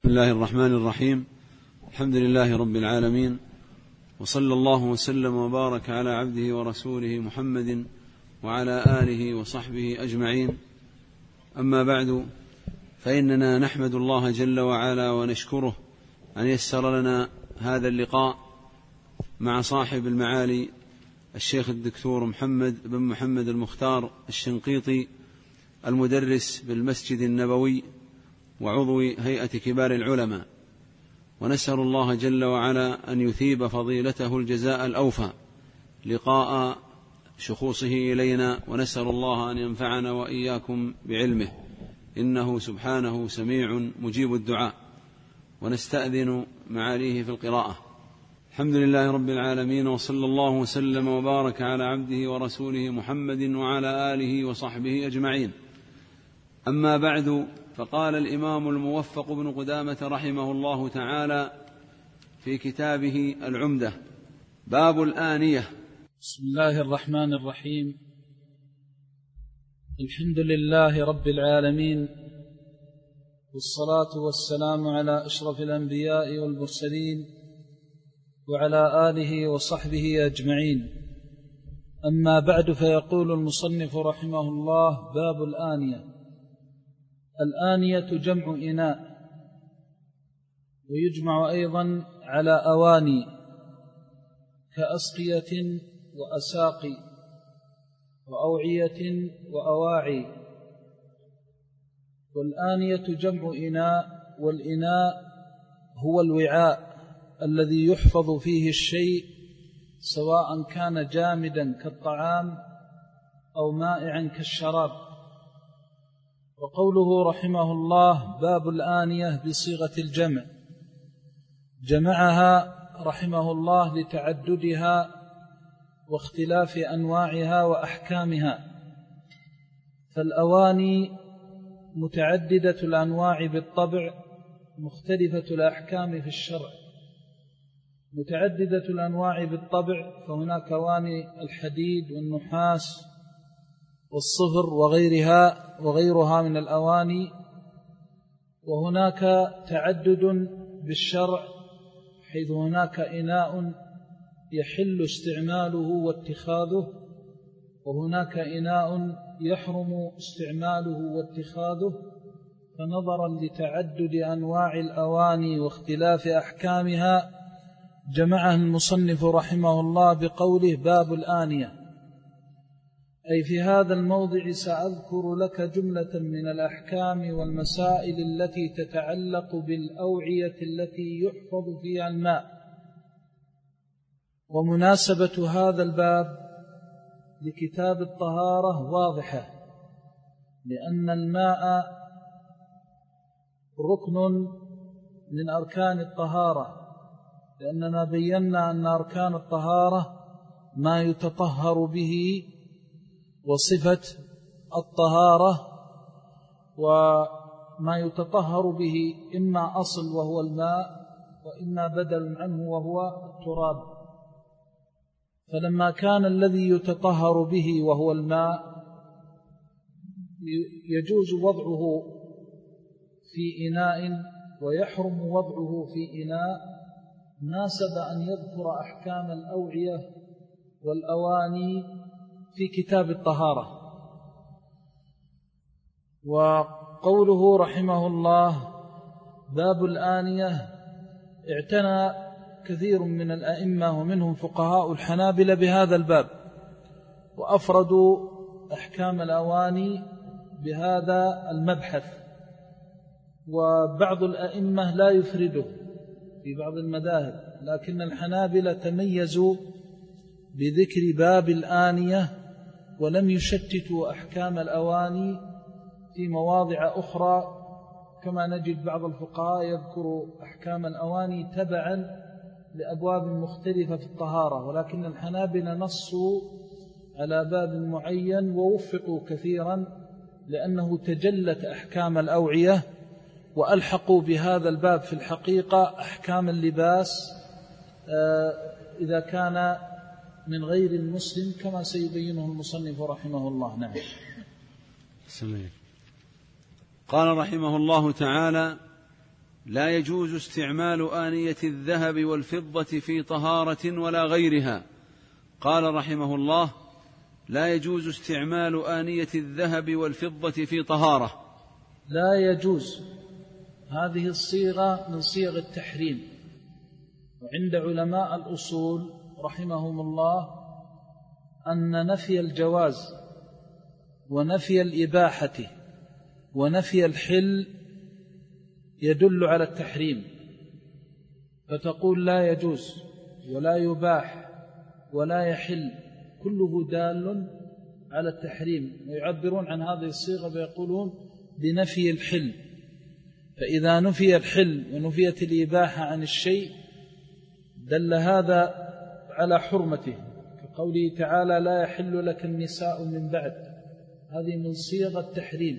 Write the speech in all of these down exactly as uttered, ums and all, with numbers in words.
بسم الله الرحمن الرحيم. الحمد لله رب العالمين، وصلى الله وسلم وبارك على عبده ورسوله محمد وعلى آله وصحبه أجمعين. أما بعد، فإننا نحمد الله جل وعلا ونشكره أن يسر لنا هذا اللقاء مع صاحب المعالي الشيخ الدكتور محمد بن محمد المختار الشنقيطي، المدرس بالمسجد النبوي وعضو هيئة كبار العلماء، ونسأل الله جل وعلا أن يثيب فضيلته الجزاء الأوفى لقاء شخوصه إلينا، ونسأل الله أن ينفعنا وإياكم بعلمه، إنه سبحانه سميع مجيب الدعاء. ونستأذن معاليه في القراءة. الحمد لله رب العالمين، وصلى الله وسلم وبارك على عبده ورسوله محمد وعلى آله وصحبه أجمعين. أما بعد، فقال الإمام الموفق بن قدامة رحمه الله تعالى في كتابه العمدة: باب الآنية. بسم الله الرحمن الرحيم. الحمد لله رب العالمين، والصلاة والسلام على أشرف الأنبياء والمرسلين وعلى آله وصحبه أجمعين. أما بعد، فيقول المصنف رحمه الله: باب الآنية. الآنية جمع إناء، ويجمع أيضا على أواني كأسقية وأساقي وأوعية وأواعي. والآنية جمع إناء، والإناء هو الوعاء الذي يحفظ فيه الشيء، سواء كان جامدا كالطعام أو مائعا كالشراب. وقوله رحمه الله باب الآنية بصيغة الجمع، جمعها رحمه الله لتعددها واختلاف أنواعها وأحكامها. فالأواني متعددة الأنواع بالطبع، مختلفة الأحكام في الشرع. متعددة الأنواع بالطبع، فهناك أواني الحديد والنحاس والصفر وغيرها وغيرها من الأواني. وهناك تعدد بالشرع، حيث هناك إناء يحل استعماله واتخاذه، وهناك إناء يحرم استعماله واتخاذه. فنظرا لتعدد أنواع الأواني واختلاف أحكامها، جمعها المصنف رحمه الله بقوله باب الآنية. أي في هذا الموضع سأذكر لك جملة من الأحكام والمسائل التي تتعلق بالأوعية التي يحفظ فيها الماء. ومناسبة هذا الباب لكتاب الطهارة واضحة، لأن الماء ركن من أركان الطهارة، لأننا بينا أن أركان الطهارة ما يتطهر به، وصفة الطهارة وما يتطهر به إما أصل وهو الماء، وإما بدل عنه وهو التراب. فلما كان الذي يتطهر به وهو الماء يجوز وضعه في إناء ويحرم وضعه في إناء، ناسب أن يذكر أحكام الأوعية والأواني في كتاب الطهارة. وقوله رحمه الله باب الآنية، اعتنى كثير من الأئمة ومنهم فقهاء الحنابلة بهذا الباب، وأفردوا أحكام الأواني بهذا المبحث. وبعض الأئمة لا يفرده في بعض المذاهب، لكن الحنابلة تميزوا بذكر باب الآنية، ولم يشتتوا أحكام الأواني في مواضع أخرى، كما نجد بعض الفقهاء يذكر أحكام الأواني تبعا لأبواب مختلفة في الطهارة، ولكن الحنابلة نصوا على باب معين ووفقوا كثيرا، لأنه تجلت أحكام الأوعية، وألحقوا بهذا الباب في الحقيقة أحكام اللباس إذا كان من غير المسلم، كما سيبينه المصنف رحمه الله. نعم. بسم الله. قال رحمه الله تعالى: باب الآنية. الآنية جمع إناء، والإناء هو الوعاء الذي يحفظ فيه الشيء، سواء كان جامدا كالطعام أو مائعا كالشراب. لا يجوز استعمال آنية الذهب والفضة في طهارة ولا غيرها. قال رحمه الله: لا يجوز استعمال آنية الذهب والفضة في طهارة. لا يجوز، هذه الصيغة من صيغ التحريم. وعند علماء الأصول رحمهم الله أن نفي الجواز ونفي الإباحة ونفي الحل يدل على التحريم، فتقول لا يجوز ولا يباح ولا يحل، كله دال على التحريم. ويعبرون عن هذه الصيغة ويقولون بنفي الحل، فإذا نفي الحل ونفيت الإباحة عن الشيء دل هذا على حرمته، كقوله تعالى: لا يحل لك النساء من بعد. هذه من صيغ التحريم.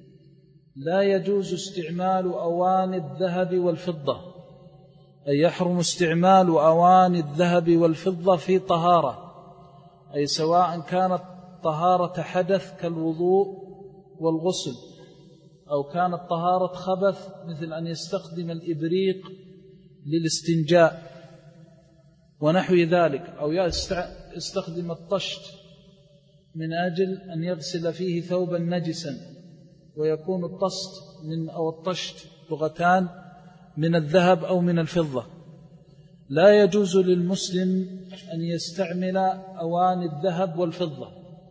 لا يجوز استعمال أواني الذهب والفضة، أي يحرم استعمال أواني الذهب والفضة في طهارة، أي سواء كانت طهارة حدث كالوضوء والغسل، أو كانت طهارة خبث مثل أن يستخدم الإبريق للاستنجاء ونحو ذلك، أو يستخدم الطشت من أجل أن يغسل فيه ثوبا نجسا، ويكون الطست من أو الطشت لغتان من الذهب أو من الفضة. لا يجوز للمسلم أن يستعمل أواني الذهب والفضة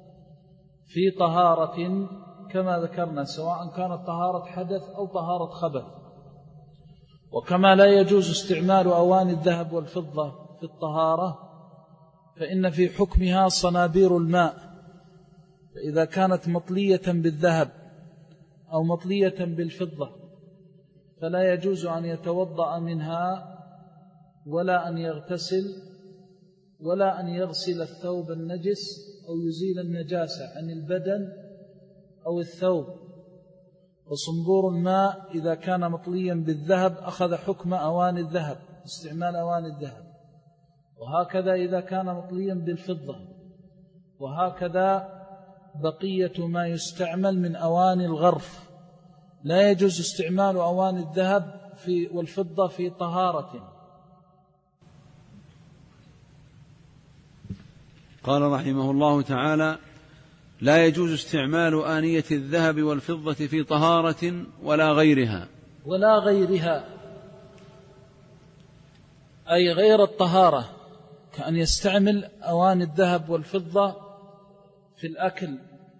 في طهارة كما ذكرنا، سواء كانت طهارة حدث أو طهارة خبث. وكما لا يجوز استعمال أواني الذهب والفضة في الطهارة، فإن في حكمها صنابير الماء، فإذا كانت مطلية بالذهب أو مطلية بالفضة فلا يجوز أن يتوضأ منها ولا أن يغتسل ولا أن يغسل الثوب النجس أو يزيل النجاسة عن البدن أو الثوب. وصنبور الماء إذا كان مطليا بالذهب أخذ حكم أواني الذهب، استعمال أواني الذهب، وهكذا إذا كان مطليا بالفضة، وهكذا بقية ما يستعمل من أواني الغرف. لا يجوز استعمال أواني الذهب في والفضة في طهارة. قال رحمه الله تعالى: لا يجوز استعمال آنية الذهب والفضة في طهارة ولا غيرها. ولا غيرها أي غير الطهارة، كأن يستعمل أواني الذهب والفضة في الأكل،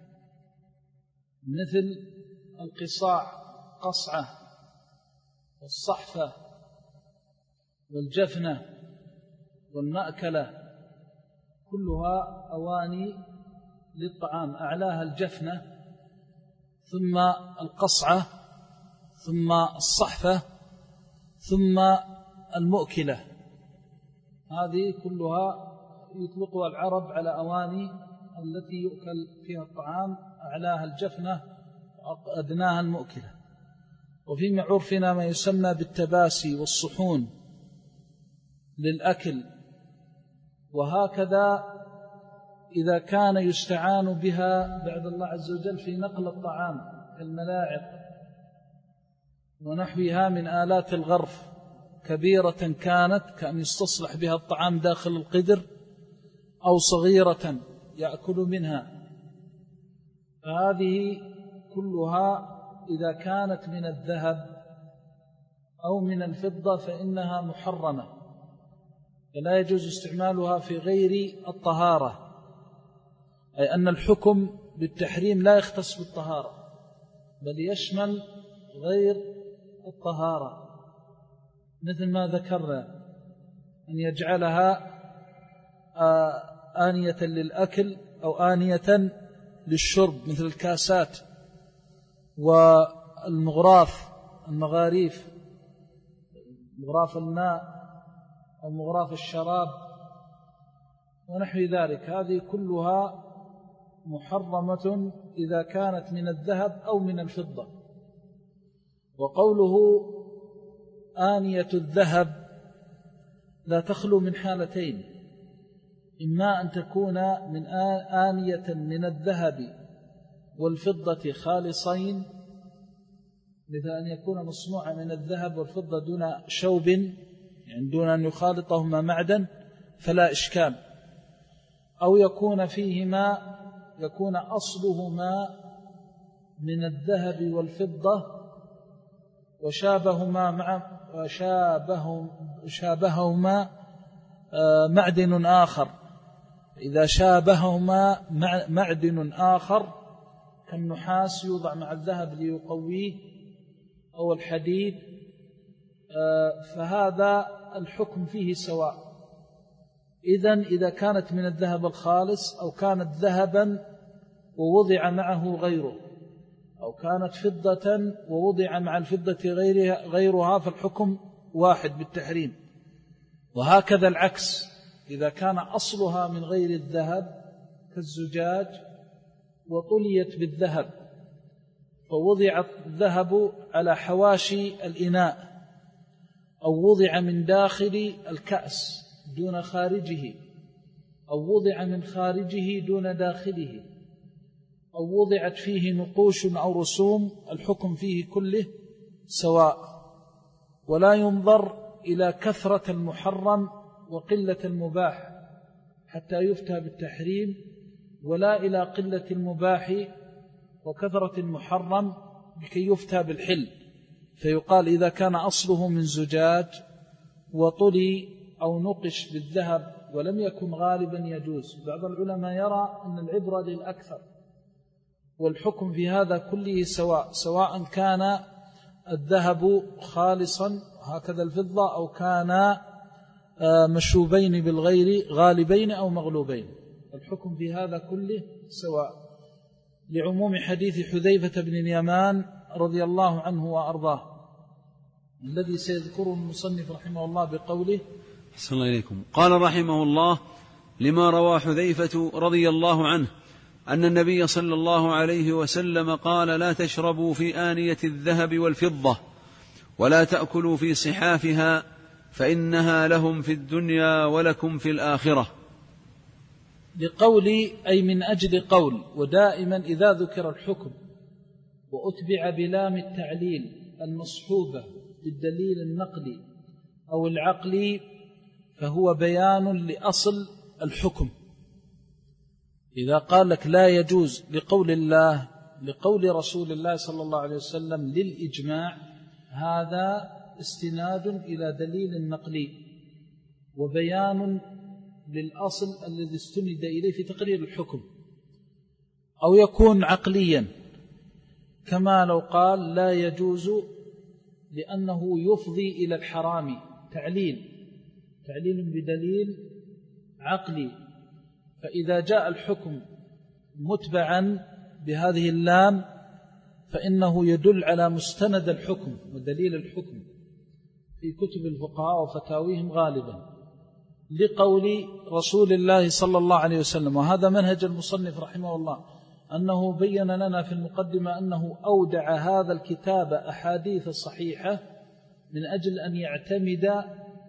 مثل القصاع، قصعة، والصحفة، والجفنة، والمأكلة، كلها أواني للطعام. أعلاها الجفنة، ثم القصعة، ثم الصحفة، ثم المؤكلة. هذه كلها يطلقها العرب على أواني التي يؤكل فيها الطعام، أعلاها الجفنة وأدناها المؤكلة. وفي عرفنا ما يسمى بالتباسي والصحون للأكل. وهكذا إذا كان يستعان بها بعد الله عز وجل في نقل الطعام كالملاعق ونحوها من آلات الغرف، كبيرة كانت كأن يستصلح بها الطعام داخل القدر، أو صغيرة يأكل منها. فهذه كلها إذا كانت من الذهب أو من الفضة فإنها محرمة، فلا يجوز استعمالها في غير الطهارة، أي أن الحكم بالتحريم لا يختص بالطهارة بل يشمل غير الطهارة، مثل ما ذكرنا أن يجعلها آنية للأكل أو آنية للشرب مثل الكاسات والمغراف، المغاريف، مغراف الماء أو مغراف الشراب ونحو ذلك. هذه كلها محرمة إذا كانت من الذهب أو من الفضة. وقوله آنية الذهب لا تخلو من حالتين: إما أن تكون من آنية من الذهب والفضة خالصين، مثل أن يكون مصنوعا من الذهب والفضة دون شوب، يعني دون أن يخالطهما معدن، فلا إشكال. أو يكون فيهما يكون أصلهما من الذهب والفضة وشابهما مع شابهم شابههما معدن آخر. إذا شابههما معدن آخر كالنحاس يوضع مع الذهب ليقويه أو الحديد، فهذا الحكم فيه سواء. إذن إذا كانت من الذهب الخالص أو كانت ذهبا ووضع معه غيره، أو كانت فضة ووضع مع الفضة غيرها, غيرها فالحكم واحد بالتحريم. وهكذا العكس، إذا كان أصلها من غير الذهب كالزجاج وطليت بالذهب فوضع الذهب على حواشي الإناء، أو وضع من داخل الكأس دون خارجه، أو وضع من خارجه دون داخله، أو وضعت فيه نقوش أو رسوم، الحكم فيه كله سواء. ولا ينظر إلى كثرة المحرم وقلة المباح حتى يفتى بالتحريم، ولا إلى قلة المباح وكثرة المحرم لكي يفتى بالحل. فيقال إذا كان أصله من زجاج وطلي أو نقش بالذهب ولم يكن غالبا يجوز. بعض العلماء يرى أن العبرة للأكثر، والحكم في هذا كله سواء، سواء كان الذهب خالصا هكذا الفضة أو كان مشوبين بالغير غالبين أو مغلوبين، الحكم في هذا كله سواء، لعموم حديث حذيفة بن اليمان رضي الله عنه وأرضاه الذي سيذكره المصنف رحمه الله بقوله: أحسن الله إليكم. قال رحمه الله: لما روى حذيفة رضي الله عنه أن النبي صلى الله عليه وسلم قال: لا تشربوا في آنية الذهب والفضة ولا تأكلوا في صحافها فإنها لهم في الدنيا ولكم في الآخرة. لقولي أي من أجل قول. ودائما إذا ذكر الحكم وأتبع بلام التعليل المصحوبة بالدليل النقلي أو العقلي فهو بيان لأصل الحكم. إذا قال لك لا يجوز لقول الله لقول رسول الله صلى الله عليه وسلم للإجماع، هذا استناد إلى دليل نقلي وبيان للأصل الذي استند إليه في تقرير الحكم. أو يكون عقليا، كما لو قال لا يجوز لأنه يفضي إلى الحرام، تعليل تعليل بدليل عقلي. فإذا جاء الحكم متبعا بهذه اللام فإنه يدل على مستند الحكم ودليل الحكم في كتب الفقهاء وفتاويهم غالبا لقول رسول الله صلى الله عليه وسلم. وهذا منهج المصنف رحمه الله، أنه بين لنا في المقدمة أنه أودع هذا الكتاب أحاديث صحيحة من أجل أن يعتمد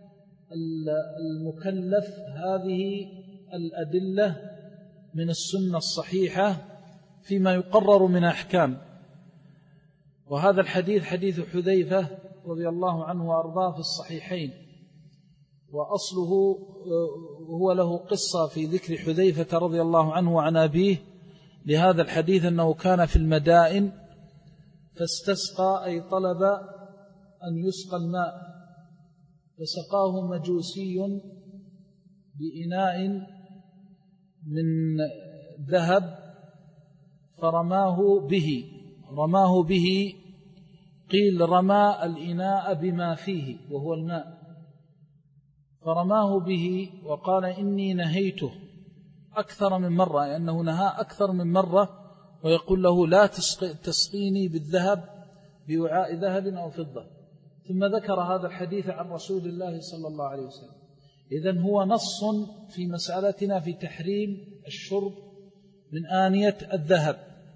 المكلف هذه الأدلة من السنة الصحيحة فيما يقرر من أحكام. وهذا الحديث حديث حذيفة رضي الله عنه وأرضاه في الصحيحين، وأصله هو له قصة في ذكر حذيفة رضي الله عنه وعن أبيه لهذا الحديث، أنه كان في المدائن فاستسقى أي طلب أن يسقى الماء، فسقاه مجوسي بإناء من ذهب فرماه به رماه به قيل رمى الإناء بما فيه وهو الماء، فرماه به وقال إني نهيته أكثر من مرة، لأنه نهى أكثر من مرة ويقول له لا تسقيني بالذهب بوعاء ذهب أو فضة. ثم ذكر هذا الحديث عن رسول الله صلى الله عليه وسلم. إذن هو نص في مسألتنا في تحريم الشرب من آنية الذهب.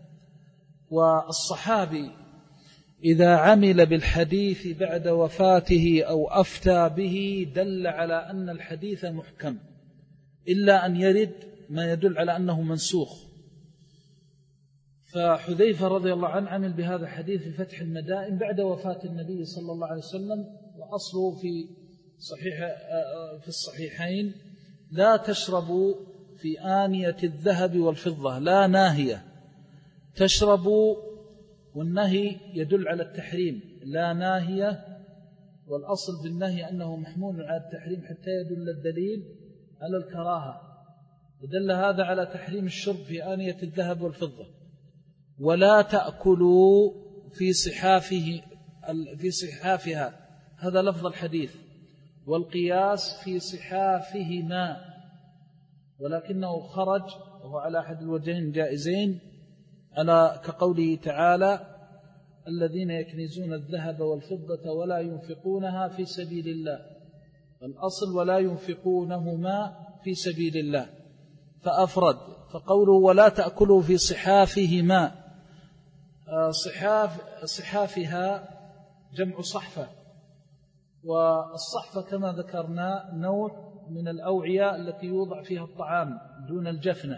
والصحابي إذا عمل بالحديث بعد وفاته أو أفتى به دل على أن الحديث محكم، إلا أن يرد ما يدل على أنه منسوخ. فحذيفة رضي الله عنه عمل بهذا الحديث في فتح المدائن بعد وفاة النبي صلى الله عليه وسلم، وأصله في صحيح في الصحيحين: لا تشربوا في آنية الذهب والفضة، لا ناهية، تشربوا، والنهي يدل على التحريم، لا ناهية، والأصل في النهي أنه محمول على التحريم حتى يدل الدليل على الكراهة، ودل هذا على تحريم الشرب في آنية الذهب والفضة. ولا تأكلوا في صحافه في صحافها، هذا لفظ الحديث، والقياس في صحافهما، ولكنه خرج وهو على أحد الوجهين جائزين، على كقوله تعالى: الذين يكنزون الذهب والفضة ولا ينفقونها في سبيل الله، الأصل ولا ينفقونهما في سبيل الله، فأفرد. فقوله ولا تأكلوا في صحافهما، صحاف صحافها جمع صحفة، والصحفة كما ذكرنا نوع من الأوعية التي يوضع فيها الطعام دون الجفنة،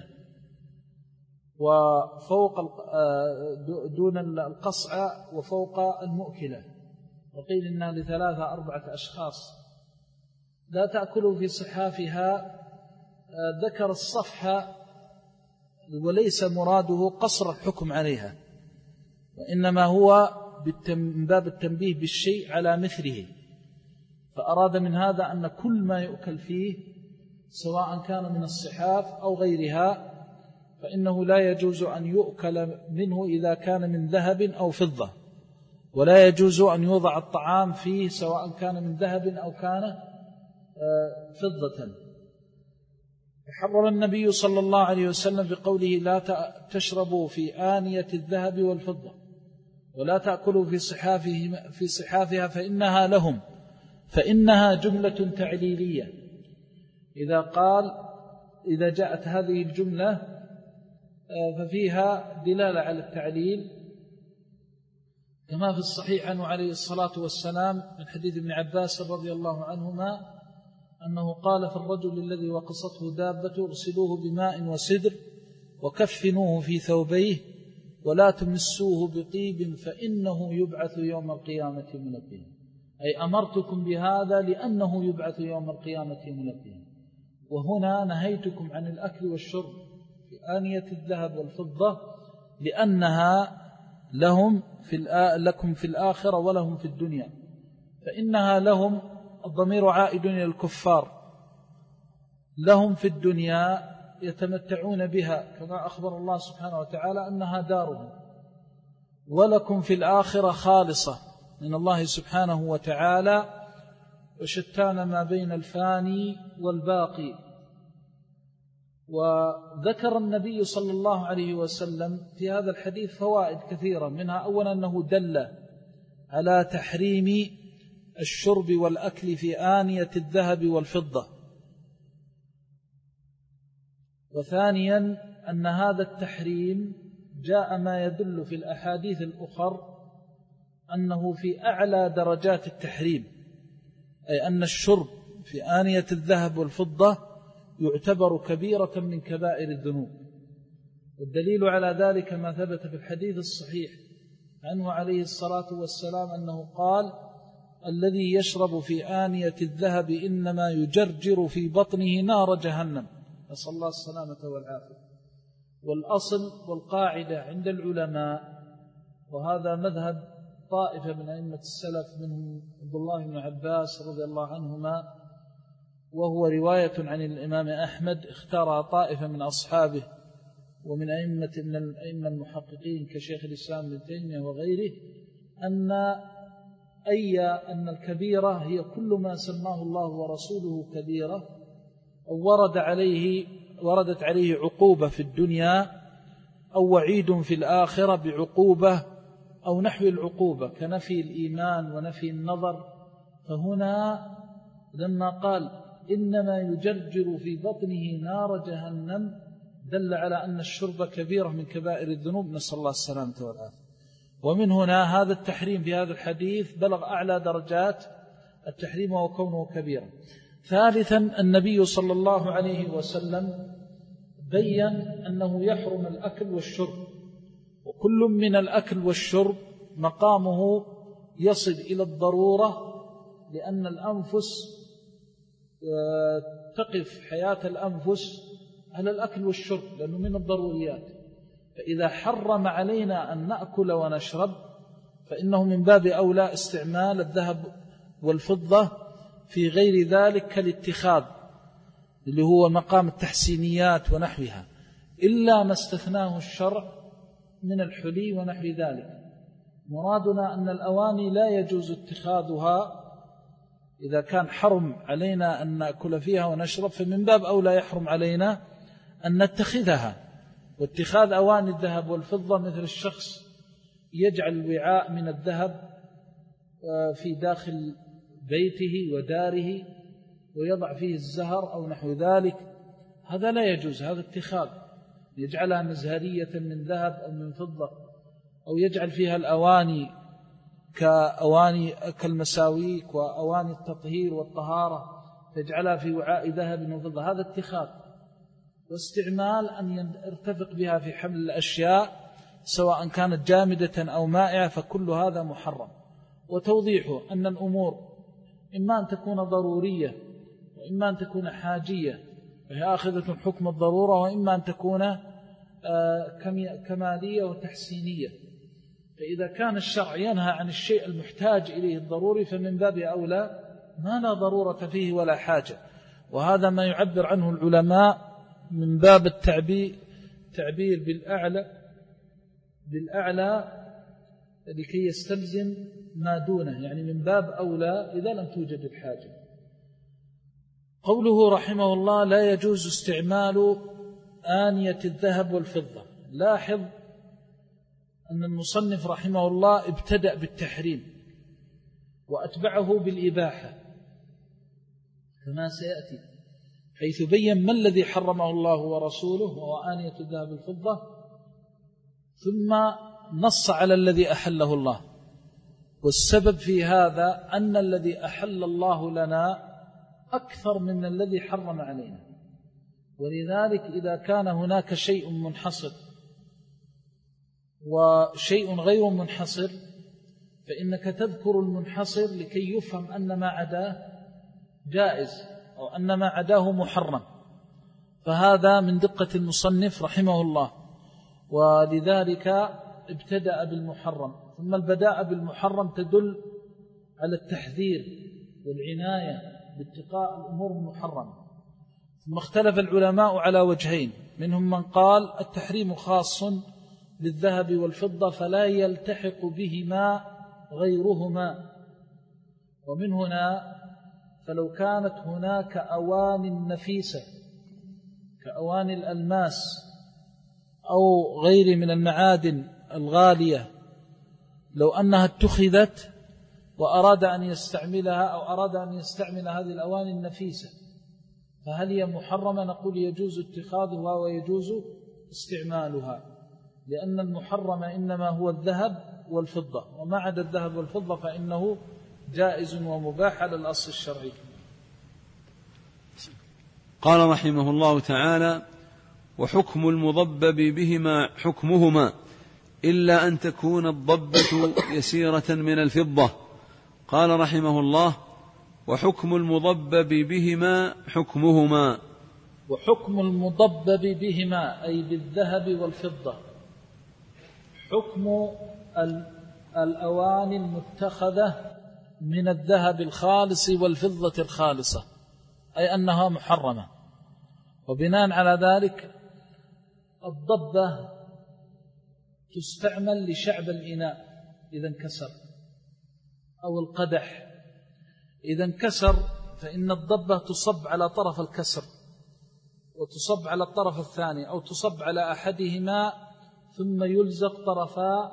وفوق دون القصعة وفوق المؤكلة، وقيل إنها لثلاثة أربعة أشخاص. لا تأكلوا في صحافها، ذكر الصفحة وليس مراده قصر الحكم عليها، وإنما هو من باب التنبيه بالشيء على مثله، فأراد من هذا أن كل ما يؤكل فيه سواء كان من الصحاف أو غيرها فإنه لا يجوز أن يؤكل منه إذا كان من ذهب أو فضة، ولا يجوز أن يوضع الطعام فيه سواء كان من ذهب أو كان فضة. حرم النبي صلى الله عليه وسلم بقوله لا تشربوا في آنية الذهب والفضة ولا تأكلوا في صحافها, في صحافها فإنها لهم، فإنها جملة تعليلية. إذا قال إذا جاءت هذه الجملة ففيها دلالة على التعليل، كما في الصحيح عنه عليه الصلاة والسلام من حديث ابن عباس رضي الله عنهما أنه قال: في الرجل الذي وقصته دابته ارسلوه بماء وسدر وكفنوه في ثوبيه ولا تمسوه بطيب فإنه يبعث يوم القيامة من الدين. أي أمرتكم بهذا لأنه يبعث يوم القيامة من الدين. وهنا نهيتكم عن الأكل والشرب في آنية الذهب والفضة لأنها لهم في لكم في الآخرة ولهم في الدنيا، فإنها لهم، الضمير عائد إلى الكفار، لهم في الدنيا يتمتعون بها كما أخبر الله سبحانه وتعالى أنها دارهم، ولكم في الآخرة خالصة من الله سبحانه وتعالى، وشتان ما بين الفاني والباقي. وذكر النبي صلى الله عليه وسلم في هذا الحديث فوائد كثيرة، منها أولا أنه دل على تحريم الشرب والأكل في آنية الذهب والفضة، وثانيا أن هذا التحريم جاء ما يدل في الأحاديث الأخر أنه في أعلى درجات التحريم، أي أن الشرب في آنية الذهب والفضة يعتبر كبيرة من كبائر الذنوب. والدليل على ذلك ما ثبت في الحديث الصحيح عنه عليه الصلاة والسلام أنه قال: الذي يشرب في آنية الذهب إنما يجرجر في بطنه نار جهنم، نسأل الله السلامة والعافية. والأصل والقاعدة عند العلماء، وهذا مذهب طائفة من أئمة السلف منهم عبد الله بن عباس رضي الله عنهما، وهو رواية عن الإمام أحمد اختارها طائفة من أصحابه ومن أئمة من الأئمة المحققين كشيخ الإسلام ابن تيمية وغيره، أن أي أن الكبيرة هي كل ما سماه الله ورسوله كبيرة أو ورد عليه وردت عليه عقوبة في الدنيا أو وعيد في الآخرة بعقوبة أو نحو العقوبة كنفي الإيمان ونفي النظر. فهنا لما قال إنما يجرجر في بطنه نار جهنم دل على أن الشرب كبيرة من كبائر الذنوب، نسأل الله السلامة والعافية. ومن هنا هذا التحريم في هذا الحديث بلغ أعلى درجات التحريم وكونه كبيرا. ثالثا النبي صلى الله عليه وسلم بيّن أنه يحرم الأكل والشرب، وكل من الأكل والشرب مقامه يصل إلى الضرورة، لأن الأنفس تقف حياة الأنفس على الأكل والشرب لأنه من الضروريات. فإذا حرم علينا أن نأكل ونشرب فإنه من باب أولى استعمال الذهب والفضة في غير ذلك كالاتخاذ اللي هو مقام التحسينيات ونحوها، إلا ما استثناه الشرع من الحلي ونحو ذلك. مرادنا أن الأواني لا يجوز اتخاذها إذا كان حرم علينا أن نأكل فيها ونشرب، فمن باب أولى يحرم علينا أن نتخذها. واتخاذ أواني الذهب والفضة مثل الشخص يجعل وعاء من الذهب في داخل بيته وداره ويضع فيه الزهر أو نحو ذلك، هذا لا يجوز، هذا اتخاذ. يجعلها مزهرية من ذهب أو من فضة، أو يجعل فيها الأواني كأواني كالمساويك وأواني التطهير والطهارة تجعلها في وعاء ذهب وفضة، هذا اتخاذ. واستعمال أن يرتفق بها في حمل الأشياء سواء كانت جامدة أو مائعة، فكل هذا محرم. وتوضيحه أن الأمور إما أن تكون ضرورية وإما أن تكون حاجية وهي آخذة حكم الضرورة، وإما أن تكون كمالية وتحسينية. فإذا كان الشرع ينهى عن الشيء المحتاج إليه الضروري فمن باب أولى ما لا ضرورة فيه ولا حاجة. وهذا ما يعبر عنه العلماء من باب التعبير تعبير بالأعلى بالأعلى لكي يستلزم ما دونه، يعني من باب أولى إذا لم توجد الحاجة. قوله رحمه الله لا يجوز استعمال آنية الذهب والفضة. لاحظ أن المصنف رحمه الله ابتدأ بالتحريم وأتبعه بالإباحة كما سيأتي، حيث بين ما الذي حرمه الله ورسوله وهو آنية الذهب والفضة، ثم نص على الذي أحله الله. والسبب في هذا أن الذي أحل الله لنا أكثر من الذي حرم علينا، ولذلك إذا كان هناك شيء منحصر وشيء غير منحصر فإنك تذكر المنحصر لكي يفهم أن ما عداه جائز أو أن ما عداه محرم. فهذا من دقة المصنف رحمه الله، ولذلك ابتدأ بالمحرم. ثم البداء بالمحرم تدل على التحذير والعناية باتقاء الأمور المحرمة. ثم اختلف العلماء على وجهين، منهم من قال التحريم خاص بالذهب والفضة فلا يلتحق بهما غيرهما، ومن هنا فلو كانت هناك أواني نفيسة كأواني الألماس أو غير من المعادن الغالية، لو أنها اتخذت وأراد أن يستعملها أو أراد أن يستعمل هذه الأواني النفيسة فهل هي محرمة؟ نقول يجوز اتخاذها ويجوز استعمالها، لأن المحرم إنما هو الذهب والفضة، وما عدا الذهب والفضة فإنه جائز ومباح على الأصل الشرعي. قال رحمه الله تعالى وحكم المضبب بهما حكمهما إلا أن تكون الضبة يسيرة من الفضة. قال رحمه الله وحكم المضبب بهما حكمهما. وحكم المضبب بهما أي بالذهب والفضة حكم الأواني المتخذة من الذهب الخالص والفضة الخالصة، أي أنها محرمة. وبناء على ذلك الضبة تستعمل لشعب الإناء إذا انكسر، أو القدح إذا انكسر، فإن الضبة تصب على طرف الكسر وتصب على الطرف الثاني أو تصب على أحدهما ثم يلزق طرفا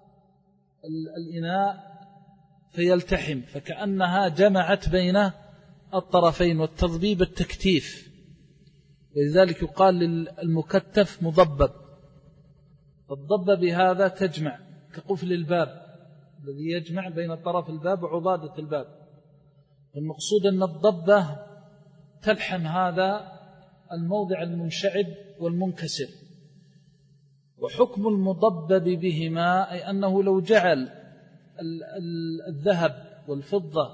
الإناء فيلتحم، فكأنها جمعت بين الطرفين. والتضبيب التكتيف، ولذلك يقال للمكتف مضبب. الضبة بهذا تجمع كقفل الباب الذي يجمع بين طرف الباب وعضادة الباب. المقصود أن الضبة تلحم هذا الموضع المنشعب والمنكسر. وحكم المضبب بهما أي أنه لو جعل الذهب والفضة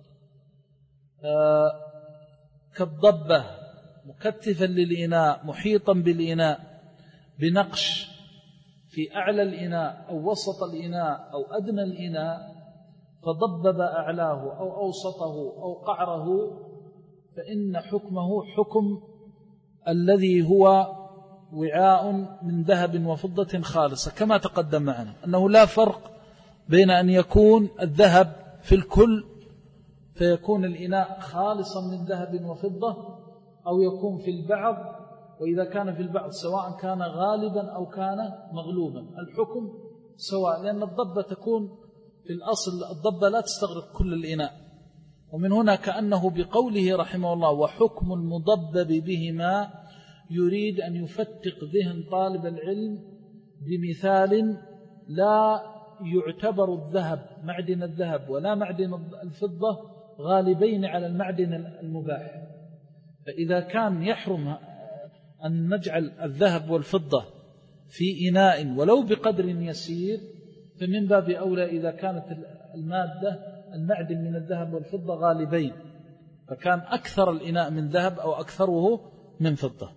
كالضبة مكتفا للإناء محيطا بالإناء بنقش في أعلى الإناء أو وسط الإناء أو أدنى الإناء فضبب أعلاه أو أوسطه أو قعره فإن حكمه حكم الذي هو وعاء من ذهب وفضة خالصة كما تقدم معنا أنه لا فرق بين أن يكون الذهب في الكل فيكون الإناء خالصا من ذهب وفضة أو يكون في البعض، وإذا كان في البعض سواء كان غالبا أو كان مغلوبا الحكم سواء، لأن الضبة تكون في الأصل الضبة لا تستغرق كل الإناء. ومن هنا كأنه بقوله رحمه الله وحكم المضبب بهما يريد أن يفتق ذهن طالب العلم بمثال لا يعتبر الذهب معدن الذهب ولا معدن الفضة غالبين على المعدن المباح. فإذا كان يحرم أن نجعل الذهب والفضة في إناء ولو بقدر يسير فمن باب أولى إذا كانت المادة المعدن من الذهب والفضة غالبين، فكان أكثر الإناء من ذهب أو أكثره من فضة.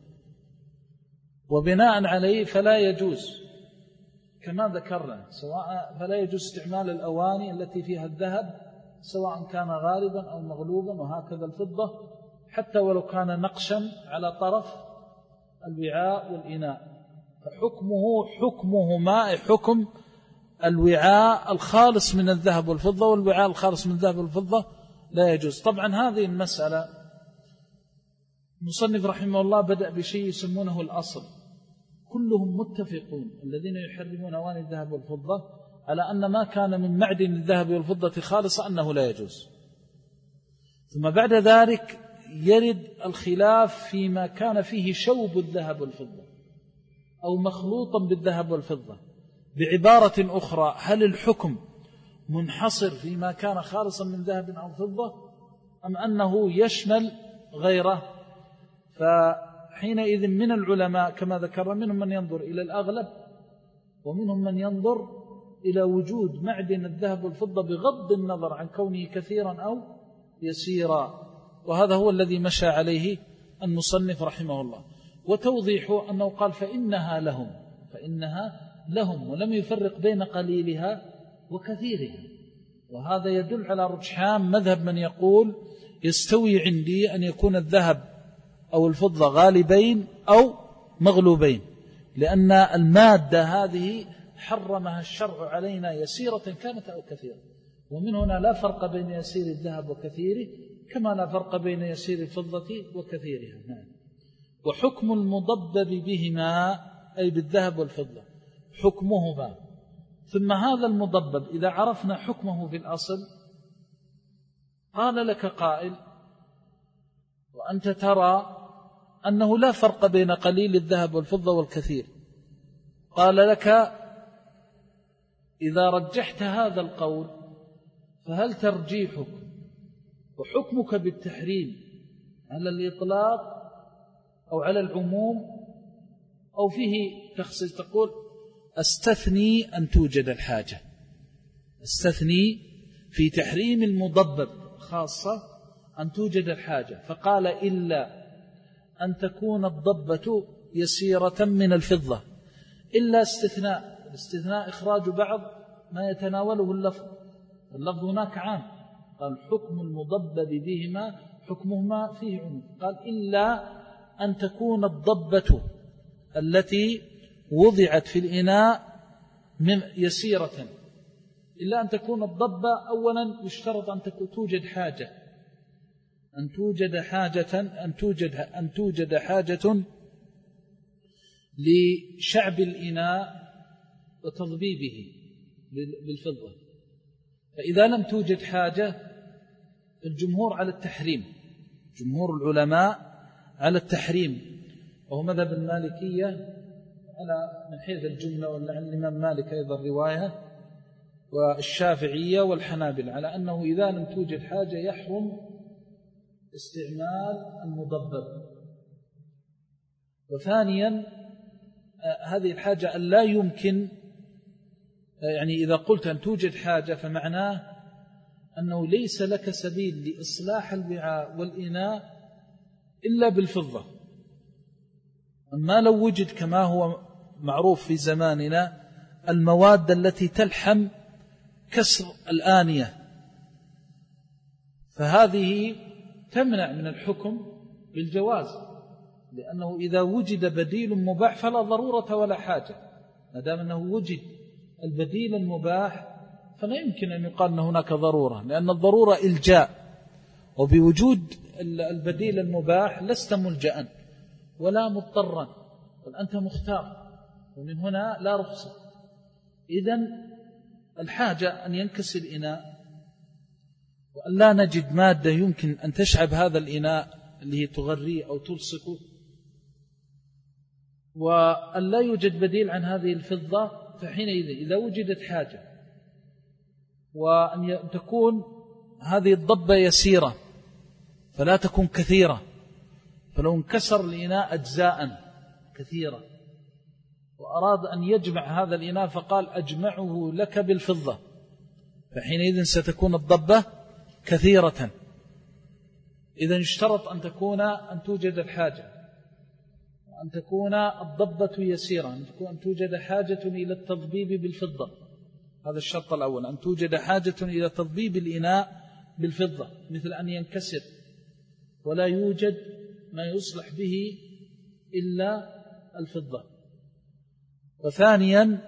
وبناء عليه فلا يجوز كما ذكرنا سواء فلا يجوز استعمال الأواني التي فيها الذهب سواء كان غالبا أو مغلوبا، وهكذا الفضة حتى ولو كان نقشا على طرف الوعاء والإناء، فحكمه حكمهما حكم الوعاء الخالص من الذهب والفضة، والوعاء الخالص من الذهب والفضة لا يجوز. طبعا هذه المسألة مصنف رحمه الله بدأ بشيء يسمونه الأصل، كلهم متفقون الذين يحرمون أواني الذهب والفضة على أن ما كان من معدن الذهب والفضة خالصا أنه لا يجوز. ثم بعد ذلك يرد الخلاف فيما كان فيه شوب الذهب والفضة أو مخلوطا بالذهب والفضة. بعبارة أخرى هل الحكم منحصر فيما كان خالصا من ذهب أو فضة أم أنه يشمل غيره؟ فحينئذ من العلماء كما ذكر منهم من ينظر إلى الأغلب ومنهم من ينظر إلى وجود معدن الذهب والفضة بغض النظر عن كونه كثيرا أو يسيرا، وهذا هو الذي مشى عليه المصنف رحمه الله. وتوضيحه أنه قال فإنها لهم فإنها لهم ولم يفرق بين قليلها وكثيرها، وهذا يدل على رجحان مذهب من يقول يستوي عندي أن يكون الذهب أو الفضة غالبين أو مغلوبين، لأن المادة هذه حرمها الشرع علينا يسيرة كانت أو كثيرة، ومن هنا لا فرق بين يسير الذهب وكثيره كما لا فرق بين يسير الفضة وكثيرها. وحكم المضبب بهما أي بالذهب والفضة حكمهما. ثم هذا المضبب إذا عرفنا حكمه في الأصل قال لك قائل وأنت ترى أنه لا فرق بين قليل الذهب والفضة والكثير، قال لك إذا رجحت هذا القول فهل ترجيحك وحكمك بالتحريم على الإطلاق أو على العموم أو فيه تخصيص؟ تقول استثني أن توجد الحاجة، استثني في تحريم المضبب خاصة أن توجد الحاجة، فقال إلا أن تكون الضبة يسيرة من الفضة، إلا استثناء، الاستثناء إخراج بعض ما يتناوله اللفظ، اللفظ هناك عام، قال حكم المضبب بهما حكمهما فيه عموم، قال إلا أن تكون الضبة التي وضعت في الإناء من يسيرة، إلا أن تكون الضبة أولا يشترط أن توجد حاجة أن توجد حاجة أن توجد أن توجد حاجة لشعب الإناء وتضبيبه بالفضة، فإذا لم توجد حاجة الجمهور على التحريم، جمهور العلماء على التحريم، وهو مذهب المالكية على من حيث الجملة، ولعن الإمام مالك أيضا رواية، والشافعية والحنابل على أنه إذا لم توجد حاجة يحرم استعمال المضبب. وثانيا هذه الحاجة أن لا يمكن، يعني إذا قلت أن توجد حاجة فمعناه أنه ليس لك سبيل لإصلاح الوعاء والإناء إلا بالفضة. أما لو وجد كما هو معروف في زماننا المواد التي تلحم كسر الآنية، فهذه تمنع من الحكم بالجواز، لأنه إذا وجد بديل مباح فلا ضرورة ولا حاجة. ما دام أنه وجد البديل المباح فلا يمكن أن يقال أن هناك ضرورة، لأن الضرورة إلجاء، وبوجود البديل المباح لست ملجأ ولا مضطرا، بل أنت مختار، ومن هنا لا رخصة. إذن الحاجة أن ينكسر الإناء وأن لا نجد مادة يمكن أن تشعب هذا الإناء اللي هي تغريه أو تلصقه، وأن لا يوجد بديل عن هذه الفضة. فحينئذ إذا وجدت حاجة وأن تكون هذه الضبة يسيرة فلا تكون كثيرة، فلو انكسر الإناء أجزاء كثيرة وأراد أن يجمع هذا الإناء فقال أجمعه لك بالفضة، فحينئذ ستكون الضبة كثيرة. إذا اشترط أن تكون أن توجد الحاجة، وأن تكون الضبة يسيرة، أن توجد حاجة إلى التضبيب بالفضة. هذا الشرط الأول، أن توجد حاجة إلى تضبيب الإناء بالفضة، مثل أن ينكسر ولا يوجد ما يصلح به إلا الفضة. وثانيا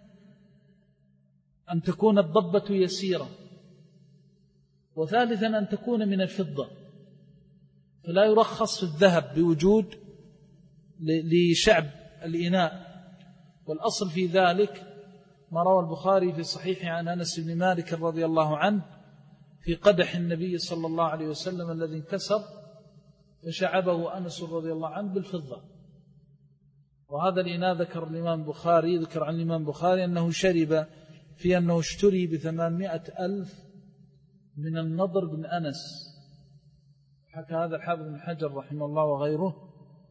أن تكون الضبة يسيرة. وثالثا أن تكون من الفضة، فلا يرخص في الذهب بوجود لشعب الإناء. والأصل في ذلك ما روى البخاري في صحيحه عن أنس بن مالك رضي الله عنه في قدح النبي صلى الله عليه وسلم الذي انكسر فشعبه أنس رضي الله عنه بالفضة. وهذا الإناء ذكر الإمام البخاري ذكر عن الإمام البخاري أنه شرب في أنه اشتري بثمانمائة ألف من النضر بن أنس. حكى هذا الحافظ بن حجر رحمه الله وغيره.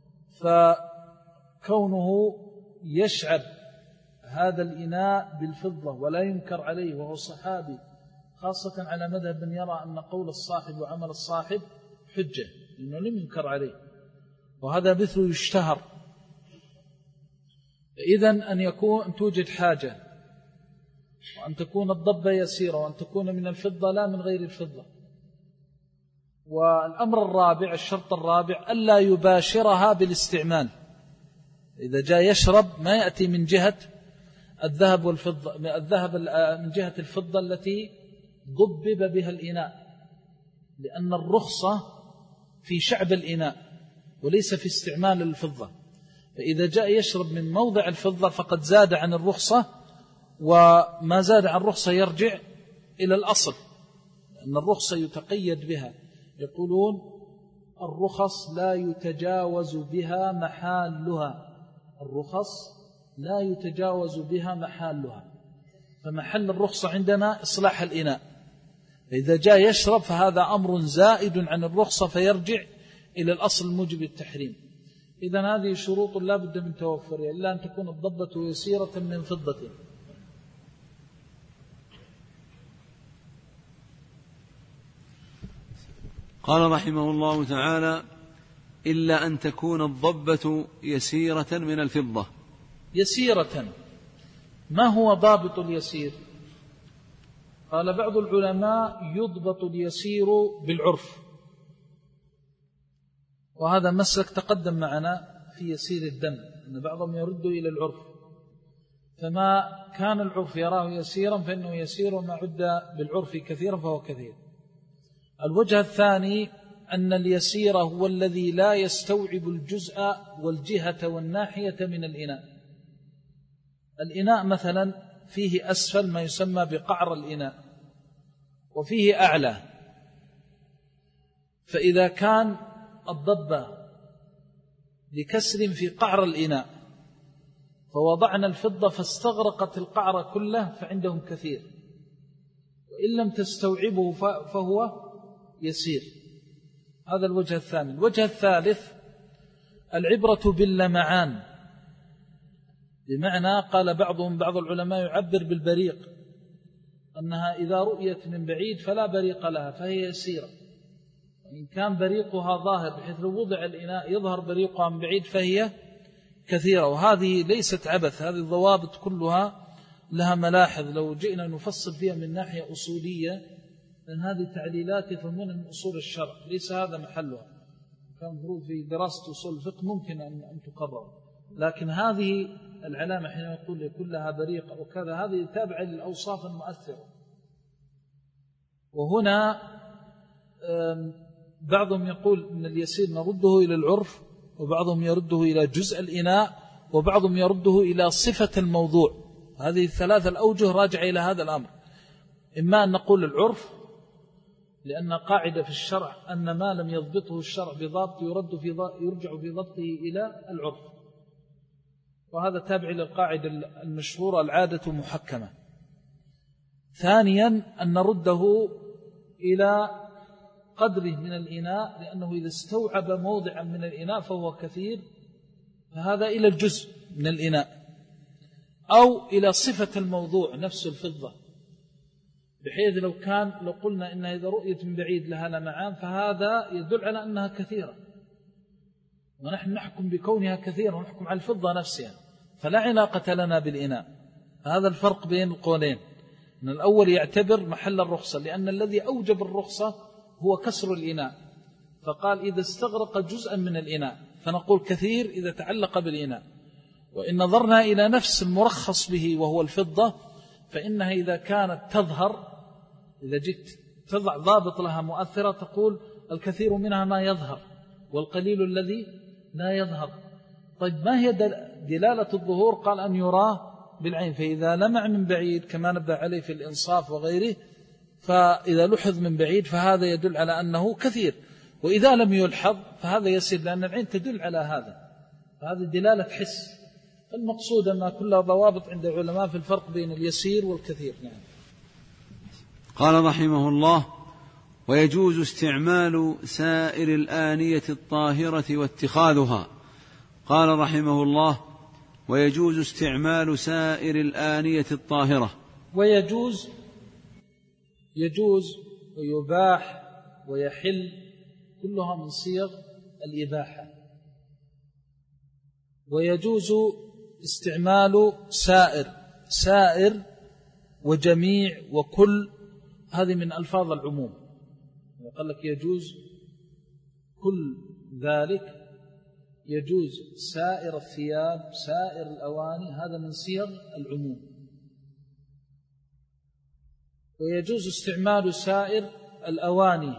فكونه يشعب هذا الإناء بالفضة ولا ينكر عليه وهو صحابي، خاصة على مذهب من يرى أن قول الصاحب وعمل الصاحب حجة، إنه لم ينكر عليه، وهذا مثله يشتهر. إذن أن يكون أن توجد حاجة، وأن تكون الضبة يسيرة، وأن تكون من الفضة لا من غير الفضة. والأمر الرابع، الشرط الرابع، ألا يباشرها بالاستعمال. إذا جاء يشرب ما يأتي من جهة الذهب والفضة، الذهب من جهة الفضة التي ضبب بها الإناء، لأن الرخصة في شعب الإناء وليس في استعمال الفضة. فإذا جاء يشرب من موضع الفضة فقد زاد عن الرخصة، وما زاد عن الرخصة يرجع إلى الأصل، لأن الرخصة يتقيد بها. يقولون الرخص لا يتجاوز بها محلها، الرخص لا يتجاوز بها محلها، فمحل الرخصة عندنا إصلاح الإناء. فإذا جاء يشرب فهذا أمر زائد عن الرخصة فيرجع إلى الأصل الموجب التحريم. إذن هذه شروط لا بد من توفرها، إلا أن تكون الضبة يسيرة من فضة. قال رحمه الله تعالى: إلا أن تكون الضبة يسيرة من الفضة. يسيرة، ما هو ضابط اليسير؟ قال بعض العلماء يضبط اليسير بالعرف، وهذا مسلك تقدم معنا في يسير الدم، أن بعضهم يرد إلى العرف، فما كان العرف يراه يسيرا فإنه يسير، وما عد بالعرف كثيرا فهو كثير. الوجه الثاني أن اليسير هو الذي لا يستوعب الجزء والجهة والناحية من الإناء. الإناء مثلا فيه أسفل ما يسمى بقعر الإناء، وفيه أعلى، فإذا كان الضبة لكسر في قعر الإناء فوضعنا الفضة فاستغرقت القعر كله فعندهم كثير، وإن لم تستوعبه فهو يسير. هذا الوجه الثاني. الوجه الثالث العبرة باللمعان، بمعنى قال بعضهم بعض العلماء يعبر بالبريق أنها إذا رؤيت من بعيد فلا بريق لها فهي يسيرة، وإن كان بريقها ظاهر بحيث لو وضع الإناء يظهر بريقها من بعيد فهي كثيرة. وهذه ليست عبث، هذه الضوابط كلها لها ملاحظ لو جئنا نفصل فيها من ناحية أصولية، لأن هذه تعليلات يفهمونها من أصول الشرع ليس هذا محلها. كان مفروض في دراسة أصول الفقه ممكن أن تقرر، لكن هذه العلامة حين يقول يكون لها بريق وكذا هذه تابعة للأوصاف المؤثرة. وهنا بعضهم يقول من اليسير نرده إلى العرف، وبعضهم يرده إلى جزء الإناء، وبعضهم يرده إلى صفة الموضوع. هذه الثلاثة الأوجه راجعة إلى هذا الأمر. إما أن نقول العرف لأن قاعدة في الشرع أن ما لم يضبطه الشرع بضابط يرد في يرجع في ضبطه إلى العرف، وهذا تابع للقاعدة المشهورة العادة محكمة. ثانيا أن نرده إلى قدره من الإناء، لأنه إذا استوعب موضعا من الإناء فهو كثير، فهذا إلى الجزء من الإناء، أو إلى صفة الموضوع نفس الفضة، بحيث لو كان لو قلنا إنها إذا رؤيت من بعيد لها لمعان فهذا يدل على أنها كثيرة، ونحن نحكم بكونها كثيرة ونحكم على الفضة نفسها، فلا علاقة لنا بالإناء. هذا الفرق بين القولين، أن الأول يعتبر محل الرخصة، لأن الذي أوجب الرخصة هو كسر الإناء، فقال إذا استغرق جزءا من الإناء، فنقول كثير إذا تعلق بالإناء. وإن نظرنا إلى نفس المرخص به وهو الفضة، فإنها إذا كانت تظهر، إذا جئت تضع ضابط لها مؤثرة تقول الكثير منها ما يظهر والقليل الذي لا يظهر. طيب ما هي دلالة الظهور؟ قال أن يراه بالعين، فإذا لمع من بعيد كما نبه عليه في الإنصاف وغيره، فإذا لحظ من بعيد فهذا يدل على أنه كثير، وإذا لم يلحظ فهذا يسير، لأن العين تدل على هذا، فهذه دلالة حس. المقصود أنها كلها ضوابط عند العلماء في الفرق بين اليسير والكثير. نعم. قال رحمه الله: ويجوز استعمال سائر الآنية الطاهرة واتخاذها. قال رحمه الله: ويجوز استعمال سائر الآنية الطاهرة. ويجوز يجوز ويباح ويحل كلها من صيغ الإباحة. ويجوز استعمال سائر سائر وجميع وكل، هذه من ألفاظ العموم. قال لك يجوز كل ذلك، يجوز سائر الثياب سائر الأواني، هذا من صيغ العموم. ويجوز استعمال سائر الأواني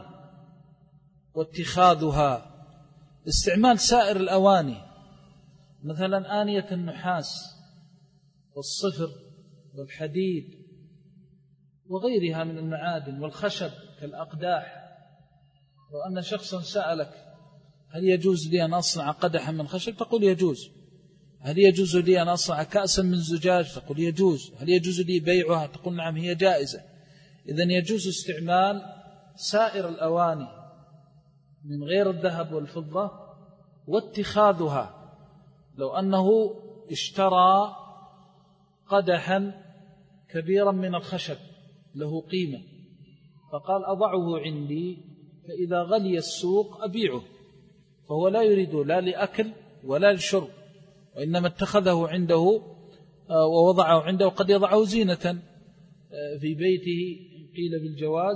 واتخاذها. استعمال سائر الأواني مثلا آنية النحاس والصفر والحديد وغيرها من المعادن والخشب كالأقداح. لو أن شخصا سألك هل يجوز لي أن أصنع قدحا من خشب؟ تقول يجوز. هل يجوز لي أن أصنع كأسا من زجاج؟ تقول يجوز. هل يجوز لي بيعها؟ تقول نعم هي جائزة. إذن يجوز استعمال سائر الأواني من غير الذهب والفضة واتخاذها. لو أنه اشترى قدحا كبيرا من الخشب له قيمة، فقال أضعه عندي فإذا غلي السوق أبيعه، فهو لا يريد لا لأكل ولا لشرب، وإنما اتخذه عنده ووضعه عنده، وقد يضعه زينة في بيته قيل بالجواز،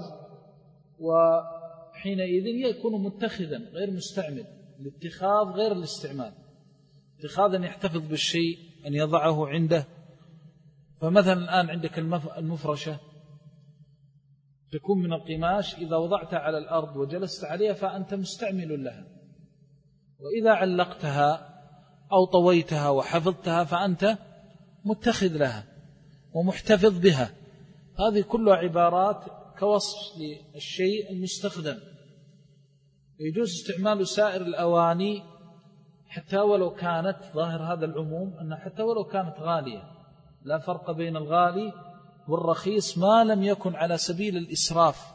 وحينئذ يكون متخذا غير مستعمل. الاتخاذ غير الاستعمال. اتخاذا يحتفظ بالشيء أن يضعه عنده. فمثلا الآن عندك المفرشة تكون من القماش، إذا وضعتها على الأرض وجلست عليها فأنت مستعمل لها، وإذا علقتها أو طويتها وحفظتها فأنت متخذ لها ومحتفظ بها. هذه كلها عبارات كوصف للشيء المستخدم. يجوز استعمال سائر الأواني حتى ولو كانت، ظاهر هذا العموم أن حتى ولو كانت غالية، لا فرق بين الغالي والرخيص ما لم يكن على سبيل الإسراف.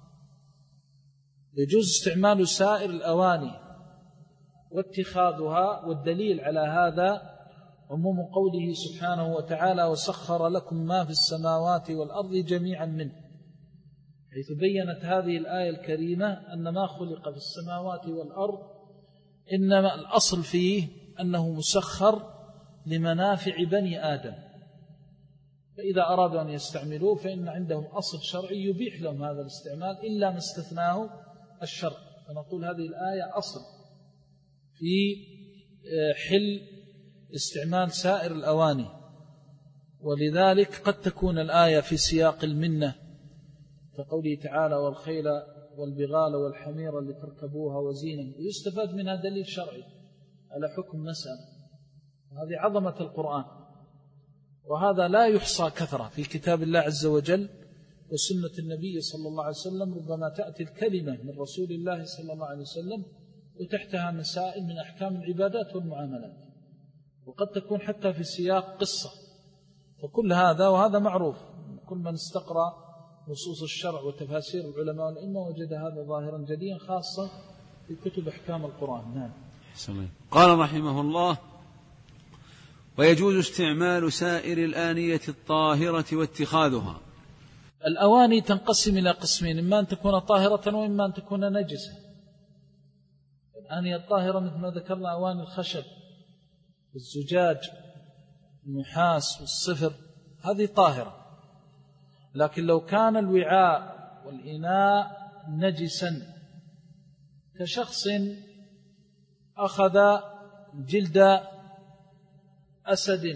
يجوز استعمال سائر الأواني واتخاذها، والدليل على هذا عموم قوله سبحانه وتعالى وسخر لكم ما في السماوات والأرض جميعا منه، حيث بيّنت هذه الآية الكريمة أن ما خلق في السماوات والأرض إنما الأصل فيه أنه مسخر لمنافع بني آدم، فإذا أرادوا أن يستعملوه فإن عندهم أصل شرعي يبيح لهم هذا الاستعمال إلا ما استثناه الشرع. فنقول هذه الآية أصل في حل استعمال سائر الأواني، ولذلك قد تكون الآية في سياق المنة كقوله تعالى والخيل والبغال والحمير لتركبوها وزينا، ويستفاد منها دليل شرعي على حكم مسألة، هذه عظمة القرآن، وهذا لا يحصى كثرة في كتاب الله عز وجل وسنة النبي صلى الله عليه وسلم. ربما تأتي الكلمة من رسول الله صلى الله عليه وسلم وتحتها مسائل من أحكام العبادات والمعاملات، وقد تكون حتى في سياق قصة. فكل هذا وهذا معروف، كل من استقرأ نصوص الشرع وتفاسير العلماء والأئمة وجد هذا ظاهرا جليا، خاصة في كتب أحكام القرآن. نعم. قال رحمه الله ويجوز استعمال سائر الآنية الطاهرة واتخاذها. الأواني تنقسم إلى قسمين، إما أن تكون طاهرة وإما أن تكون نجسة. الآنية الطاهرة مثل ما ذكرنا أواني الخشب والزجاج النحاس والصفر، هذه طاهرة. لكن لو كان الوعاء والإناء نجسا، كشخص أخذ جلد أسد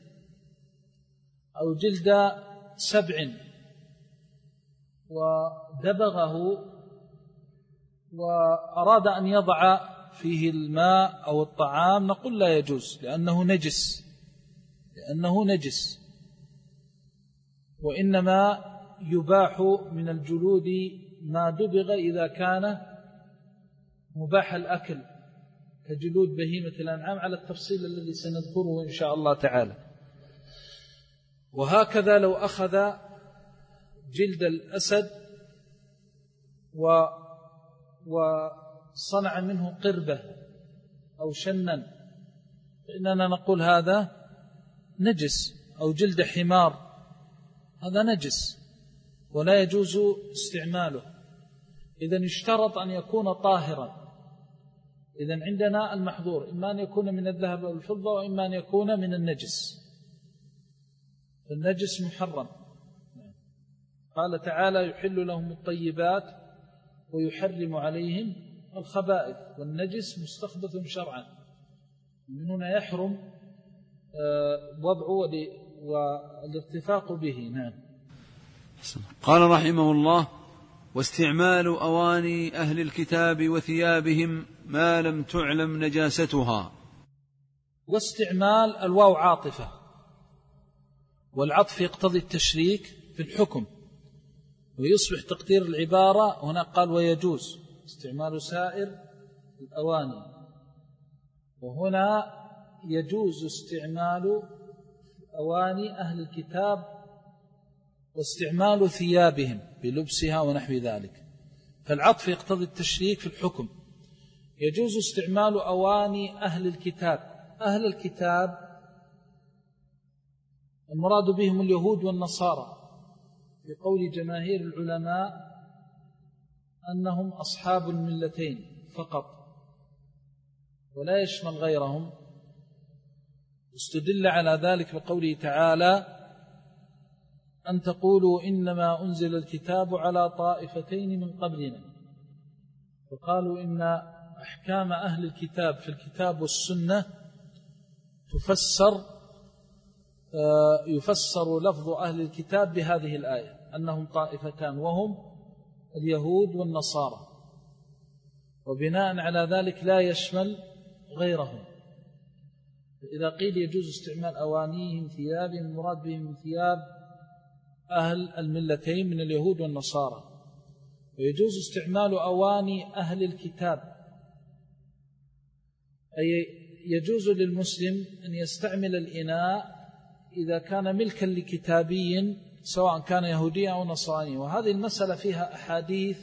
أو جلد سبع ودبغه وأراد أن يضع فيه الماء أو الطعام، نقول لا يجوز لأنه نجس، لأنه نجس وإنما يباح من الجلود ما دبغ إذا كان مباح الأكل كجلود بهيمة الأنعام، على التفصيل الذي سنذكره إن شاء الله تعالى. وهكذا لو أخذ جلد الأسد و وصنع منه قربة أو شنا فإننا نقول هذا نجس، أو جلد حمار هذا نجس ولا يجوز استعماله. إذن اشترط أن يكون طاهرا. إذن عندنا المحظور إما أن يكون من الذهب أو الفضة وإما أن يكون من النجس، فالنجس محرم. قال تعالى يحل لهم الطيبات ويحرم عليهم الخبائث، والنجس مستخبث شرعا، من هنا يحرم وضعه والاتفاق به. نعم. قال رحمه الله واستعمال أواني أهل الكتاب وثيابهم ما لم تعلم نجاستها. واستعمال الواو عاطفة، والعطف يقتضي التشريك في الحكم، ويصبح تقدير العبارة هنا قال ويجوز استعمال سائر الأواني، وهنا يجوز استعمال أواني أهل الكتاب واستعمال ثيابهم بلبسها ونحو ذلك، فالعطف يقتضي التشريك في الحكم. يجوز استعمال أواني أهل الكتاب. أهل الكتاب المراد بهم اليهود والنصارى، بقول جماهير العلماء أنهم أصحاب الملتين فقط ولا يشمل غيرهم. استدل على ذلك بقوله تعالى أن تقولوا إنما أنزل الكتاب على طائفتين من قبلنا، وقالوا إن أحكام أهل الكتاب في الكتاب والسنة تفسر يفسر لفظ أهل الكتاب بهذه الآية أنهم طائفتان وهم اليهود والنصارى، وبناء على ذلك لا يشمل غيرهم. إذا قيل يجوز استعمال أوانيهم ثيابهم، المراد بهم ثياب أهل الملتين من اليهود والنصارى. ويجوز استعمال أواني أهل الكتاب، أي يجوز للمسلم أن يستعمل الإناء إذا كان ملكا لكتابي سواء كان يهوديا أو نصرانيا، وهذه المسألة فيها أحاديث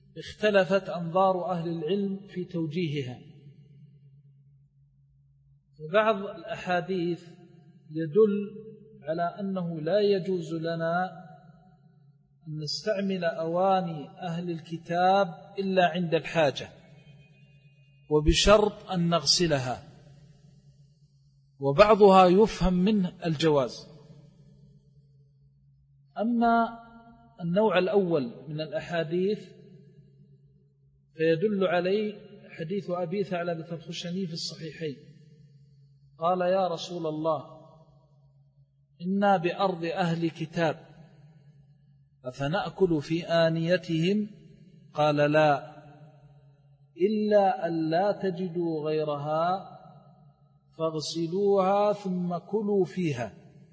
اختلفت أنظار أهل العلم في توجيهها. وبعض الأحاديث يدل على أنه لا يجوز لنا أن نستعمل أواني أهل الكتاب إلا عند الحاجة وبشرط أن نغسلها، وبعضها يفهم منه الجواز. أما النوع الأول من الأحاديث فيدل عليه حديث أبي ثعلبة الخشني في الصحيحين قال: يا رسول الله، إنا بأرض أهل كتاب أفنأكل في آنيتهم؟ قال: لا، إلا أن لا تجدوا غيرها فاغسلوها ثم كلوا فيها.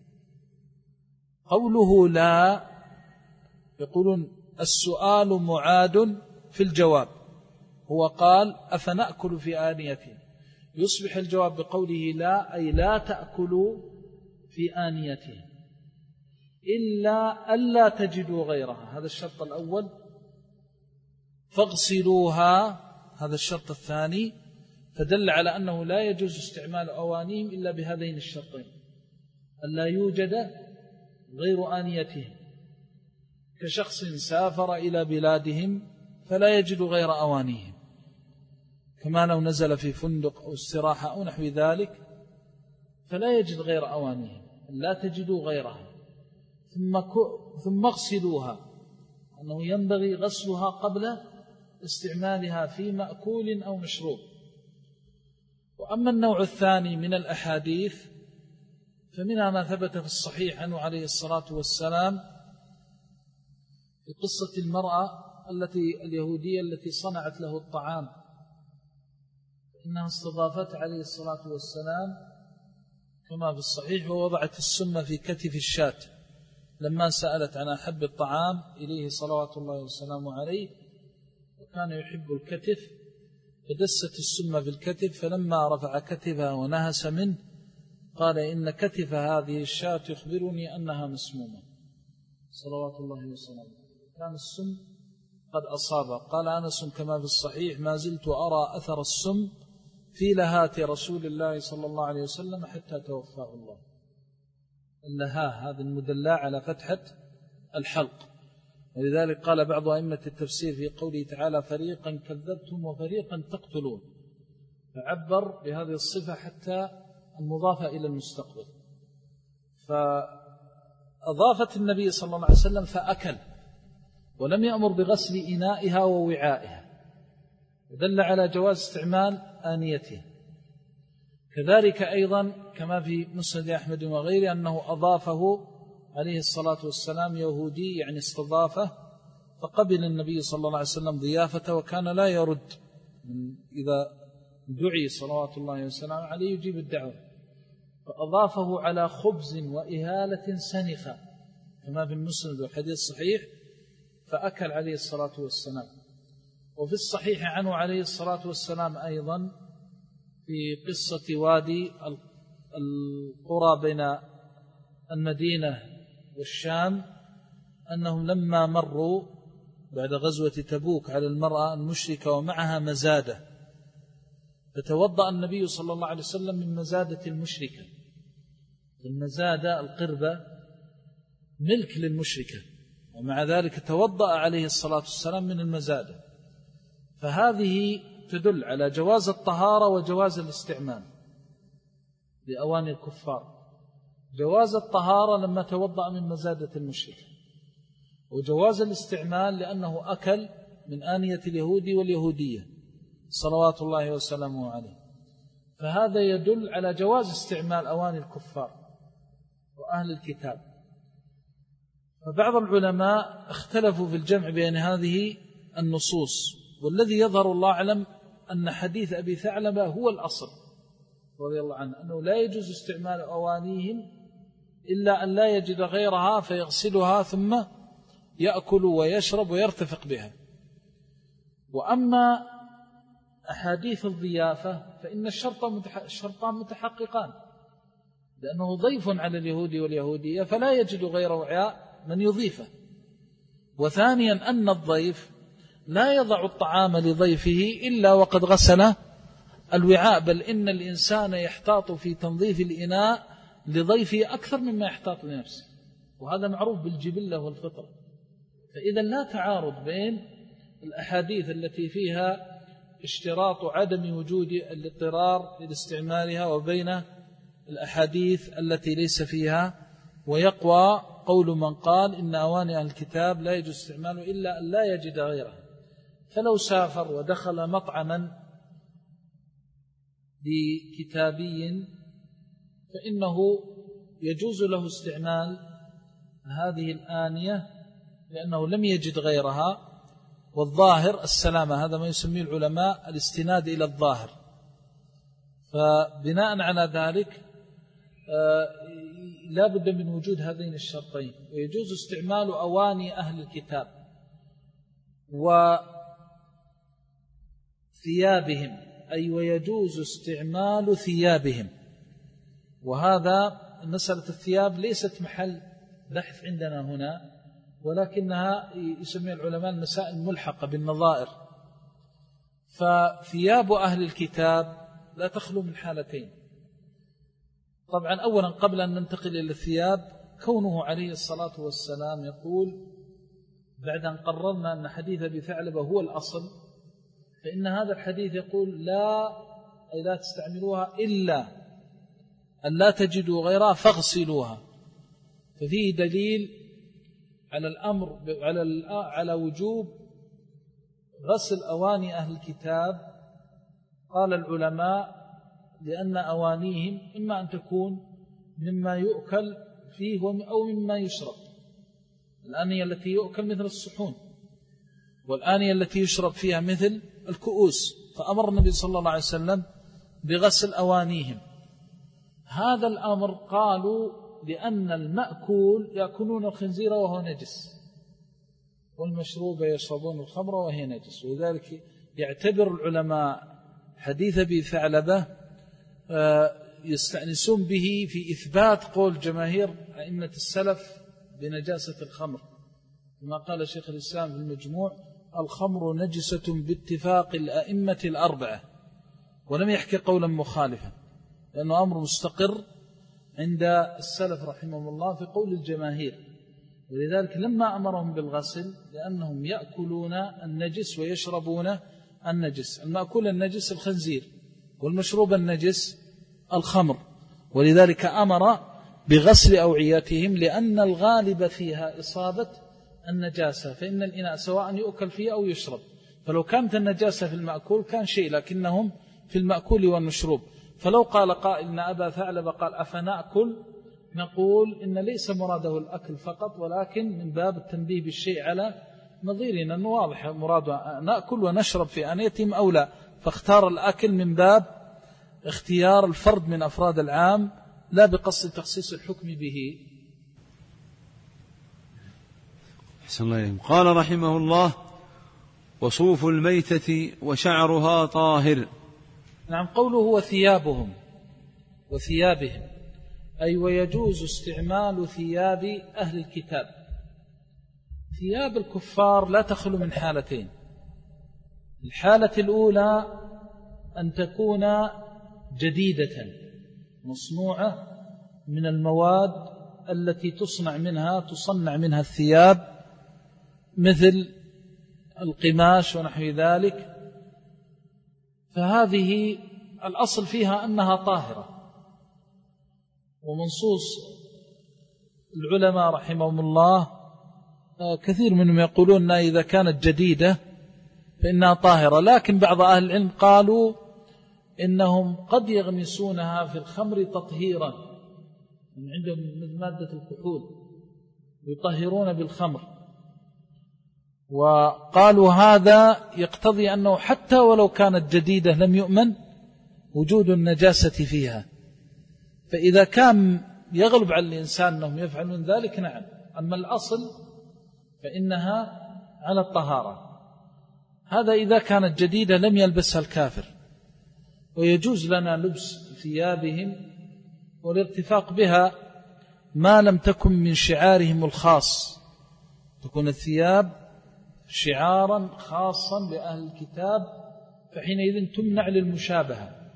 قوله لا، يقولون السؤال معاد في الجواب. هو قال: أفنأكل في آنيتهم، يصبح الجواب بقوله لا، أي لا تأكلوا في آنيتهم إلا ألا تجدوا غيرها، هذا الشرط الأول. فاغسلوها، هذا الشرط الثاني. فدل على أنه لا يجوز استعمال أوانيهم إلا بهذين الشرطين: ألا يوجد غير آنيتهم، كشخص سافر إلى بلادهم فلا يجد غير أوانيهم، كما لو نزل في فندق أو استراحة أو نحو ذلك فلا يجد غير أوانيهم، لا تجدوا غيرها. ثم ثم اغسلوها، أنه ينبغي غسلها قبل استعمالها في مأكول أو مشروب. وأما النوع الثاني من الأحاديث فمنها ما ثبت في الصحيح عنه عليه الصلاة والسلام في قصة المرأة التي اليهودية التي صنعت له الطعام، إنها استضافت عليه الصلاة والسلام كما في الصحيح، ووضعت السم في كتف الشاة لما سألت عن أحب الطعام إليه صلوات الله وسلامه عليه، وكان يحب الكتف، فدست السم في الكتف، فلما رفع كتفها ونهس منه قال: إن كتف هذه الشاة يخبرني أنها مسمومة صلوات الله وسلامه. كان السم قد أصاب. قال أنس كما في الصحيح: ما زلت أرى أثر السم في لهات رسول الله صلى الله عليه وسلم حتى توفاه الله. اللها هذا المدلع على فتحة الحلق، ولذلك قال بعض أئمة التفسير في قوله تعالى: فريقا كذبتم وفريقا تقتلون، فعبر بهذه الصفة حتى المضافة إلى المستقبل. فأضافت النبي صلى الله عليه وسلم فأكل، ولم يأمر بغسل إنائها ووعائها، ودل على جواز استعمال آنيته. كذلك أيضا كما في مسند أحمد وغيره أنه أضافه عليه الصلاة والسلام يهودي، يعني استضافه، فقبل النبي صلى الله عليه وسلم ضيافته، وكان لا يرد إذا دعي صلوات الله وسلامه عليه يجيب الدعوة، فأضافه على خبز وإهالة سنخة كما في المسند والحديث الصحيح، فأكل عليه الصلاة والسلام. وفي الصحيح عنه عليه الصلاة والسلام أيضا في قصة وادي القرى بين المدينة والشام أنهم لما مروا بعد غزوة تبوك على المرأة المشركة ومعها مزادة، فتوضأ النبي صلى الله عليه وسلم من مزادة المشركة. المزادة القربة ملك للمشركة، ومع ذلك توضأ عليه الصلاة والسلام من المزادة. فهذه تدل على جواز الطهارة وجواز الاستعمال لأواني الكفار. جواز الطهارة لما توضأ من مزادة المشركة، وجواز الاستعمال لأنه أكل من آنية اليهودي واليهودية صلوات الله وسلامه عليه. فهذا يدل على جواز استعمال أواني الكفار وأهل الكتاب. فبعض العلماء اختلفوا في الجمع بين هذه النصوص، والذي يظهر الله أعلم أن حديث أبي ثعلبة هو الأصل رضي الله عنه، أنه لا يجوز استعمال أوانيهم إلا أن لا يجد غيرها فيغسلها ثم يأكل ويشرب ويرتفق بها. وأما أحاديث الضيافة فإن الشرطان متحققان، لأنه ضيف على اليهود واليهودية فلا يجد غير وعاء من يضيفه. وثانيا أن الضيف لا يضع الطعام لضيفه إلا وقد غسل الوعاء، بل إن الإنسان يحتاط في تنظيف الإناء لضيفه أكثر مما يحتاط لنفسه، وهذا معروف بالجبلة والفطرة. فإذا لا تعارض بين الأحاديث التي فيها اشتراط عدم وجود الاضطرار لاستعمالها وبين الأحاديث التي ليس فيها. ويقوى قول من قال إن أواني أهل الكتاب لا يجوز استعماله إلا أن لا يجد غيره، فلو سافر ودخل مطعما لكتابي فإنه يجوز له استعمال هذه الآنية لأنه لم يجد غيرها، والظاهر السلامة، هذا ما يسميه العلماء الاستناد إلى الظاهر. فبناء على ذلك لا بد من وجود هذين الشرطين. ويجوز استعمال أواني أهل الكتاب وثيابهم، أي ويجوز استعمال ثيابهم. وهذا مسألة الثياب ليست محل بحث عندنا هنا، ولكنها يسمي العلماء المسائل ملحقة بالنظائر. فثياب أهل الكتاب لا تخلو من حالتين. طبعا أولا قبل أن ننتقل إلى الثياب، كونه عليه الصلاة والسلام يقول بعد أن قررنا أن حديث أبي ثعلبة هو الأصل، فإن هذا الحديث يقول لا أي لا تستعملوها إلا أن لا تجدوا غيرها فاغسلوها. ففيه دليل على الأمر على على وجوب غسل أواني أهل الكتاب. قال العلماء لأن أوانيهم إما أن تكون مما يؤكل فيه أو مما يشرب. الآنية التي يؤكل مثل الصحون، والآنية التي يشرب فيها مثل الكؤوس، فأمر النبي صلى الله عليه وسلم بغسل أوانيهم. هذا الأمر قالوا لأن المأكول يأكلون الخنزير وهو نجس، والمشروب يشربون الخمر وهي نجس، ولذلك يعتبر العلماء حديث أبي ثعلبة يستأنسون به في إثبات قول جماهير أئمة السلف بنجاسة الخمر، كما قال شيخ الإسلام في المجموع: الخمر نجسة باتفاق الأئمة الأربعة، ولم يحكي قولا مخالفا، لأنه أمر مستقر عند السلف رحمهم الله في قول الجماهير. ولذلك لما أمرهم بالغسل لأنهم يأكلون النجس ويشربون النجس. المأكول النجس الخنزير، والمشروب النجس الخمر، ولذلك أمر بغسل أوعيتهم لأن الغالب فيها إصابة النجاسة، فإن الإناء سواء يؤكل فيه أو يشرب، فلو كانت النجاسة في المأكول كان شيء، لكنهم في المأكول والمشروب. فلو قال قائل إن أبا ثعلب قال أفنأكل، نقول إن ليس مراده الأكل فقط، ولكن من باب التنبيه بالشيء على نظيرنا، أنه واضح مراده نأكل ونشرب في آنيتهم أو لا، فاختار الأكل من باب اختيار الفرد من أفراد العام لا بقصد تخصيص الحكم به. أحسن الله إليكم. قال رحمه الله: وصوف الميتة وشعرها طاهر. نعم، قوله وثيابهم وثيابهم، أي ويجوز استعمال ثياب أهل الكتاب. ثياب الكفار لا تخلو من حالتين: الحالة الأولى أن تكون جديدة مصنوعة من المواد التي تصنع منها تصنع منها الثياب، مثل القماش ونحو ذلك، فهذه الأصل فيها أنها طاهرة. ومنصوص العلماء رحمهم الله كثير منهم يقولون أنها إذا كانت جديدة فإنها طاهرة، لكن بعض أهل العلم قالوا إنهم قد يغمسونها في الخمر تطهيرا، من عندهم من مادة الكحول يطهرون بالخمر، وقالوا هذا يقتضي أنه حتى ولو كانت جديدة لم يؤمن وجود النجاسة فيها. فإذا كان يغلب على الإنسان أنهم يفعلون ذلك نعم، أما الأصل فإنها على الطهارة. هذا إذا كانت جديدة لم يلبسها الكافر. ويجوز لنا لبس ثيابهم والارتفاق بها ما لم تكن من شعارهم الخاص، تكون الثياب شعارا خاصا لأهل الكتاب، فحينئذ تمنع للمشابهة.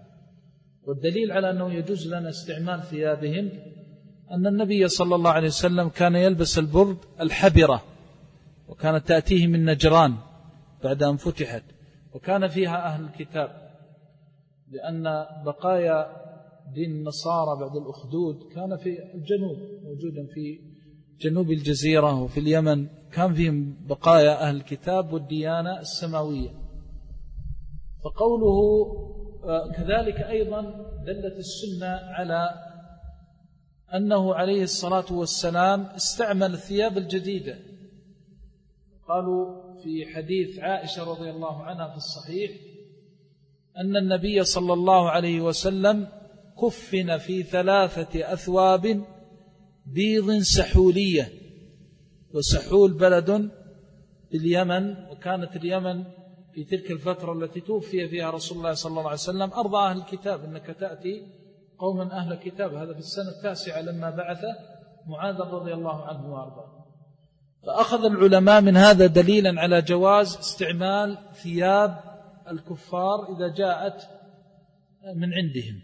والدليل على أنه يجوز لنا استعمال ثيابهم أن النبي صلى الله عليه وسلم كان يلبس البرد الحبرة، وكانت تأتيه من نجران بعد أن فتحت، وكان فيها أهل الكتاب، لأن بقايا دين النصارى بعد الأخدود كان في الجنوب، موجودا في جنوب الجزيرة وفي اليمن، كان فيهم بقايا أهل الكتاب والديانة السماوية. فقوله كذلك أيضا دلت السنة على أنه عليه الصلاة والسلام استعمل الثياب الجديدة. قالوا في حديث عائشة رضي الله عنها في الصحيح أن النبي صلى الله عليه وسلم كفن في ثلاثة أثواب بيض سحولية، وسحول بلد باليمن، وكانت اليمن في تلك الفترة التي توفي فيها رسول الله صلى الله عليه وسلم أرض أهل الكتاب، إنك تأتي قوما أهل الكتاب. هذا في السنة التاسعة لما بعث معاذ رضي الله عنه وأرضاه. فأخذ العلماء من هذا دليلا على جواز استعمال ثياب الكفار إذا جاءت من عندهم،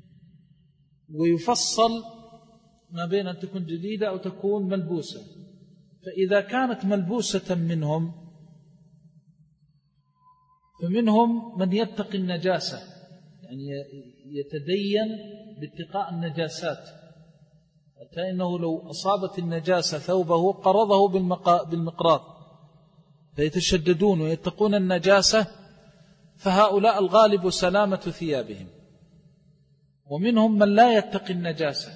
ويفصل ما بين أن تكون جديدة أو تكون ملبوسة. فإذا كانت ملبوسة منهم فمنهم من يتقي النجاسة، يعني يتدين باتقاء النجاسات، حتى إنه لو أصابت النجاسة ثوبه قرضه بالمقراض، فيتشددون ويتقون النجاسة، فهؤلاء الغالب سلامة ثيابهم. ومنهم من لا يتقي النجاسة،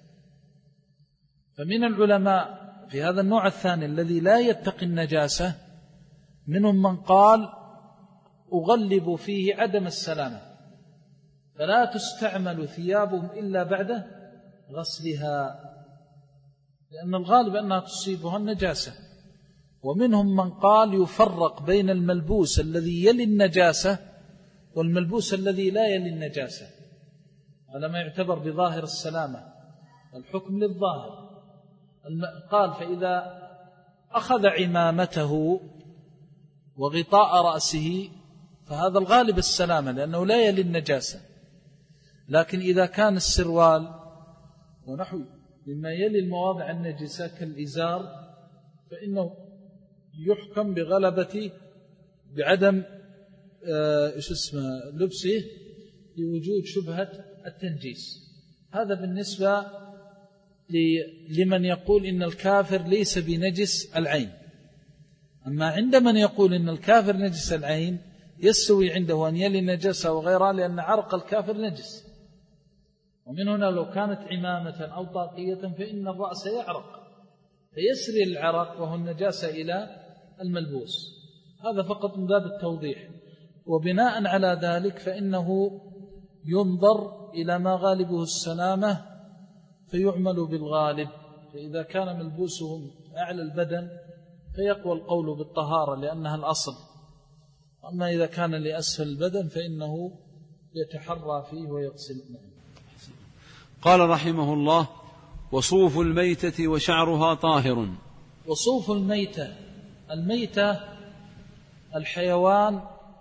فمن العلماء في هذا النوع الثاني الذي لا يتقي النجاسة منهم من قال أغلب فيه عدم السلامة، فلا تستعمل ثيابهم إلا بعد غسلها، لأن الغالب أنها تصيبها النجاسة. ومنهم من قال يفرق بين الملبوس الذي يلي النجاسة والملبوس الذي لا يلي النجاسة، هذا ما يعتبر بظاهر السلامة، الحكم للظاهر. قال فإذا أخذ عمامته وغطاء رأسه فهذا الغالب السلامة لأنه لا يلي النجاسة. لكن إذا كان السروال ونحو مما يلي المواضع النجسة كالإزار فإنه يحكم بغلبة بعدم إيش اسمه لبسه لوجود شبهة التنجيس. هذا بالنسبة لمن يقول إن الكافر ليس بنجس العين. أما عند من يقول إن الكافر نجس العين يستوي عنده أن يلي النجاسة وغيرها، لأن عرق الكافر نجس. ومن هنا لو كانت عمامة أو طاقية فإن الرأس يعرق فيسري العرق وهو النجاسة إلى الملبوس. هذا فقط من باب التوضيح. وبناء على ذلك فإنه ينظر إلى ما غالبه السلامة فيعمل بالغالب. فإذا كان ملبوسهم أعلى البدن فيقوى القول بالطهارة لأنها الأصل. أما إذا كان لأسفل البدن فإنه يتحرى فيه ويغسل. قال رحمه الله: وصوف الميتة وشعرها طاهر. وصوف الميتة، الميتة الحيوان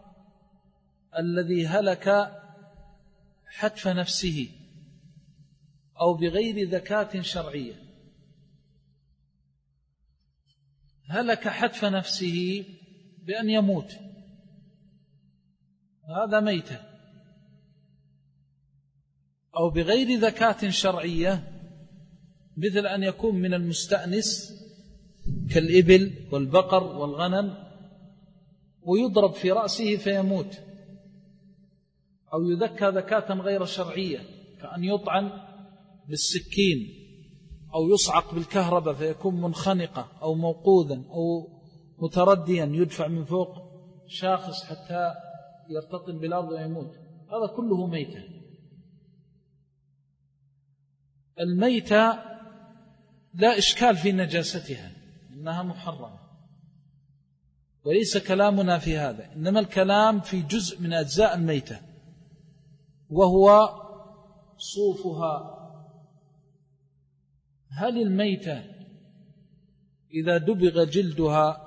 الذي هلك حتف نفسه أو بغير ذكاة شرعية. هلك حتف نفسه بأن يموت، هذا ميتة. أو بغير ذكاة شرعية مثل أن يكون من المستأنس كالإبل والبقر والغنم ويضرب في رأسه فيموت، أو يذكى ذكاة غير شرعية كأن يطعن بالسكين أو يصعق بالكهرباء فيكون منخنقة أو موقوذا أو مترديا يدفع من فوق شاخص حتى يرتطم بالأرض ويموت، هذا كله ميتة. الميتة لا إشكال في نجاستها، إنها محرمة، وليس كلامنا في هذا، إنما الكلام في جزء من أجزاء الميتة وهو صوفها. هل الميتة إذا دبغ جلدها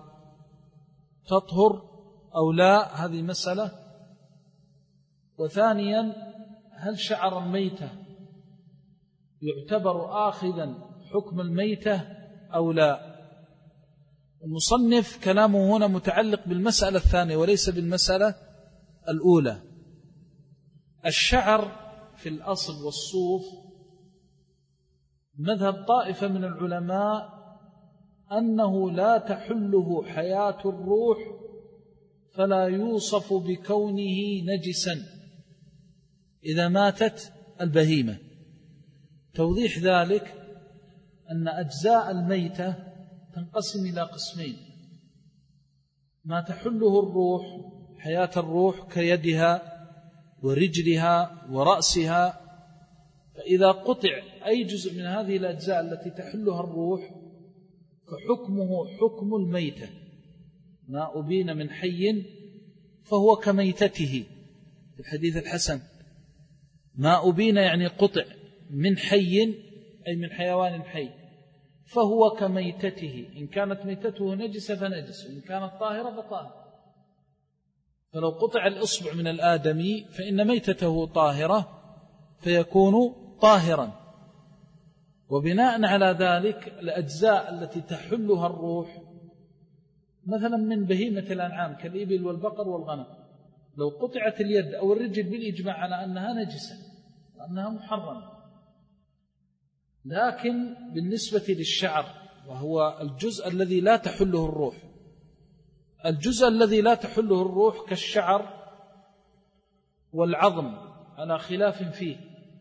تطهر أو لا؟ هذه مسألة. وثانيا هل شعر الميتة يعتبر آخذا حكم الميتة أو لا؟ المصنف كلامه هنا متعلق بالمسألة الثانية وليس بالمسألة الأولى. الشعر في الأصل والصوف مذهب طائفة من العلماء أنه لا تحله حياة الروح فلا يوصف بكونه نجسا إذا ماتت البهيمة. توضيح ذلك أن أجزاء الميتة تنقسم إلى قسمين: ما تحله الروح حياة الروح كيدها ورجلها ورأسها، فإذا قطع أي جزء من هذه الأجزاء التي تحلها الروح فحكمه حكم الميتة. ما أبين من حي فهو كميتته في الحديث الحسن. ما أبين يعني قطع من حي أي من حيوان حي فهو كميتته، إن كانت ميتته نجسة فنجس، وإن كانت طاهرة فطاهرة. فلو قطع الإصبع من الآدمي فإن ميتته طاهرة فيكون طاهرا. وبناء على ذلك الأجزاء التي تحلها الروح مثلا من بهيمة الأنعام كالإبل والبقر والغنم، لو قطعت اليد أو الرجل بالإجماع على أنها نجسة وأنها محرمة. لكن بالنسبة للشعر وهو الجزء الذي لا تحله الروح، الجزء الذي لا تحله الروح كالشعر والعظم على خلاف فيه.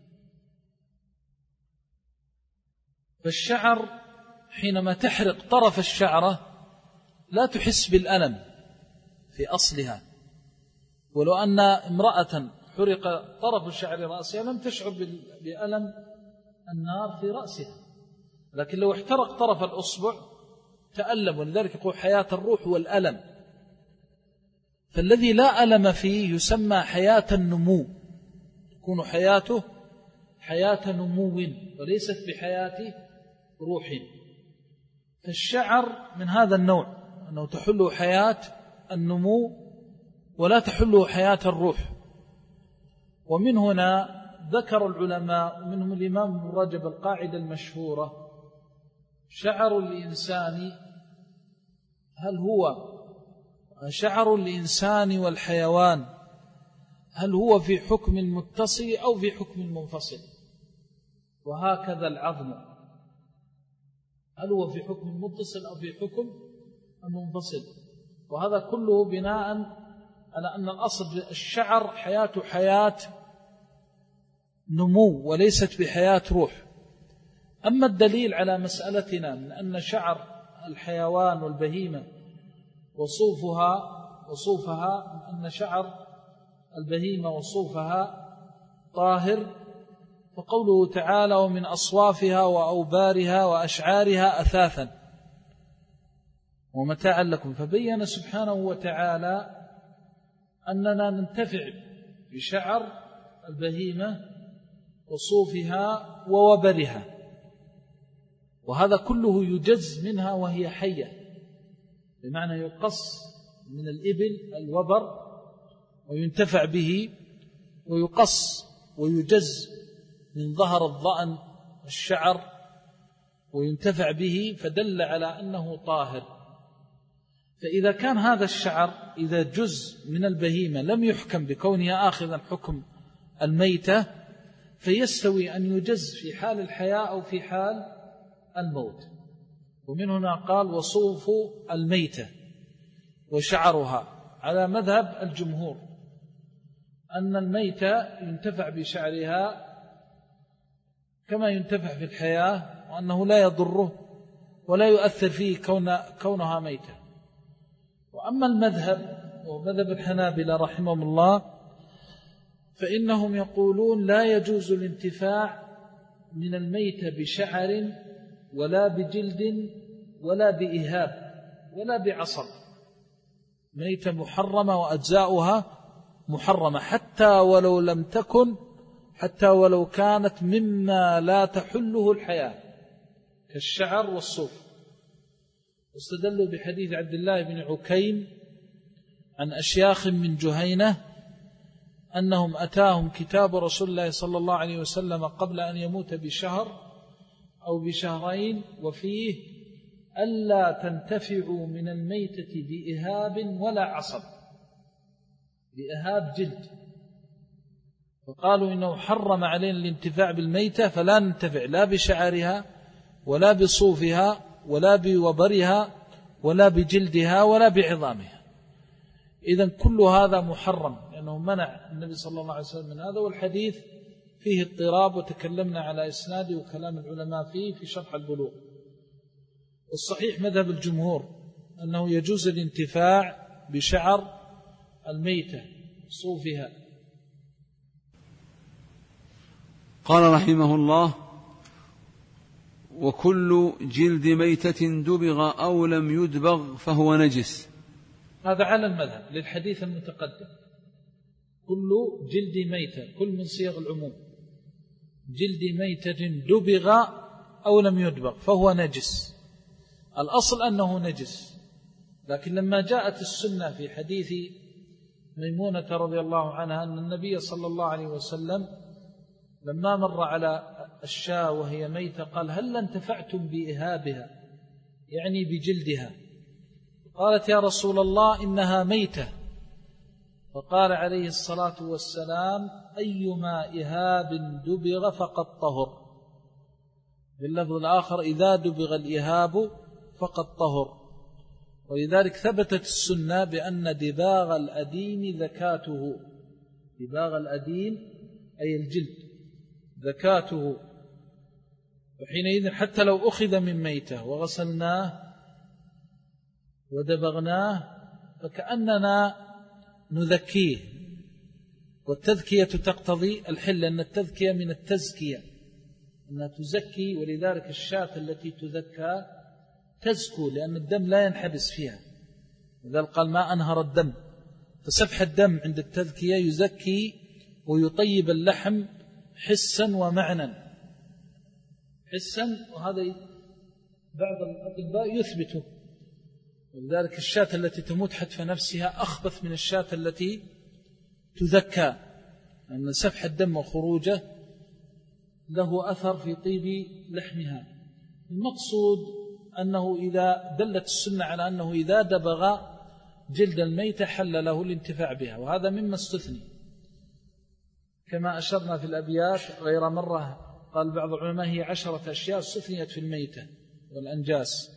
فالشعر حينما تحرق طرف الشعرة لا تحس بالألم في أصلها، ولو أن امرأة حرق طرف الشعر رأسها لم تشعر بألم النار في رأسها، لكن لو احترق طرف الأصبع تألم. ولذلك يقول حياة الروح والألم. فالذي لا ألم فيه يسمى حياة النمو، تكون حياته حياة نمو وليست بحياة روح. فالشعر من هذا النوع، أنه تحله حياة النمو ولا تحله حياة الروح. ومن هنا ذكر العلماء ومنهم الإمام ابن رجب القاعدة المشهورة: شعر الإنسان هل هو شعر الإنسان والحيوان هل هو في حكم متصل أو في حكم منفصل؟ وهكذا العظم هل هو في حكم متصل أو في حكم منفصل؟ وهذا كله بناء على أن الأصل الشعر حياة حياة نمو وليست بحياة روح. أما الدليل على مسألتنا من أن شعر الحيوان والبهيمة وصوفها وصوفها أن شعر البهيمة وصوفها طاهر، فقوله تعالى: ومن أصوافها وأوبارها وأشعارها أثاثا ومتاعا لكم. فبين سبحانه وتعالى أننا ننتفع بشعر البهيمة وصوفها ووبرها، وهذا كله يجز منها وهي حية، بمعنى يقص من الإبل الوبر وينتفع به، ويقص ويجز من ظهر الظأن والشعر وينتفع به، فدل على أنه طاهر. فإذا كان هذا الشعر إذا جزء من البهيمة لم يحكم بكونها آخذا حكم الميتة، فيستوي أن يجز في حال الحياة أو في حال الموت. ومن هنا قال: وصوف الميتة وشعرها، على مذهب الجمهور أن الميتة ينتفع بشعرها كما ينتفع في الحياة، وأنه لا يضره ولا يؤثر فيه كون كونها ميتة. وأما المذهب ومذهب الحنابلة رحمهم الله فإنهم يقولون لا يجوز الانتفاع من الميتة بشعر ولا بجلد ولا بإهاب ولا بعصب. ميتة محرمة وأجزاؤها محرمة، حتى ولو لم تكن حتى ولو كانت مما لا تحله الحياة كالشعر والصوف. واستدلوا بحديث عبد الله بن عكيم عن أشياخ من جهينة أنهم أتاهم كتاب رسول الله صلى الله عليه وسلم قبل أن يموت بشهر أو بشهرين، وفيه ألا تنتفعوا من الميتة بإهاب ولا عصب، بإهاب جلد، فقالوا إنه حرم علينا الانتفاع بالميتة، فلا ننتفع لا بشعرها ولا بصوفها ولا بوبرها ولا بجلدها ولا بعظامها. إذن كل هذا محرم، لأنه منع النبي صلى الله عليه وسلم من هذا، والحديث فيه اضطراب وتكلمنا على إسناده وكلام العلماء فيه في شرح البلوغ. والصحيح مذهب الجمهور أنه يجوز الانتفاع بشعر الميتة صوفها. قال رحمه الله: وكل جلد ميتة دبغ أو لم يدبغ فهو نجس. هذا على المذهب للحديث المتقدم، كل جلد ميتة، كل من صيغ العموم، جلد ميتة دبغ أو لم يدبغ فهو نجس. الأصل أنه نجس، لكن لما جاءت السنة في حديث ميمونة رضي الله عنها أن النبي صلى الله عليه وسلم لما مر على الشاة وهي ميتة قال: هل انتفعتم بإهابها، يعني بجلدها؟ قالت: يا رسول الله إنها ميتة. فقال عليه الصلاة والسلام: أيما إهاب دبغ فقد طهر. باللفظ الآخر: إذا دبغ الإهاب فقد طهر. ولذلك ثبتت السنة بأن دباغ الأديم ذكاته، دباغ الأديم أي الجلد ذكاته، وحينئذ حتى لو أخذ من ميته وغسلناه ودبغناه فكأننا نذكيه، والتذكية تقتضي الحل، لأن التذكية من التزكية، أنها تزكي. ولذلك الشاة التي تذكى تزكو، لأن الدم لا ينحبس فيها، لذلك قال: ما أنهر الدم. فسفح الدم عند التذكية يزكي ويطيب اللحم حسا ومعنى، حسا، وهذا بعض الأطباء يثبته. ولذلك الشاة التي تموت حتف نفسها أخبث من الشاة التي تذكى، لأن سفح الدم وخروجه له أثر في طيب لحمها. المقصود أنه إذا دلت السنة على أنه إذا دبغ جلد الميت حل له الانتفاع بها، وهذا مما استثني، كما أشرنا في الأبيات غير مرة. قال بعض العلماء: هي عشرة أشياء استثنيت في الميتة والأنجاس،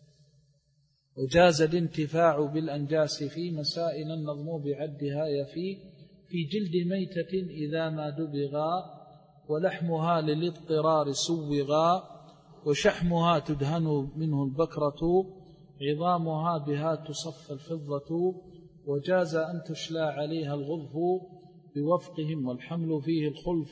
وجاز الانتفاع بالأنجاس في مسائل النظم بعدها يفي، في جلد ميتة إذا ما دبغا، ولحمها للاضطرار سوغا، وشحمها تدهن منه البكرة، عظامها بها تصف الفضة، وجاز أن تشلى عليها الغضف بوفقهم، والحمل فيه الخلف،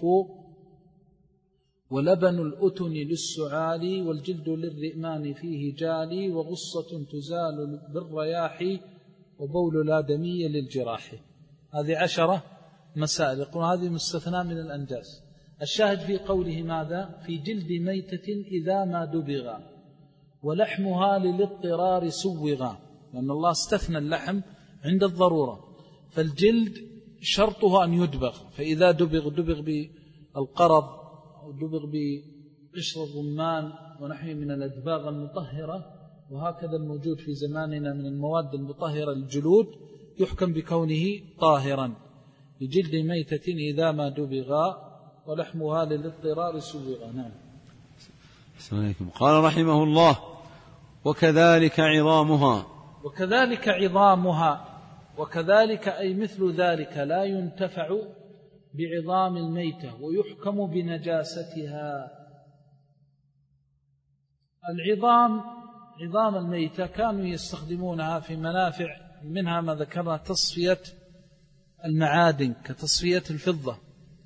ولبن الأتن للسعال، والجلد للرئمان فيه جالي، وغصة تزال بالرياح، وبول الآدمي للجراح. هذه عشرة مسائل، يقول هذه مستثنى من الأنجاس. الشاهد في قوله ماذا؟ في جلد ميتة إذا ما دبغ، ولحمها للاضطرار سوغا، لأن الله استثنى اللحم عند الضرورة، فالجلد شرطه أن يدبغ، فإذا دبغ دبغ بالقرض أو دبغ بقشر الرمان ونحن من الأدباغ المطهرة، وهكذا الموجود في زماننا من المواد المطهرة للجلود يحكم بكونه طاهرا. بجلد ميتة إذا ما دبغ، ولحمها للاضطرار سوغا. نعم. السلام عليكم. قال رحمه الله: وكذلك عظامها. وكذلك عظامها، وكذلك أي مثل ذلك لا ينتفع بعظام الميتة، ويحكم بنجاستها. العظام، عظام الميتة كانوا يستخدمونها في منافع، منها ما ذكرنا تصفية المعادن كتصفية الفضة،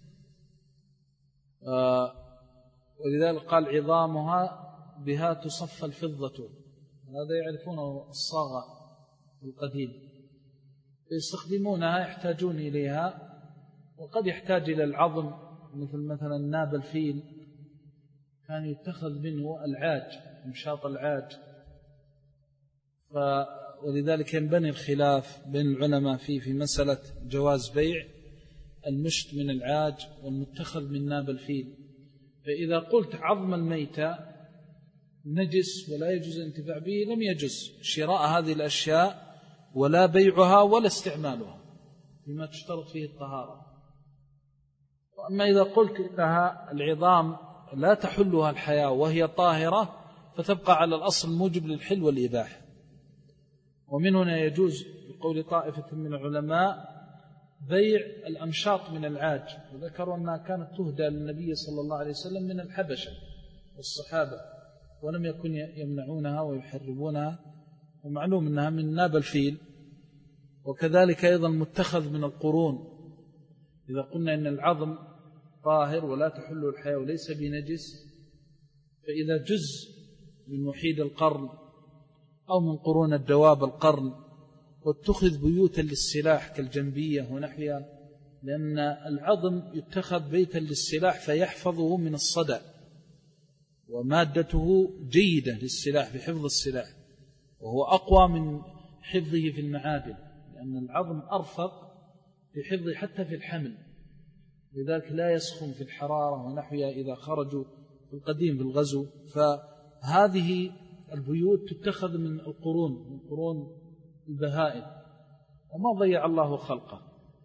ولذلك قال: عظامها بها تصفى الفضة. هذا يعرفونه الصاغة القديم، يستخدمونها، يحتاجون إليها، وقد يحتاج إلى العظم، مثل مثلا ناب الفيل كان يتخذ منه العاج، مشاط العاج. ولذلك ينبني الخلاف بين العلماء فيه في مسألة جواز بيع المشت من العاج والمتخذ من ناب الفيل. فإذا قلت عظم الميتة نجس ولا يجوز الانتفاع به لم يجوز شراء هذه الأشياء ولا بيعها ولا استعمالها بما تشترط فيه الطهارة. وأما إذا قلت إنها العظام لا تحلها الحياة وهي طاهرة فتبقى على الأصل الموجب للحل والإباحة. ومن هنا يجوز بقول طائفة من العلماء بيع الأمشاط من العاج، وذكروا أنها كانت تهدى للنبي صلى الله عليه وسلم من الحبشة والصحابة ولم يكن يمنعونها ويحربونها، ومعلوم أنها من ناب الفيل. وكذلك أيضا متخذ من القرون، إذا قلنا إن العظم طاهر ولا تحل الحياة وليس بنجس، فإذا جزء من وحيد القرن أو من قرون الدواب القرن واتخذ بيوتا للسلاح كالجنبية ونحوها، لأن العظم يتخذ بيتا للسلاح فيحفظه من الصدى، ومادته جيدة للسلاح في حفظ السلاح، وهو أقوى من حفظه في المعادن، لأن العظم أرفق في حفظه حتى في الحمل، لذلك لا يسخن في الحرارة ونحوها إذا خرجوا في القديم في الغزو. فهذه البيوت تتخذ من القرون، من قرون البهائم، وما ضيع الله خلقه.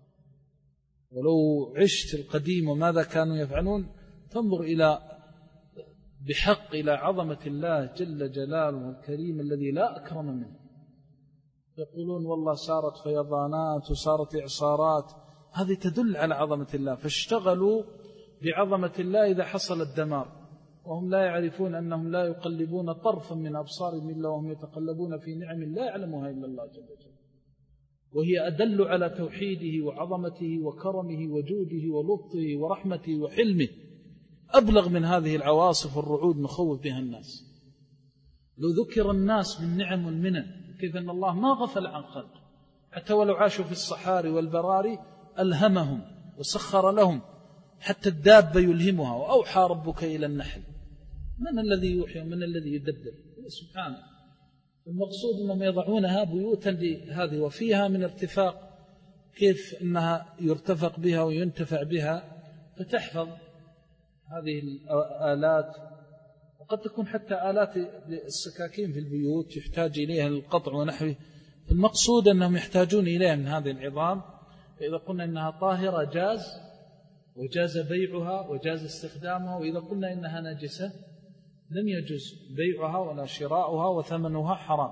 ولو عشت القديم وماذا كانوا يفعلون تنظر إلى بحق إلى عظمة الله جل جلاله الكريم الذي لا أكرم منه. يقولون والله صارت فيضانات وصارت إعصارات، هذه تدل على عظمة الله، فاشتغلوا بعظمة الله إذا حصل الدمار، وهم لا يعرفون أنهم لا يقلبون طرفا من أبصارهم إلا وهم يتقلبون في نعم لا يعلمها إلا الله جل جلاله، وهي أدل على توحيده وعظمته وكرمه وجوده ولطفه ورحمته وحلمه، أبلغ من هذه العواصف والرعود نخوف بها الناس. لو ذكر الناس من نعم والمنن كيف أن الله ما غفل عن خلقه، حتى ولو عاشوا في الصحاري والبراري ألهمهم وسخر لهم، حتى الدابة يلهمها، وأوحى ربك إلى النحل. من الذي يوحي ومن الذي يدبر؟ سبحانه. المقصود أنهم يضعونها بيوتا لهذه، وفيها من ارتفاق كيف أنها يرتفق بها وينتفع بها، فتحفظ هذه الآلات. وقد تكون حتى آلات السكاكين في البيوت يحتاج إليها للقطع ونحوه، المقصود أنهم يحتاجون إليها من هذه العظام. فإذا قلنا إنها طاهرة جاز، وجاز بيعها وجاز استخدامها، وإذا قلنا إنها نجسة لم يجوز بيعها ولا شراؤها وثمنها حرام.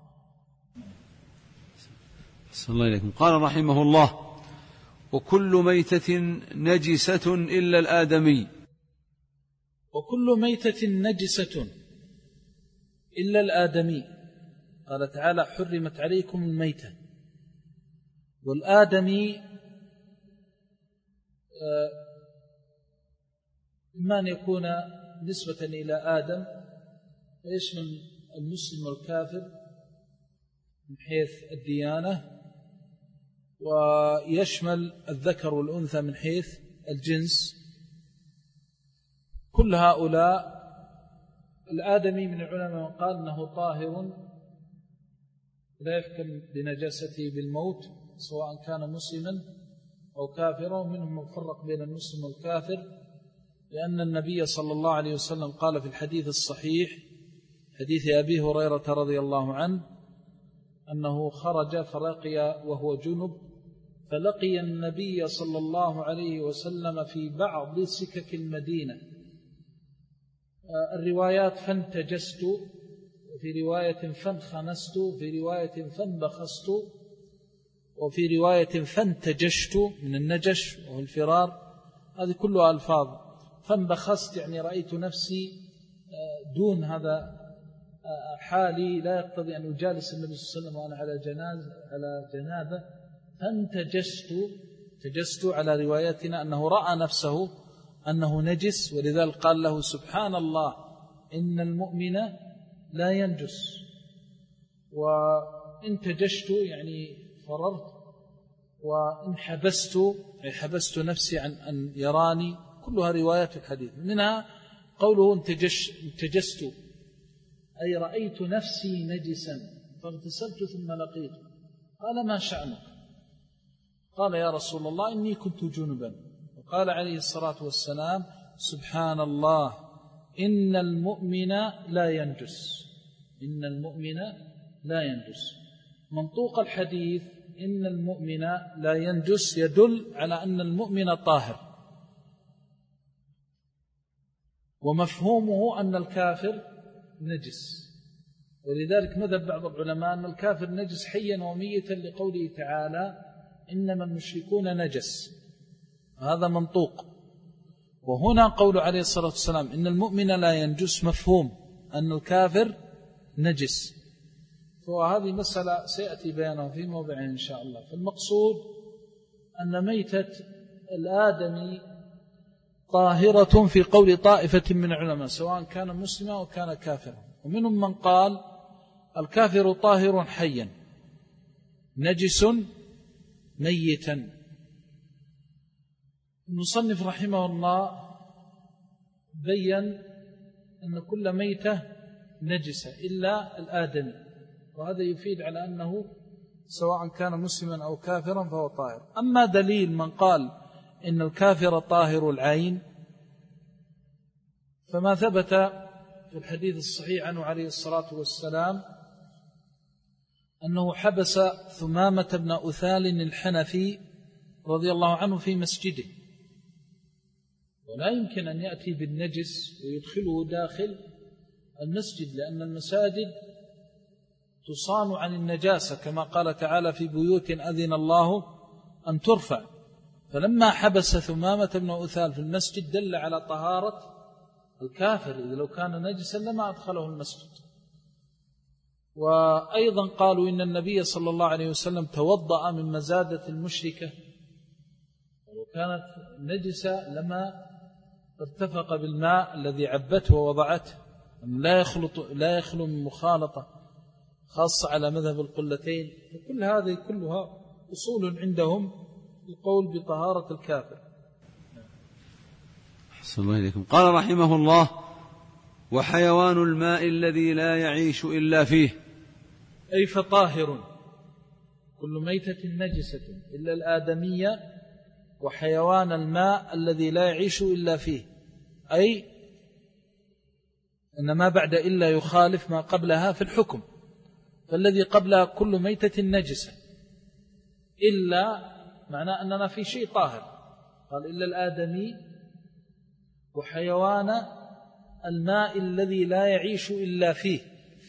صلى الله عليكم. قال رحمه الله: وكل ميتة نجسة إلا الآدمي. وكل ميتة نجسة إلا الآدمي. قال تعالى: حرمت عليكم الميتة. والآدمي إما أن يكون نسبة إلى آدم فيشمل المسلم والكافر من حيث الديانة، ويشمل الذكر والأنثى من حيث الجنس. كل هؤلاء الآدمي من العلماء قال أنه طاهر لا يحكم بنجاسته بالموت سواء كان مسلما أو كافرا، ومنهم من فرق بين المسلم والكافر، لأن النبي صلى الله عليه وسلم قال في الحديث الصحيح حديث أبي هريرة رضي الله عنه أنه خرج فلقي وهو جنب فلقي النبي صلى الله عليه وسلم في بعض سكك المدينة. الروايات فانتجست، وفي رواية فانخنست، في رواية فانبخست، وفي رواية فانتجشت من النجش وهو الفرار. هذه كلها ألفاظ. فانبخست يعني رأيت نفسي دون هذا حالي لا يقتضي أن أجالس النبي صلى الله عليه وسلم وأنا على جنازة على جنابه. فانتجشت، تجست على روايتنا أنه رأى نفسه أنه نجس، ولذلك قال له: سبحان الله إن المؤمن لا ينجس. وانتجشت يعني فررت، وإن حبست أي حبست نفسي عن أن يراني. كلها روايات الحديث. منها قوله انتجش انتجست أي رأيت نفسي نجسا فاغتسلت ثم لقيته. قال: ما شأنك؟ قال يا رسول الله إني كنت جنبا. وقال عليه الصلاة والسلام سبحان الله إن المؤمن لا ينجس، إن المؤمن لا ينجس. منطوق الحديث إن المؤمن لا ينجس يدل على أن المؤمن طاهر، ومفهومه أن الكافر نجس. ولذلك مذهب بعض العلماء أن الكافر نجس حيا وميتا لقوله تعالى إنما المشركون نجس، هذا منطوق. وهنا قول عليه الصلاة والسلام إن المؤمن لا ينجس مفهوم أن الكافر نجس. وهذه مسألة سيأتي بيانها في موضعها إن شاء الله. فالمقصود أن ميتة الآدمي طاهرة في قول طائفة من العلماء سواء كان مسلما أو كان كافرا. ومنهم من قال الكافر طاهر حيا نجس ميتا. المصنف رحمه الله بيّن أن كل ميتة نجسة إلا الآدمي، وهذا يفيد على أنه سواء كان مسلما أو كافرا فهو طاهر. أما دليل من قال إن الكافر طاهر العين فما ثبت في الحديث الصحيح عنه عليه الصلاة والسلام أنه حبس ثمامة بن أثال الحنفي رضي الله عنه في مسجده، ولا يمكن أن يأتي بالنجس ويدخله داخل المسجد، لأن المساجد تصان عن النجاسة كما قال تعالى في بيوت أذن الله أن ترفع. فلما حبس ثمامة بن أثال في المسجد دل على طهارة الكافر، إذا لو كان نجسا لما أدخله المسجد. وأيضا قالوا إن النبي صلى الله عليه وسلم توضأ من مزادة المشركة، ولو كانت نجسة لما ارتفق بالماء الذي عبته ووضعته، لا يخلط لا يخلو من مخالطة، خاصة على مذهب القلتين. وكل هذه كلها أصول عندهم القول بطهارة الكافر. أحسن الله إليكم. قال رحمه الله وحيوان الماء الذي لا يعيش إلا فيه، أي فطاهر كل ميتة نجسة إلا الآدمية وحيوان الماء الذي لا يعيش إلا فيه، أي أن ما بعد إلا يخالف ما قبلها في الحكم، فالذي قبلها كل ميتة نجسة إلا معنى أننا في شيء طاهر. قال إلا الآدمي وحيوان الماء الذي لا يعيش إلا فيه.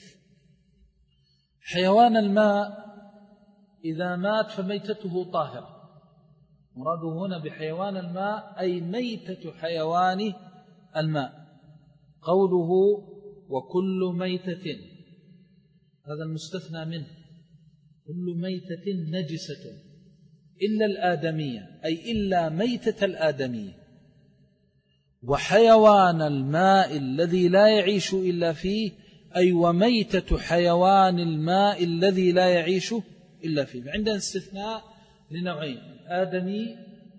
حيوان الماء إذا مات فميتته طاهرة، مراده هنا بحيوان الماء أي ميتة حيوان الماء. قوله وكل ميتة هذا المستثنى منه، كل ميتة نجسة إلا الآدمية أي إلا ميتة الآدمية. وحيوان الماء الذي لا يعيش إلا فيه أي وميتة حيوان الماء الذي لا يعيش إلا فيه. عندنا استثناء لنوعين، آدمي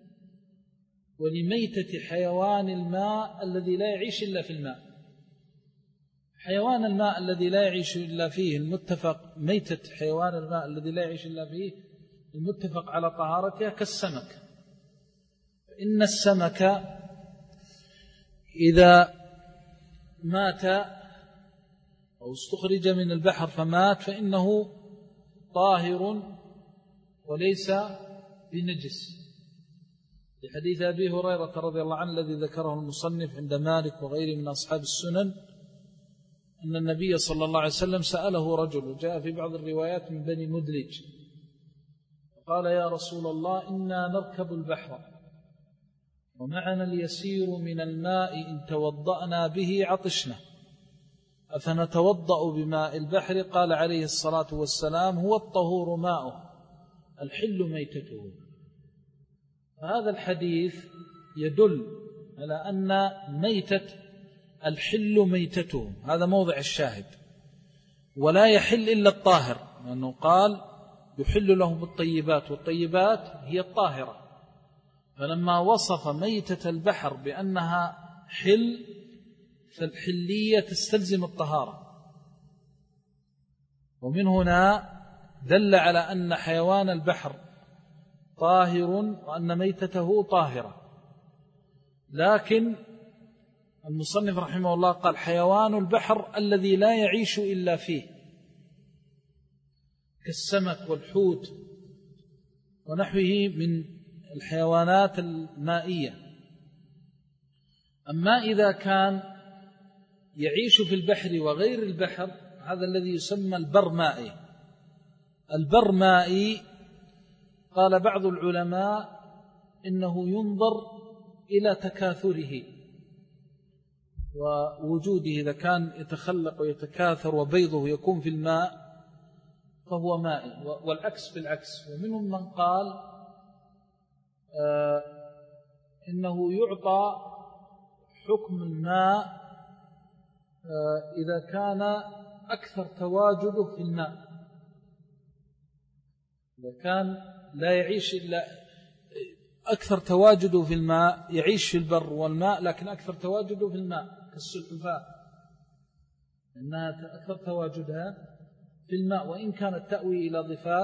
ولميتة حيوان الماء الذي لا يعيش إلا في الماء. حيوان الماء الذي لا يعيش إلا فيه المتفق، ميتة حيوان الماء الذي لا يعيش إلا فيه المتفق على طهارتها كالسمك. إن السمك إذا مات أو استخرج من البحر فمات فإنه طاهر وليس بنجس، لحديث أبي هريرة رضي الله عنه الذي ذكره المصنف عند مالك وغيره من أصحاب السنن أن النبي صلى الله عليه وسلم سأله رجل، وجاء في بعض الروايات من بني مدلج، قال يا رسول الله إنا نركب البحر ومعنا اليسير من الماء إن توضأنا به عطشنا أفنتوضأ بماء البحر؟ قال عليه الصلاة والسلام هو الطهور ماؤه الحل ميتته. هذا الحديث يدل على أن ميتة الحل ميتته، هذا موضع الشاهد. ولا يحل إلا الطاهر، لأنه قال يحل لهم الطيبات، والطيبات هي الطاهرة. فلما وصف ميتة البحر بأنها حل فالحلية تستلزم الطهارة، ومن هنا دل على أن حيوان البحر طاهر وأن ميتته طاهرة. لكن المصنف رحمه الله قال حيوان البحر الذي لا يعيش إلا فيه كالسمك والحوت ونحوه من الحيوانات المائية. أما إذا كان يعيش في البحر وغير البحر هذا الذي يسمى البرمائي. البرمائي قال بعض العلماء إنه ينظر إلى تكاثره ووجوده، إذا كان يتخلق ويتكاثر وبيضه يكون في الماء فهو مائي، والعكس بالعكس. ومنهم من قال آه إنه يعطى حكم الماء آه إذا كان أكثر تواجده في الماء، إذا كان لا يعيش إلا أكثر تواجده في الماء، يعيش في البر والماء لكن أكثر تواجده في الماء كالسلحفاة، إنها أكثر تواجدها في الماء وإن كانت تأوي إلى ضفاف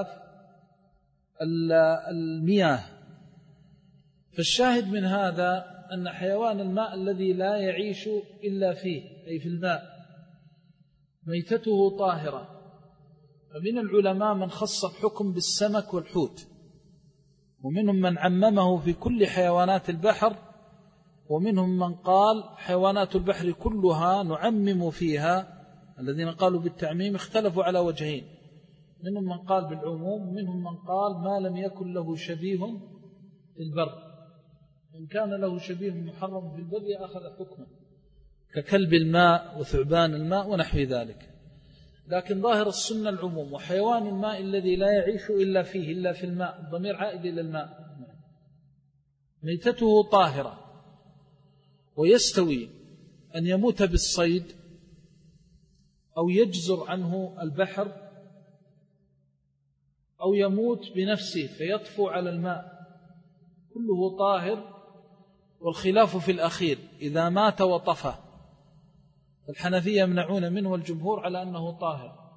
المياه. فالشاهد من هذا أن حيوان الماء الذي لا يعيش إلا فيه أي في الماء ميتته طاهرة. فمن العلماء من خص الحكم بالسمك والحوت، ومنهم من عممه في كل حيوانات البحر، ومنهم من قال حيوانات البحر كلها نعمم فيها. الذين قالوا بالتعميم اختلفوا على وجهين، منهم من قال بالعموم، منهم من قال ما لم يكن له شبيه في البر، إن كان له شبيه محرم في البر أخذ حكمه ككلب الماء وثعبان الماء ونحو ذلك. لكن ظاهر السنة العموم. وحيوان الماء الذي لا يعيش إلا فيه إلا في الماء، الضمير عائد إلى الماء، ميتته طاهرة. ويستوي أن يموت بالصيد أو يجزر عنه البحر أو يموت بنفسه فيطفو على الماء، كله طاهر. والخلاف في الأخير إذا مات وطفى، الحنفية يمنعون منه والجمهور على أنه طاهر.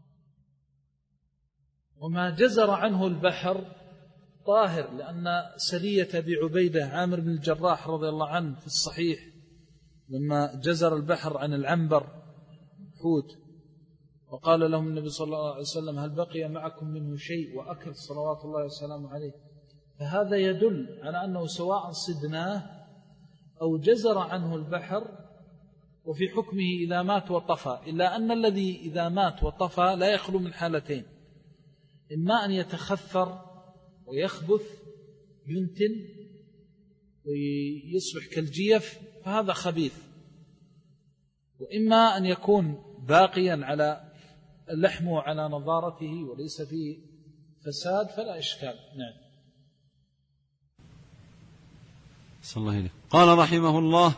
وما جزر عنه البحر طاهر، لأن سرية أبي عبيدة عامر بن الجراح رضي الله عنه في الصحيح لما جزر البحر عن العنبر حوت وقال لهم النبي صلى الله عليه وسلم هل بقي معكم منه شيء، وأكل صلوات الله وسلامه عليه. فهذا يدل على أنه سواء صدناه أو جزر عنه البحر وفي حكمه إذا مات وطفى، إلا أن الذي إذا مات وطفى لا يخلو من حالتين: إما أن يتخثر ويخبث ينتن ويصبح كالجيف فهذا خبيث، وإما أن يكون باقيا على لحمه على نضارته وليس فيه فساد فلا إشكال. نعم. صلى الله عليه. قال رحمه الله: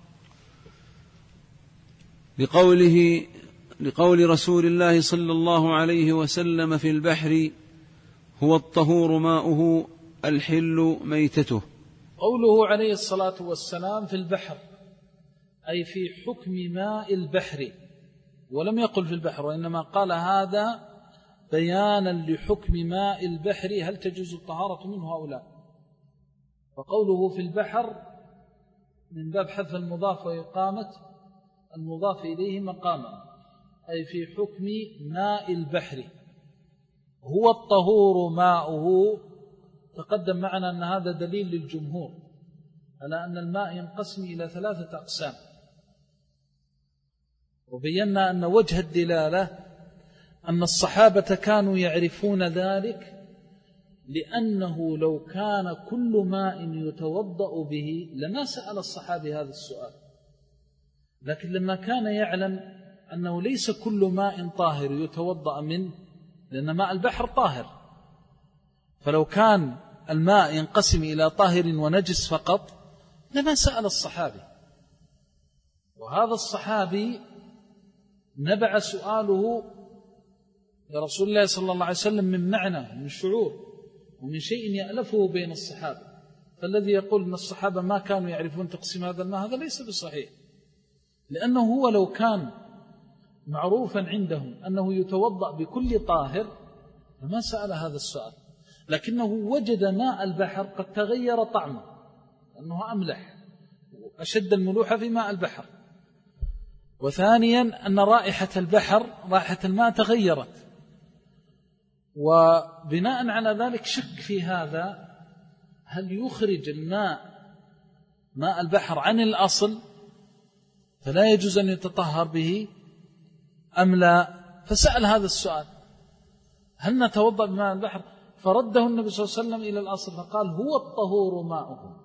لقوله لقول رسول الله صلى الله عليه وسلم في البحر هو الطهور ماؤه الحل ميتته. قوله عليه الصلاة والسلام في البحر أي في حكم ماء البحر، ولم يقل في البحر، وإنما قال هذا بيانا لحكم ماء البحر هل تجوز الطهارة منه أو لا. وقوله في البحر من باب حذف المضاف وإقامة المضاف إليه مقاما، أي في حكم ماء البحر. هو الطهور ماؤه، تقدم معنا أن هذا دليل للجمهور على أن الماء ينقسم إلى ثلاثة أقسام، وبينا أن وجه الدلالة أن الصحابة كانوا يعرفون ذلك، لأنه لو كان كل ماء يتوضأ به لما سأل الصحابي هذا السؤال. لكن لما كان يعلم أنه ليس كل ماء طاهر يتوضأ منه، لأن ماء البحر طاهر، فلو كان الماء ينقسم إلى طاهر ونجس فقط لما سأل الصحابي. وهذا الصحابي نبع سؤاله لرسول الله صلى الله عليه وسلم من معنى، من شعور ومن شيء يألفه بين الصحابة. فالذي يقول أن الصحابة ما كانوا يعرفون تقسيم هذا الماء هذا ليس بصحيح، لأنه هو لو كان معروفا عندهم أنه يتوضأ بكل طاهر لما سأل هذا السؤال. لكنه وجد ماء البحر قد تغير طعمه أنه أملح أشد الملوحة في ماء البحر. وثانيا أن رائحة البحر رائحة الماء تغيرت، وبناء على ذلك شك في هذا، هل يخرج الماء ماء البحر عن الأصل فلا يجوز أن يتطهر به أم لا؟ فسأل هذا السؤال: هل نتوضأ بماء البحر؟ فرده النبي صلى الله عليه وسلم إلى الأصل فقال: هو الطهور ماؤه.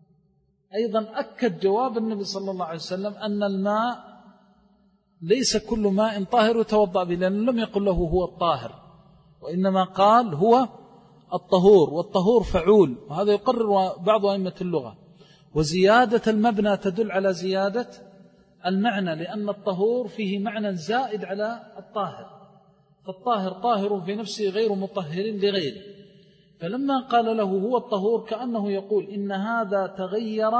أيضا أكد جواب النبي صلى الله عليه وسلم أن الماء ليس كل ماء طاهر يتوضأ به، لأنه لم يقل له هو الطاهر، وإنما قال هو الطهور، والطهور فعول، وهذا يقرر بعض أئمة اللغة. وزيادة المبنى تدل على زيادة المعنى، لأن الطهور فيه معنى زائد على الطاهر، فالطاهر طاهر في نفسه غير مطهر لغيره. فلما قال له هو الطهور كأنه يقول إن هذا تغير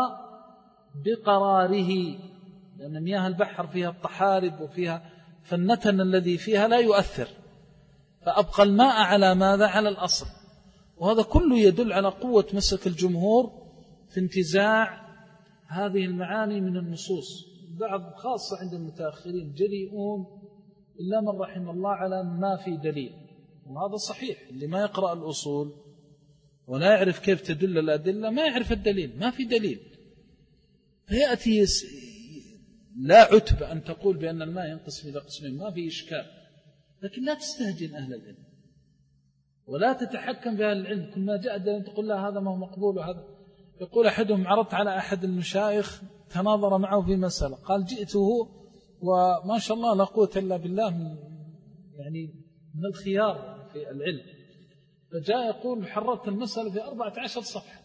بقراره، لأن مياه البحر فيها الطحالب وفيها فالنتن الذي فيها لا يؤثر، فأبقى الماء على ماذا؟ على الأصل. وهذا كله يدل على قوة مسلك الجمهور في انتزاع هذه المعاني من النصوص. بعض خاصة عند المتأخرين جريئون إلا من رحم الله على ما في دليل، وهذا صحيح. اللي ما يقرأ الأصول ولا يعرف كيف تدل الأدلة ما يعرف الدليل، ما في دليل. فيأتي يس... لا عتب أن تقول بأن الماء ينقسم إلى قسمين، ما في إشكال، لكن لا تستهجن أهل العلم ولا تتحكم بأهل العلم. كل ما جاء دليل تقول لا هذا ما هو مقبول وهذا. يقول أحدهم: عرضت على أحد المشايخ تناظر معه في مسألة، قال جئته وما شاء الله لا قوة إلا بالله من يعني من الخيار في العلم، فجاء يقول حررت المسألة في أربعة عشر صفحة،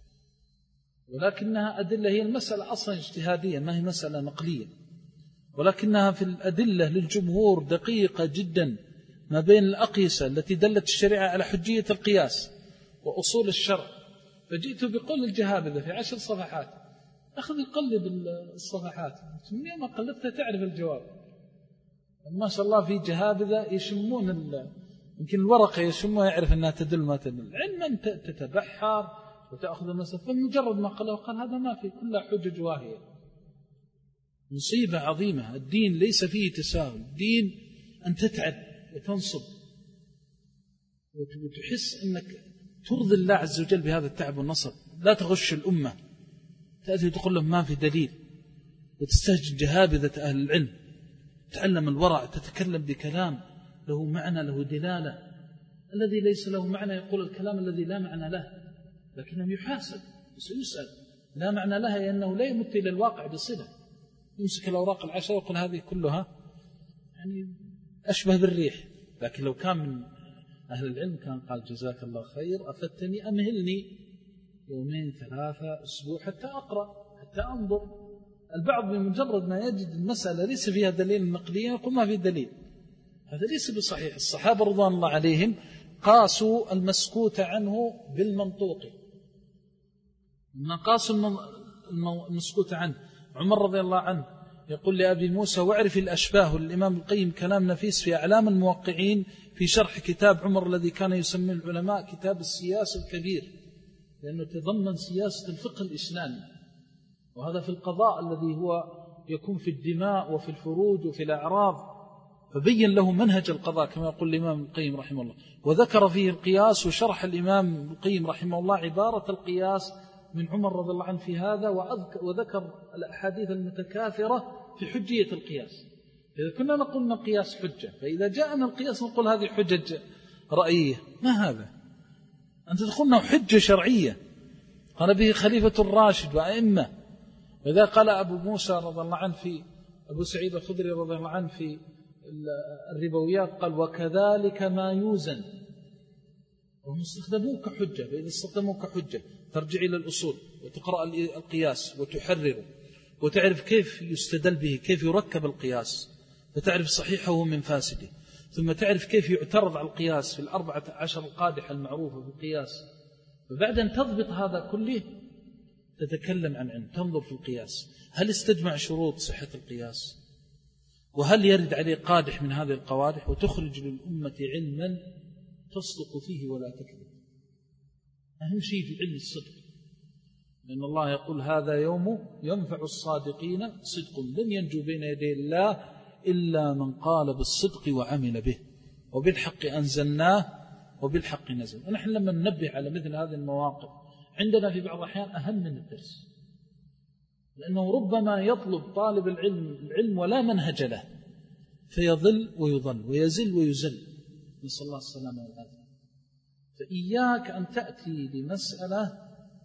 ولكنها أدلة، هي المسألة أصلا اجتهادية ما هي مسألة نقلية، ولكنها في الأدلة للجمهور دقيقة جدا ما بين الأقيسة التي دلت الشريعة على حجية القياس وأصول الشرع. فجئت بقول الجهابذة في عشر صفحات، أخذ يقلب الصفحات، من يوم قلبتها تعرف الجواب. ما شاء الله في جهابذة يشمون يمكن الورقة يشموها يعرف أنها تدل ما تدل، علما تتبحر وتأخذ المسألة، فمجرد ما قاله قال هذا ما في، كلها حجج واهية. مصيبة عظيمة. الدين ليس فيه تساهل، الدين أن تتعب وتنصب وتحس أنك ترضي الله عز وجل بهذا التعب والنصب، لا تغش الأمة. تأتي وتقول لهم ما في دليل، وتستهجن جهابذة أهل العلم، تعلم الورع، تتكلم بكلام له معنى له دلالة. الذي ليس له معنى يقول الكلام الذي لا معنى له، لكنه يحاسب وسيسأل. لا معنى لها لأنه لا يمت إلى الواقع بصلة. يمسك الأوراق العشرة ويقول هذه كلها يعني أشبه بالريح، لكن لو كان من أهل العلم كان قال جزاك الله خير أفتني، أمهلني يومين ثلاثة أسبوع حتى أقرأ حتى أنظر. البعض بمجرد ما يجد المسألة ليس فيها دليل نقلي يقول ما في دليل، هذا ليس بصحيح. الصحابة رضوان الله عليهم قاسوا المسكوت عنه بالمنطوق، ما قاسوا المسكوت عنه. عمر رضي الله عنه يقول لأبي موسى: واعرف الأشباه. الإمام القيم كلام نفيس في أعلام الموقعين في شرح كتاب عمر الذي كان يسمي العلماء كتاب السياسة الكبير، لأنه تضمن سياسة الفقه الإسلامي، وهذا في القضاء الذي هو يكون في الدماء وفي الفروج وفي الأعراض، فبين له منهج القضاء كما يقول الإمام القيم رحمه الله. وذكر فيه القياس، وشرح الإمام القيم رحمه الله عبارة القياس من عمر رضي الله عنه في هذا، وذكر الأحاديث المتكاثرة في حجية القياس. إذا كنا نقول أن القياس حجة، فإذا جاءنا القياس نقول هذه حجج رأيية، ما هذا؟ أنت تقولنا حجة شرعية قال به خليفة الراشد وأئمة. وإذا قال أبو موسى رضي الله عنه في أبو سعيد الخدري رضي الله عنه في الربويات قال: وكذلك ما يوزن، وهم استخدموه كحجة. فإذا استخدموه كحجة ترجع إلى الأصول وتقرأ القياس وتحرره وتعرف كيف يستدل به، كيف يركب القياس، فتعرف صحيحه من فاسده، ثم تعرف كيف يعترض على القياس في الأربعة عشر القادحة المعروفة في القياس. وبعد أن تضبط هذا كله تتكلم عن علم، تنظر في القياس هل استجمع شروط صحة القياس، وهل يرد عليه قادح من هذه القوادح، وتخرج للأمة علما تصدق فيه ولا تكذب. أهم شيء في علم الصدق، لأن الله يقول هذا يوم ينفع الصادقين صدق لن ينجو بين يدي الله إلا من قال بالصدق وعمل به وبالحق أنزلناه وبالحق نزل. ونحن لما ننبه على مثل هذه المواقف عندنا في بعض الأحيان أهم من الدرس، لأنه ربما يطلب طالب العلم العلم ولا منهج له فيضل ويضل ويزل ويزل، نسأل الله السلامة والعافية. فإياك أن تأتي لمسألة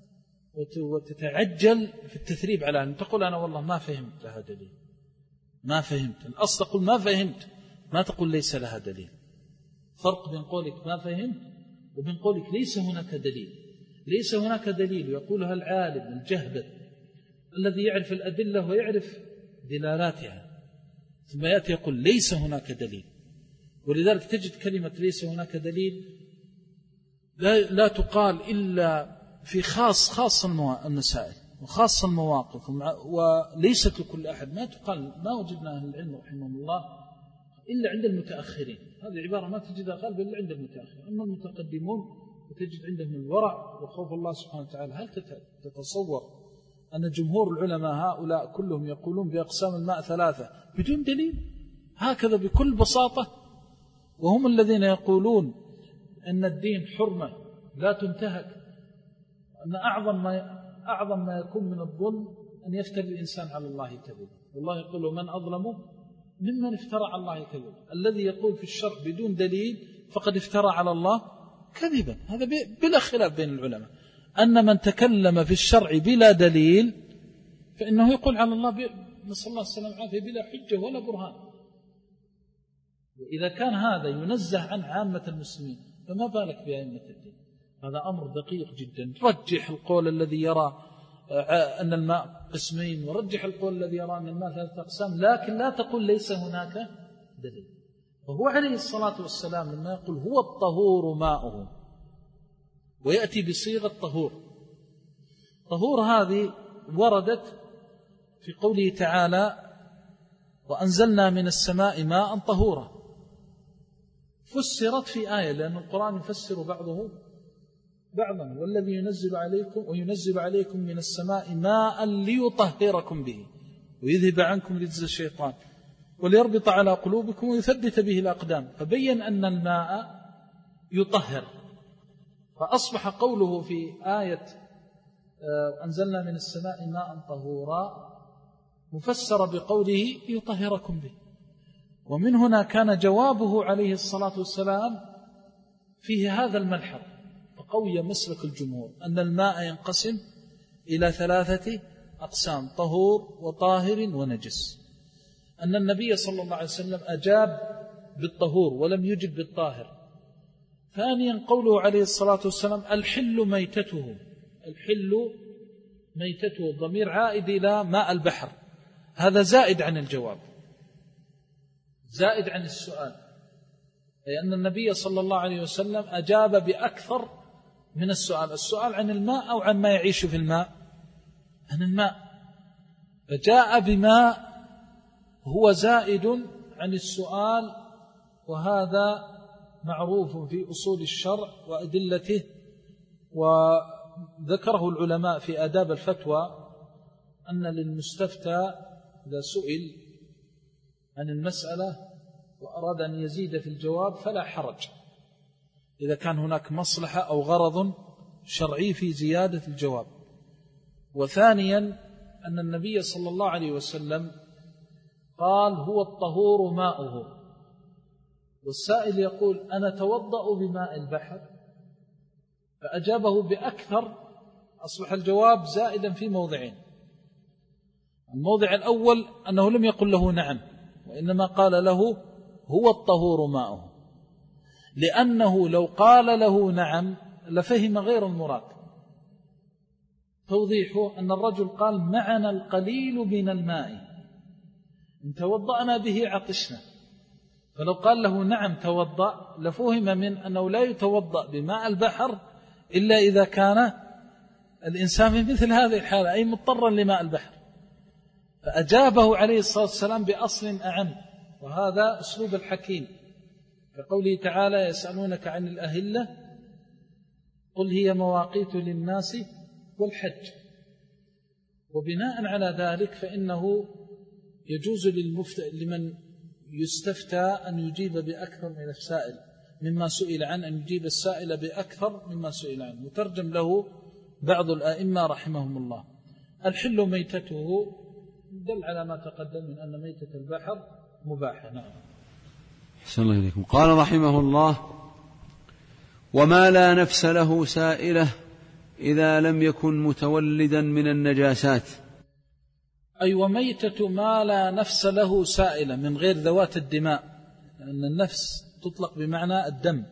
وتتعجل في التثريب على أن تقول أنا والله ما فهمت لها دليل، ما فهمت. الأصل تقول ما فهمت، ما تقول ليس لها دليل. فرق بين قولك ما فهمت وبين قولك ليس هناك دليل. ليس هناك دليل يقولها العالم الجهبذ الذي يعرف الأدلة ويعرف دلالاتها، ثم يأتي يقول ليس هناك دليل. ولذلك تجد كلمة ليس هناك دليل لا, لا تقال إلا في خاص خاص المسائل وخاص المواقف، وليست لكل أحد. ما تقال، ما وجدنا أهل العلم رحمهم الله إلا عند المتأخرين. هذه عبارة ما تجدها غالبا إلا عند المتأخرين. أما المتقدمون وتجد عندهم الورع وخوف الله سبحانه وتعالى. هل تتصور أن جمهور العلماء هؤلاء كلهم يقولون بأقسام الماء ثلاثة بدون دليل هكذا بكل بساطة؟ وهم الذين يقولون أن الدين حرمة لا تنتهك، أن أعظم ما أعظم ما يكون من الظلم أن يفتري الإنسان على الله كذبا. والله يقول من أظلم ممن افترى على الله كذبا. الذي يقول في الشرع بدون دليل فقد افترى على الله كذبا. هذا بلا خلاف بين العلماء أن من تكلم في الشرع بلا دليل فإنه يقول على الله نسأل الله السلامة والعافية بلا حجة ولا برهان. وإذا كان هذا ينزه عن عامة المسلمين فما بالك بأئمة الدين؟ هذا أمر دقيق جدا. رجح القول الذي يرى أن الماء قسمين، ورجح القول الذي يرى أن الماء ثلاثة أقسام، لكن لا تقول ليس هناك دليل. وهو عليه الصلاة والسلام لما يقول هو الطهور ماؤه ويأتي بصيغة طهور، طهور هذه وردت في قوله تعالى وأنزلنا من السماء ماء طهورا، فسرت في آية لأن القرآن يفسر بعضه بعضا. والذي ينزل عليكم وينزل عليكم من السماء ماء ليطهركم به ويذهب عنكم رجز الشيطان وليربط على قلوبكم ويثبت به الأقدام. فبين أن الماء يطهر، فأصبح قوله في آية أنزلنا من السماء ماء طهورا مفسر بقوله ليطهركم به. ومن هنا كان جوابه عليه الصلاة والسلام فيه هذا الملحظ، فقوي مسلك الجمهور أن الماء ينقسم إلى ثلاثة أقسام: طهور وطاهر ونجس. أن النبي صلى الله عليه وسلم أجاب بالطهور ولم يجب بالطاهر. ثانيا قوله عليه الصلاة والسلام الحل ميتته، الحل ميتته الضمير عائد إلى ماء البحر، هذا زائد عن الجواب، زائد عن السؤال، لأن النبي صلى الله عليه وسلم أجاب بأكثر من السؤال. السؤال عن الماء أو عن ما يعيش في الماء؟ عن الماء، فجاء بماء هو زائد عن السؤال، وهذا معروف في أصول الشرع وأدلته، وذكره العلماء في آداب الفتوى أن للمستفتى إذا سئل عن المسألة وأراد أن يزيد في الجواب فلا حرج إذا كان هناك مصلحة أو غرض شرعي في زيادة الجواب. وثانيا أن النبي صلى الله عليه وسلم قال هو الطهور ماؤه، والسائل يقول أنا توضأ بماء البحر، فأجابه بأكثر، أصبح الجواب زائدا في موضعين. الموضع الأول أنه لم يقل له نعم، وإنما قال له هو الطهور ماؤه، لأنه لو قال له نعم لفهم غير المراد. توضيحه أن الرجل قال معنا القليل من الماء إن توضأنا به عطشنا، فلو قال له نعم توضأ لفهم من أنه لا يتوضأ بماء البحر إلا إذا كان الإنسان في مثل هذه الحالة، أي مضطرا لماء البحر. فأجابه عليه الصلاة والسلام بأصل أعم، وهذا أسلوب الحكيم، كقوله تعالى يسألونك عن الأهلة قل هي مواقيت للناس والحج. وبناء على ذلك فإنه يجوز لمن يستفتى أن يجيب بأكثر من السائل مما سئل عنه، أن يجيب السائل بأكثر مما سئل عنه. وترجم له بعض الآئمة رحمهم الله. الحل ميتته دل على ما تقدم من أن ميتة البحر مباحة. نعم. أحسن الله إليكم. قال رحمه الله: وما لا نفس له سائلة إذا لم يكن متولدا من النجاسات. أي وميتة ما لا نفس له سائلة من غير ذوات الدماء، لأن النفس تطلق بمعنى الدم.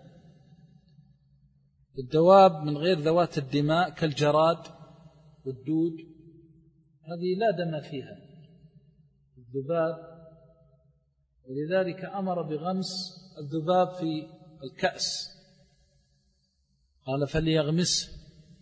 الدواب من غير ذوات الدماء كالجراد والدود هذه لا دم فيها، الذباب، ولذلك أمر بغمس الذباب في الكأس، قال فليغمسه.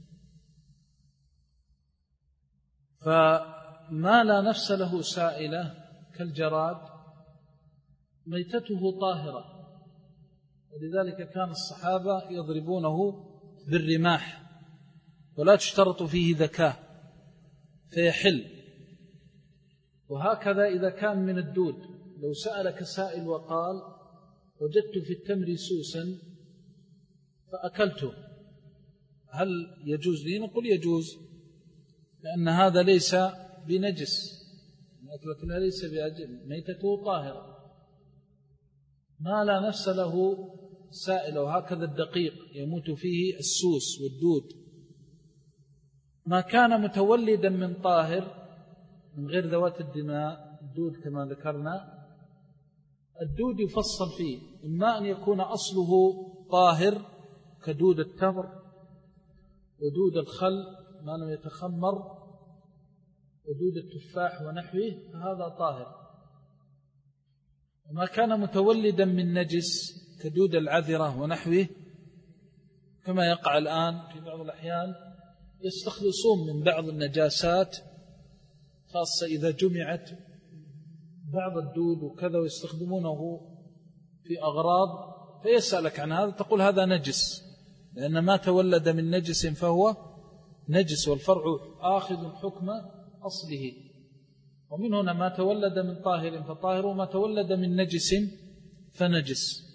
فما لا نفس له سائلة كالجراد ميتته طاهرة، ولذلك كان الصحابة يضربونه بالرماح ولا تشترط فيه ذكاء فيحل. وهكذا إذا كان من الدود، لو سألك سائل وقال وجدت في التمر سوسا فأكلته هل يجوز لي؟ نقول يجوز، لأن هذا ليس بنجس، أكلتها ليس بأجل، ميتته طاهرة. ما لا نفس له سائل. وهكذا الدقيق يموت فيه السوس والدود. ما كان متولدا من طاهر من غير ذوات الدماء، الدود كما ذكرنا، الدود يفصل فيه، إما أن يكون أصله طاهر كدود التمر ودود الخل ما لم يتخمر ودود التفاح ونحوه، فهذا طاهر. وما كان متولدا من نجس كدود العذرة ونحوه، كما يقع الآن في بعض الأحيان يستخلصون من بعض النجاسات، خاصة إذا جمعت بعض الدود وكذا ويستخدمونه في أغراض، فيسألك عن هذا تقول هذا نجس، لأن ما تولد من نجس فهو نجس، والفرع آخذ حكم أصله. ومن هنا ما تولد من طاهر فطاهر، وما تولد من نجس فنجس.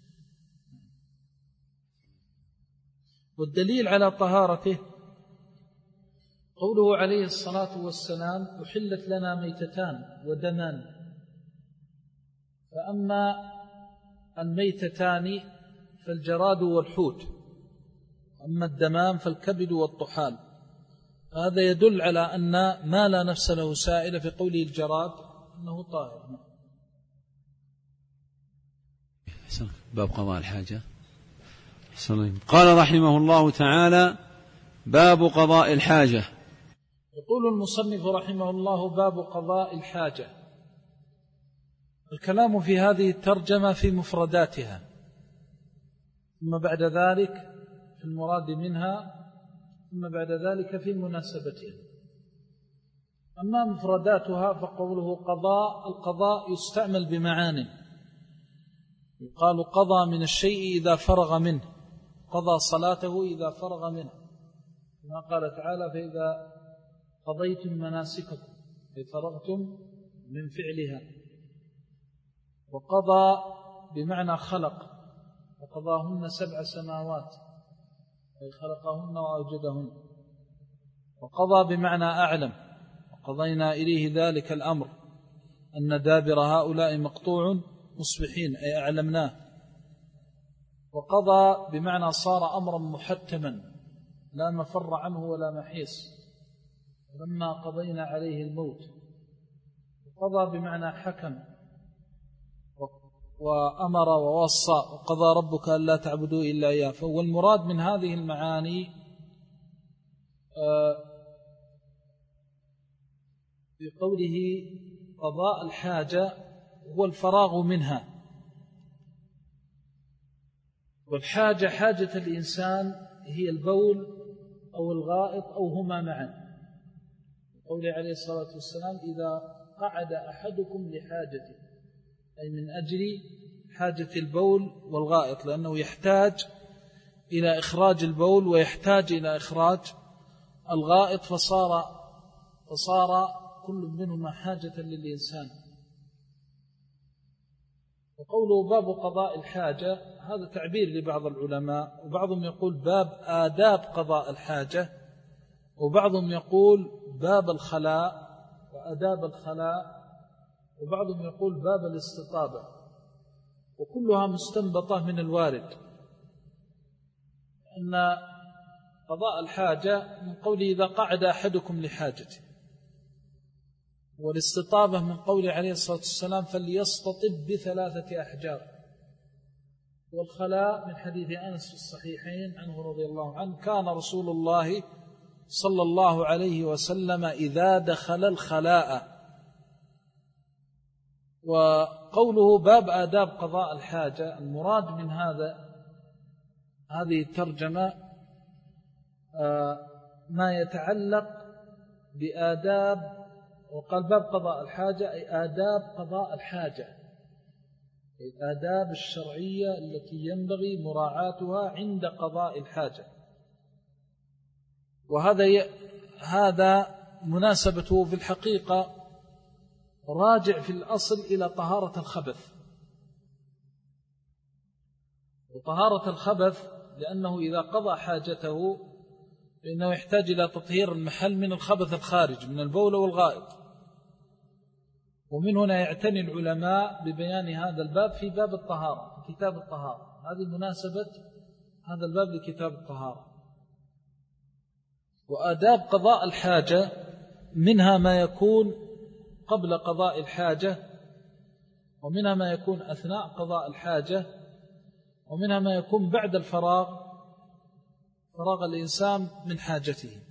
والدليل على طهارته قوله عليه الصلاة والسلام: أحلت لنا ميتتان ودمان. فأما الميتتان فالجراد والحوت، أما الدمان فالكبد والطحال. هذا يدل على أن ما لا نفس له سائل في قوله الجراد أنه طاهر. باب قضاء الحاجة. قال رحمه الله تعالى: باب قضاء الحاجة. يقول المصنف رحمه الله: باب قضاء الحاجة. الكلام في هذه الترجمة في مفرداتها، ثم بعد ذلك في المراد منها، ثم بعد ذلك في مناسبتها. أما مفرداتها فقوله قضاء، القضاء يستعمل بمعان. يقال قضى من الشيء إذا فرغ منه، قضى صلاته إذا فرغ منه، كما قال تعالى: فإذا قضيتم مناسككم أي فرغتم من فعلها. وقضى بمعنى خلق، وقضاهن سبع سماوات أي خلقهن وأوجدهن. وقضى بمعنى أعلم، وقضينا إليه ذلك الأمر أن دابر هؤلاء مقطوع مصبحين أي أعلمناه. وقضى بمعنى صار أمرا محتما لا مفر عنه ولا محيص، لما قضينا عليه الموت. وقضى بمعنى حكم وأمر ووصى، وقضى ربك ألا تعبدوا إلا إياه. فهو المراد من هذه المعاني بقوله قضاء الحاجة هو الفراغ منها. والحاجة حاجة الإنسان هي البول أو الغائط أو هما معا. قوله عليه الصلاة والسلام: إذا قعد أحدكم لحاجته، أي من أجل حاجة البول والغائط، لأنه يحتاج إلى إخراج البول ويحتاج إلى إخراج الغائط، فصار فصار كل منهما حاجة للإنسان. وقوله باب قضاء الحاجة هذا تعبير لبعض العلماء، وبعضهم يقول باب آداب قضاء الحاجة، وبعضهم يقول باب الخلاء وآداب الخلاء، وبعضهم يقول باب الاستطابة، وكلها مستنبطة من الوارد. أن قضاء الحاجة من قوله إذا قعد أحدكم لحاجته، والاستطابة من قوله عليه الصلاة والسلام فليستطب بثلاثة أحجار، والخلاء من حديث أنس في الصحيحين عنه رضي الله عنه كان رسول الله صلى الله عليه وسلم إذا دخل الخلاء. وقوله باب آداب قضاء الحاجة المراد من هذا هذه الترجمة ما يتعلق بآداب، وقال باب قضاء الحاجة أي آداب قضاء الحاجة، الآداب الشرعية التي ينبغي مراعاتها عند قضاء الحاجة. وهذا ي... هذا مناسبته في الحقيقة راجع في الأصل إلى طهارة الخبث، وطهارة الخبث لأنه إذا قضى حاجته فإنه يحتاج إلى تطهير المحل من الخبث الخارج من البول والغائط. ومن هنا يعتني العلماء ببيان هذا الباب في باب الطهارة في كتاب الطهارة، هذه مناسبة هذا الباب لكتاب الطهارة. وآداب قضاء الحاجة منها ما يكون قبل قضاء الحاجة، ومنها ما يكون أثناء قضاء الحاجة، ومنها ما يكون بعد الفراغ فراغ الإنسان من حاجته.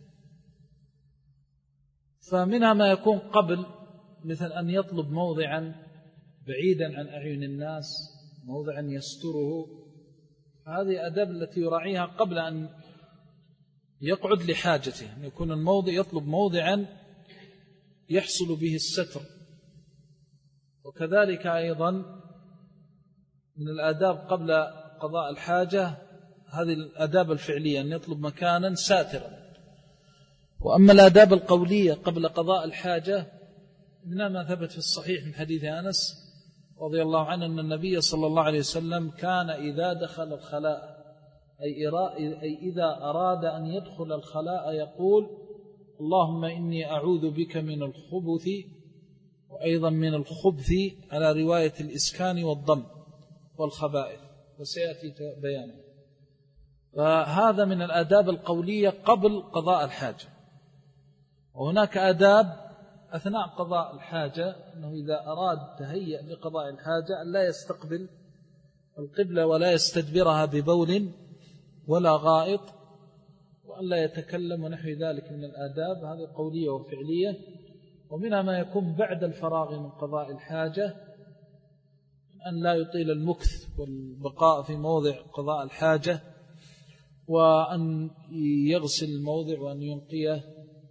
فمنها ما يكون قبل، مثل أن يطلب موضعا بعيدا عن أعين الناس، موضعا يستره، هذه أداب التي يراعيها قبل أن يقعد لحاجته، أن يكون الموضع يطلب موضعا يحصل به الستر. وكذلك أيضا من الآداب قبل قضاء الحاجة هذه الآداب الفعلية، أن يطلب مكانا ساترا. وأما الآداب القولية قبل قضاء الحاجة منها ما ثبت في الصحيح من حديث أنس رضي الله عنه أن النبي صلى الله عليه وسلم كان إذا دخل الخلاء أي إذا أراد أن يدخل الخلاء يقول اللهم إني أعوذ بك من الخبث، وأيضا من الخبث على رواية الإسكان والضم والخبائث، وسيأتي بيانه. فهذا من الآداب القولية قبل قضاء الحاجة. وهناك آداب أثناء قضاء الحاجة، أنه إذا أراد تهيأ لقضاء الحاجة أن لا يستقبل القبلة ولا يستدبرها ببول ولا غائط، وأن لا يتكلم ونحو ذلك من الآداب، هذه قولية وفعلية. ومنها ما يكون بعد الفراغ من قضاء الحاجة، أن لا يطيل المكث والبقاء في موضع قضاء الحاجة، وأن يغسل الموضع وأن ينقيه،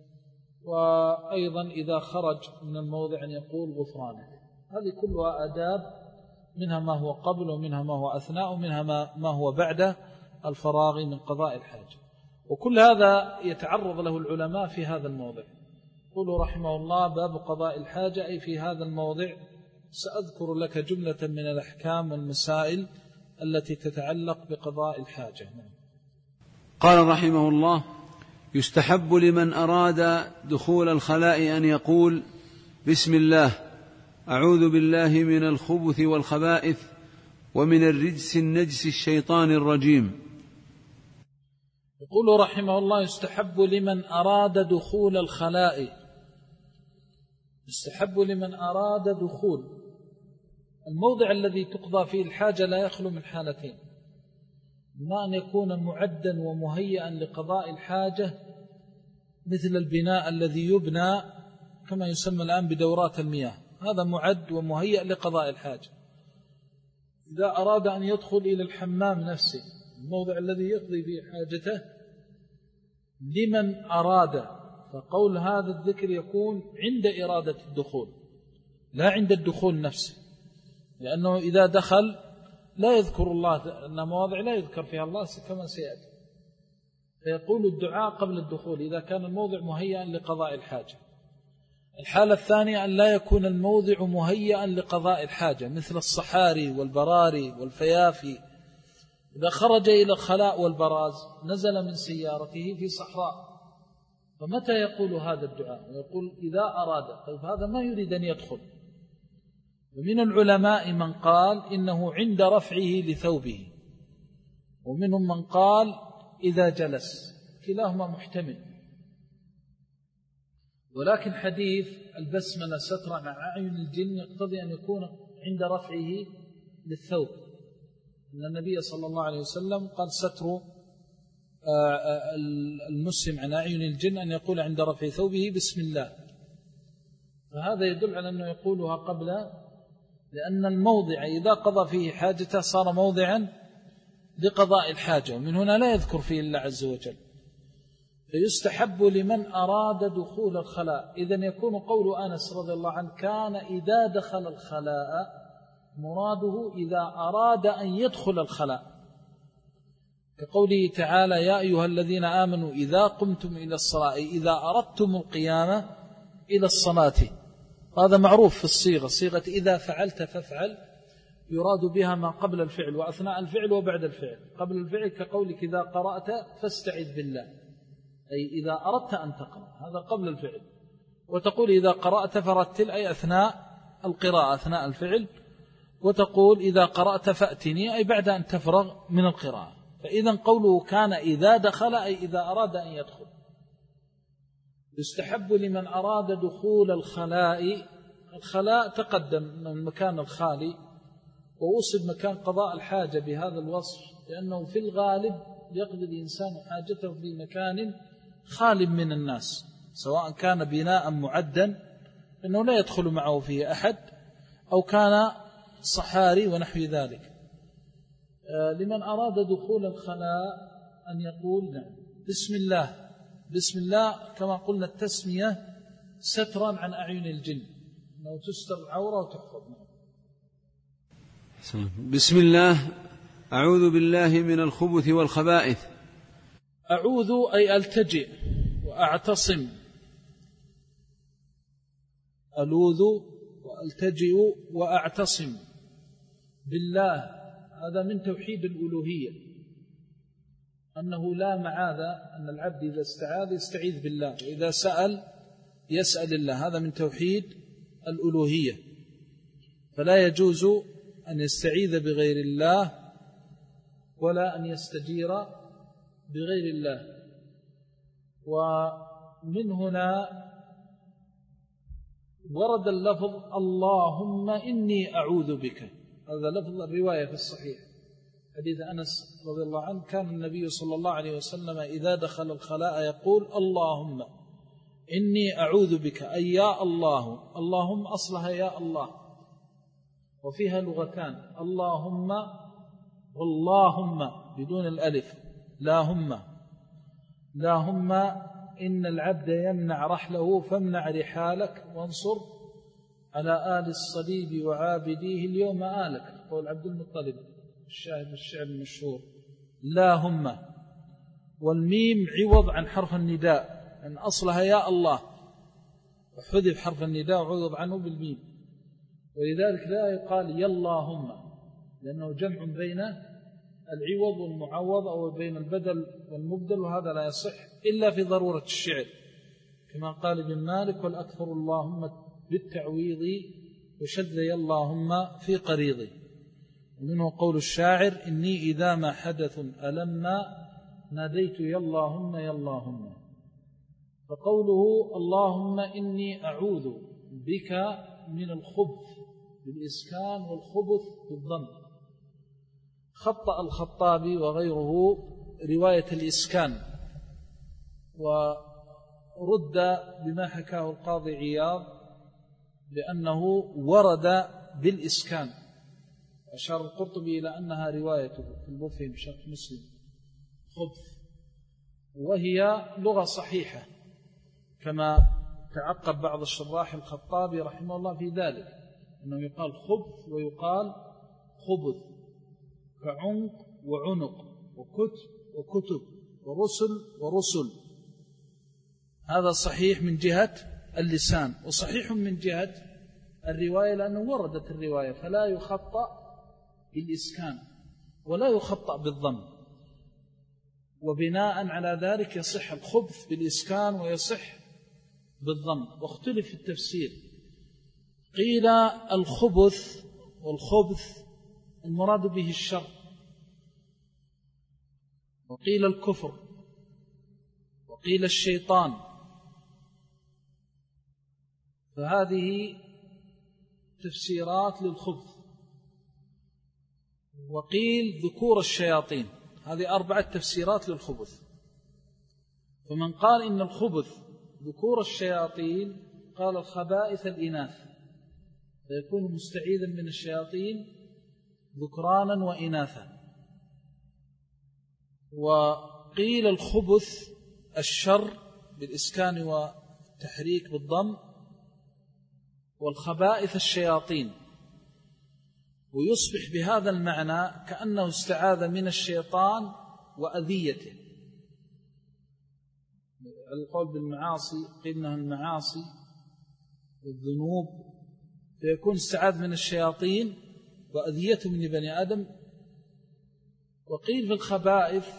وأيضا إذا خرج من الموضع أن يقول غفرانه. هذه كلها آداب، منها ما هو قبل ومنها ما هو أثناء ومنها ما هو بعد الفراغ من قضاء الحاجة. وكل هذا يتعرض له العلماء في هذا الموضع. قولوا رحمه الله باب قضاء الحاجة، أي في هذا الموضع سأذكر لك جملة من الأحكام والمسائل التي تتعلق بقضاء الحاجة. قال رحمه الله: يستحب لمن أراد دخول الخلاء أن يقول بسم الله أعوذ بالله من الخبث والخبائث ومن الرجس النجس الشيطان الرجيم. يقول رحمه الله: يستحب لمن أراد دخول الخلاء، يستحب لمن أراد دخول الموضع الذي تقضى فيه الحاجة لا يخلو من حالتين: إما أن يكون معدا ومهيئا لقضاء الحاجة مثل البناء الذي يبنى كما يسمى الآن بدورات المياه، هذا معد ومهيئ لقضاء الحاجة. إذا أراد أن يدخل إلى الحمام نفسه، الموضع الذي يقضي فيه حاجته، لمن أراد، فقول هذا الذكر يكون عند إرادة الدخول لا عند الدخول نفسه، لأنه إذا دخل لا يذكر الله، أن مواضع لا يذكر فيها الله كما سيأتي، فيقول الدعاء قبل الدخول إذا كان الموضع مهيئا لقضاء الحاجة. الحالة الثانية أن لا يكون الموضع مهيئا لقضاء الحاجة، مثل الصحاري والبراري والفيافي. إذا خرج إلى الخلاء والبراز نزل من سيارته في صحراء، فمتى يقول هذا الدعاء؟ ويقول إذا أراد. طيب هذا ما يريد أن يدخل. ومن العلماء من قال إنه عند رفعه لثوبه، ومنهم من قال إذا جلس، كلاهما محتمل. ولكن حديث البسملة سترا عن أعين الجن يقتضي أن يكون عند رفعه للثوب، أن النبي صلى الله عليه وسلم قال ستر المسلم عن أعين الجن أن يقول عند رفع ثوبه بسم الله. فهذا يدل على أنه يقولها قبل، لأن الموضع إذا قضى فيه حاجته صار موضعا لقضاء الحاجة، ومن هنا لا يذكر فيه الله عز وجل. فيستحب لمن أراد دخول الخلاء. إذن يكون قول أنس رضي الله عنه كان إذا دخل الخلاء، مراده إذا أراد أن يدخل الخلاء، كقوله تعالى يا أيها الذين آمنوا إذا قمتم إلى الصلاة، إذا أردتم القيامة إلى الصلاة. هذا معروف في الصيغة، صيغة إذا فعلت فافعل يراد بها ما قبل الفعل وأثناء الفعل وبعد الفعل. قبل الفعل كقولك إذا قرأت فاستعذ بالله، أي إذا أردت أن تقرأ، هذا قبل الفعل. وتقول إذا قرأت فرتل، أي أثناء القراءة أثناء الفعل. وتقول إذا قرأت فأتني، أي بعد أن تفرغ من القراءة. فإذا قوله كان إذا دخل أي إذا أراد أن يدخل. يستحب لمن أراد دخول الخلاء، الخلاء تقدم من المكان الخالي، ووصف مكان قضاء الحاجة بهذا الوصف، لأنه في الغالب يقضي الإنسان حاجته في مكان خال من الناس، سواء كان بناء معدا أنه لا يدخل معه فيه أحد، أو كان صحاري ونحو ذلك. لمن أراد دخول الخلاء أن يقول بسم الله. بسم الله كما قلنا التسمية سترا عن أعين الجن، أنه تستر العورة وتحفظ. بسم الله أعوذ بالله من الخبث والخبائث. أعوذ أي ألتجئ وأعتصم، ألوذ وألتجئ وأعتصم بالله. هذا من توحيد الألوهية، أنه لا معاذ أن العبد إذا استعاذ يستعيذ بالله، وإذا سأل يسأل الله. هذا من توحيد الألوهية، فلا يجوز أن يستعيذ بغير الله ولا أن يستجير بغير الله. ومن هنا ورد اللفظ اللهم إني أعوذ بك، هذا لفظ الرواية في الصحيح حديث أنس رضي الله عنه، كان النبي صلى الله عليه وسلم إذا دخل الخلاء يقول اللهم إني أعوذ بك، أي يا الله. اللهم أصلها يا الله، وفيها لغتان، اللهم واللهم بدون الألف، لاهم لاهم إن العبد يمنع رحله فامنع رحالك وانصر على آل الصليب وعابديه اليوم آلك، قول عبد المطلب الشاهد الشعر المشهور. لاهم، والميم عوض عن حرف النداء، أن أصلها يا الله وحذف حرف النداء وعوض عنه بالميم، ولذلك لا يقال يا اللهم، لأنه جمع بين العوض والمعوض أو بين البدل والمبدل، وهذا لا يصح إلا في ضرورة الشعر، كما قال ابن مالك والأكثر اللهم بالتعويض وشذ يا اللهم في قريضي. ومنه قول الشاعر إني إذا ما حدث ألما ناديت يا اللهم يا اللهم. فقوله اللهم إني أعوذ بك من الخبث بالإسكان والخبث بالضم. خطأ الخطابي وغيره رواية الإسكان، ورد بما حكاه القاضي عياض لأنه ورد بالإسكان، أشار القرطبي إلى أنها روايته في المفهم بشرح مسلم خبث، وهي لغة صحيحة كما تعقب بعض الشراح الخطابي رحمه الله في ذلك، أنه يقال خبث ويقال خبث، كعنق وعنق وكتب وكتب ورسل ورسل. هذا صحيح من جهة اللسان، وصحيح من جهة الرواية لأنه وردت الرواية، فلا يخطأ بالإسكان ولا يخطأ بالضم، وبناء على ذلك يصح الخبث بالإسكان ويصح بالضم. واختلف في التفسير، قيل الخبث والخبث المراد به الشر، وقيل الكفر، وقيل الشيطان، فهذه تفسيرات للخبث. وقيل ذكور الشياطين، هذه أربعة تفسيرات للخبث. فمن قال إن الخبث ذكور الشياطين قال الخبائث الإناث، فيكون مستعيذا من الشياطين ذكرانا وإناثا. وقيل الخبث الشر بالإسكان والتحريك بالضم، والخبائث الشياطين، ويصبح بهذا المعنى كأنه استعاذ من الشيطان وأذيته. القول بالمعاصي قيل إنها المعاصي والذنوب، فيكون استعاذ من الشياطين وأذيته من بني آدم. وقيل في الخبائث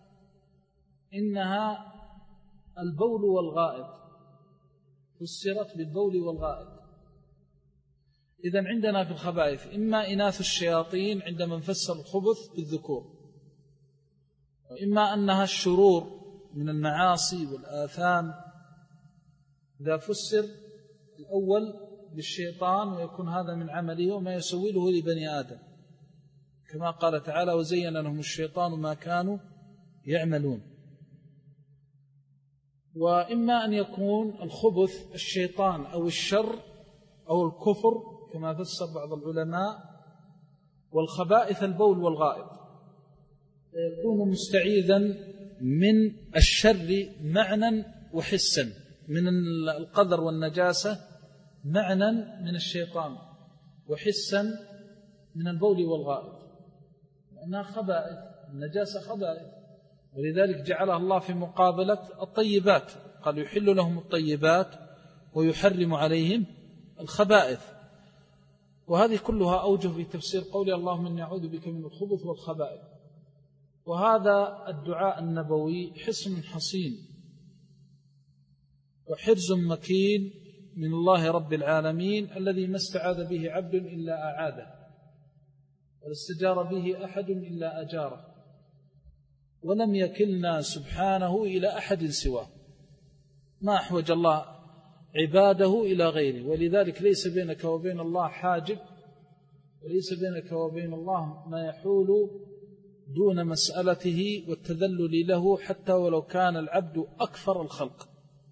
إنها البول والغائط، فسرت بالبول والغائط. إذن عندنا في الخبائث إما إناث الشياطين عندما نفسر الخبث بالذكور، وإما أنها الشرور من المعاصي والآثام إذا فسر الأول بالشيطان ويكون هذا من عمله وما يسوله لبني آدم، كما قال تعالى وزين لهم الشيطان ما كانوا يعملون. وإما أن يكون الخبث الشيطان أو الشر أو الكفر كما فسر بعض العلماء، والخبائث البول والغائط، يكون مستعيذا من الشر معنى وحسا، من القذر والنجاسة معنى من الشيطان، وحسا من البول والغائط، لأنها خبائث، النجاسة خبائث، ولذلك جعلها الله في مقابلة الطيبات، قال يحل لهم الطيبات ويحرم عليهم الخبائث. وهذه كلها أوجه في تفسير قولي اللهم إني أعوذ بك من الخبث والخبائث. وهذا الدعاء النبوي حصن حصين وحرز مكين من الله رب العالمين، الذي ما استعاذ به عبد إلا أعاده، ولا استجار به أحد إلا أجاره، ولم يكلنا سبحانه إلى أحد سواه، ما أحوج الله عباده إلى غيره. ولذلك ليس بينك وبين الله حاجب، وليس بينك وبين الله ما يحول دون مسألته والتذلل له، حتى ولو كان العبد أكثر الخلق.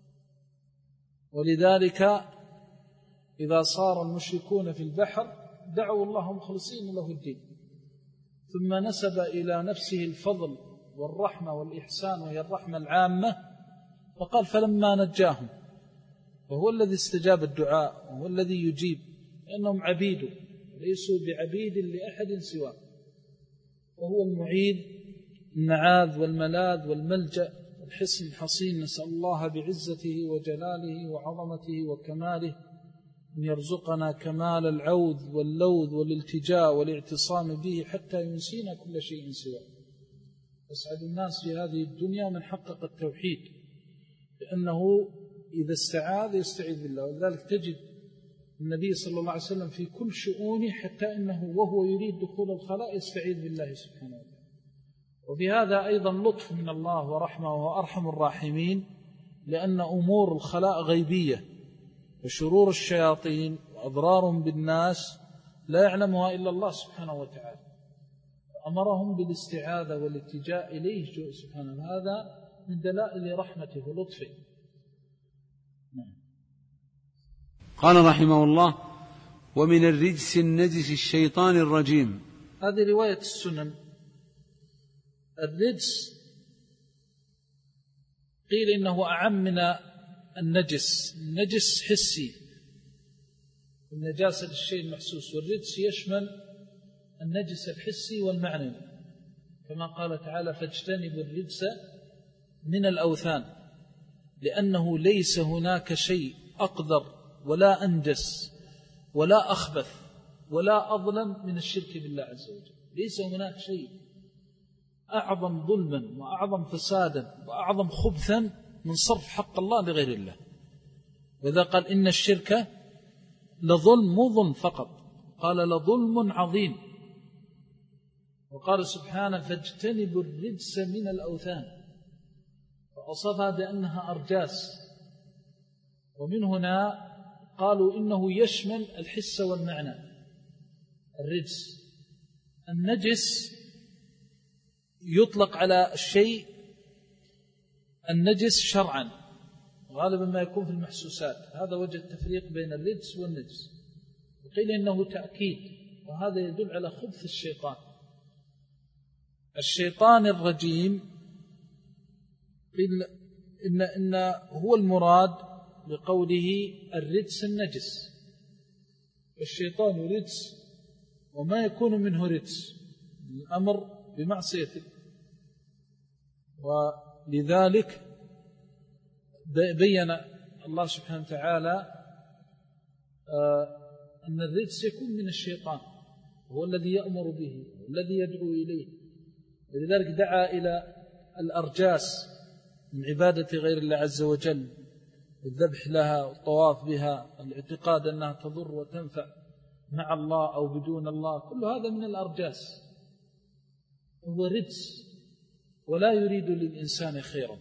ولذلك إذا صار المشركون في البحر دعوا الله مخلصين له الدين، ثم نسب إلى نفسه الفضل والرحمة والإحسان، وهي الرحمة العامة، فقال فلما نجاهم، وهو الذي استجاب الدعاء وهو الذي يجيب، لأنهم عبيد ليسوا بعبيد لأحد سواه، وهو المعيد المعاذ والملاذ والملجأ والحصن الحصين. نسأل الله بعزته وجلاله وعظمته وكماله أن يرزقنا كمال العوذ واللوذ والالتجاء والاعتصام به حتى ينسينا كل شيء سواه. أسعد الناس في هذه الدنيا من حقق التوحيد، لأنه إذا استعاذ يستعيذ بالله. ولذلك تجد النبي صلى الله عليه وسلم في كل شؤونه حتى إنه وهو يريد دخول الخلاء يستعيذ بالله سبحانه وتعالى. وفي هذا أيضا لطف من الله ورحمة، وهو أرحم الراحمين، لأن أمور الخلاء غيبية، وشرور الشياطين وأضرارهم بالناس لا يعلمها إلا الله سبحانه وتعالى، أمرهم بالاستعاذة والاتجاء إليه سبحانه. هذا من دلائل رحمته ولطفه. قال رحمه الله ومن الرجس النجس الشيطان الرجيم. هذه رواية السنن. الرجس قيل إنه أعم من النجس، النجس حسي، النجاسة للشيء المحسوس، والرجس يشمل النجس الحسي والمعنوي، كما قال تعالى فاجتنبوا الرجس من الأوثان، لأنه ليس هناك شيء أقدر ولا أنجس ولا أخبث ولا أظلم من الشرك بالله عز وجل. ليس هناك شيء أعظم ظلما وأعظم فسادا وأعظم خبثا من صرف حق الله لغير الله. وإذا قال إن الشرك لظلم، مو ظلم فقط، قال لظلم عظيم. وقال سبحانه فاجتنبوا الرجس من الأوثان، فأصفها بأنها أرجاس. ومن هنا قالوا إنه يشمل الحس والمعنى. الرجس النجس يطلق على الشيء النجس شرعا، غالبا ما يكون في المحسوسات. هذا وجه التفريق بين الرجس والنجس. وقيل إنه تأكيد، وهذا يدل على خبث الشيطان. الشيطان الرجيم قيل إن, إن هو المراد بقوله الرجس النجس. الشيطان رجس، وما يكون منه رجس الأمر بمعصيته. ولذلك بين الله سبحانه وتعالى أن الرجس يكون من الشيطان، هو الذي يأمر به والذي يدعو إليه. ولذلك دعا إلى الأرجاس من عبادة غير الله عز وجل، الذبح لها والطواف بها، الاعتقاد أنها تضر وتنفع مع الله أو بدون الله، كل هذا من الأرجاس. هو رجس ولا يريد للإنسان خيرا،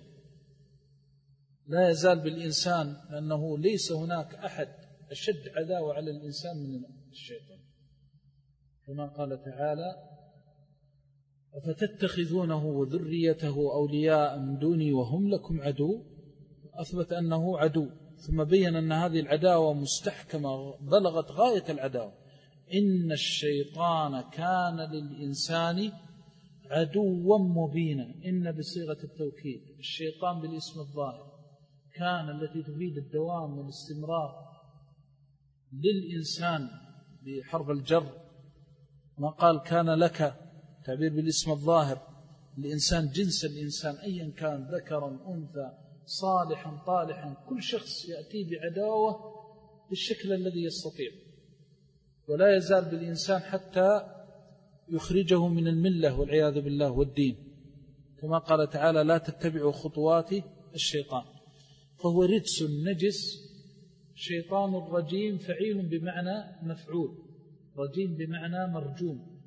لا يزال بالإنسان، لأنه ليس هناك أحد أشد عداوة على الإنسان من الشيطان، كما قال تعالى أفتتخذونه وذريته أولياء من دوني وهم لكم عدو. أثبت أنه عدو، ثم بين أن هذه العداوة مستحكمة بلغت غاية العداوة. إن الشيطان كان للإنسان عدوا مبينا. إن بصيغة التوكيد، الشيطان بالاسم الظاهر، كان التي تفيد الدوام والاستمرار للإنسان بحرف الجر. ما قال كان لك، تعبير بالاسم الظاهر، الإنسان جنس الإنسان أيا كان، ذكرا أنثى، صالحا طالحا، كل شخص يأتي بعداوة بالشكل الذي يستطيع، ولا يزال بالإنسان حتى يخرجه من الملة والعياذ بالله والدين، كما قال تعالى لا تتبعوا خطوات الشيطان. فهو رجس نجس. شيطان الرجيم فعيل بمعنى مفعول، رجيم بمعنى مرجوم.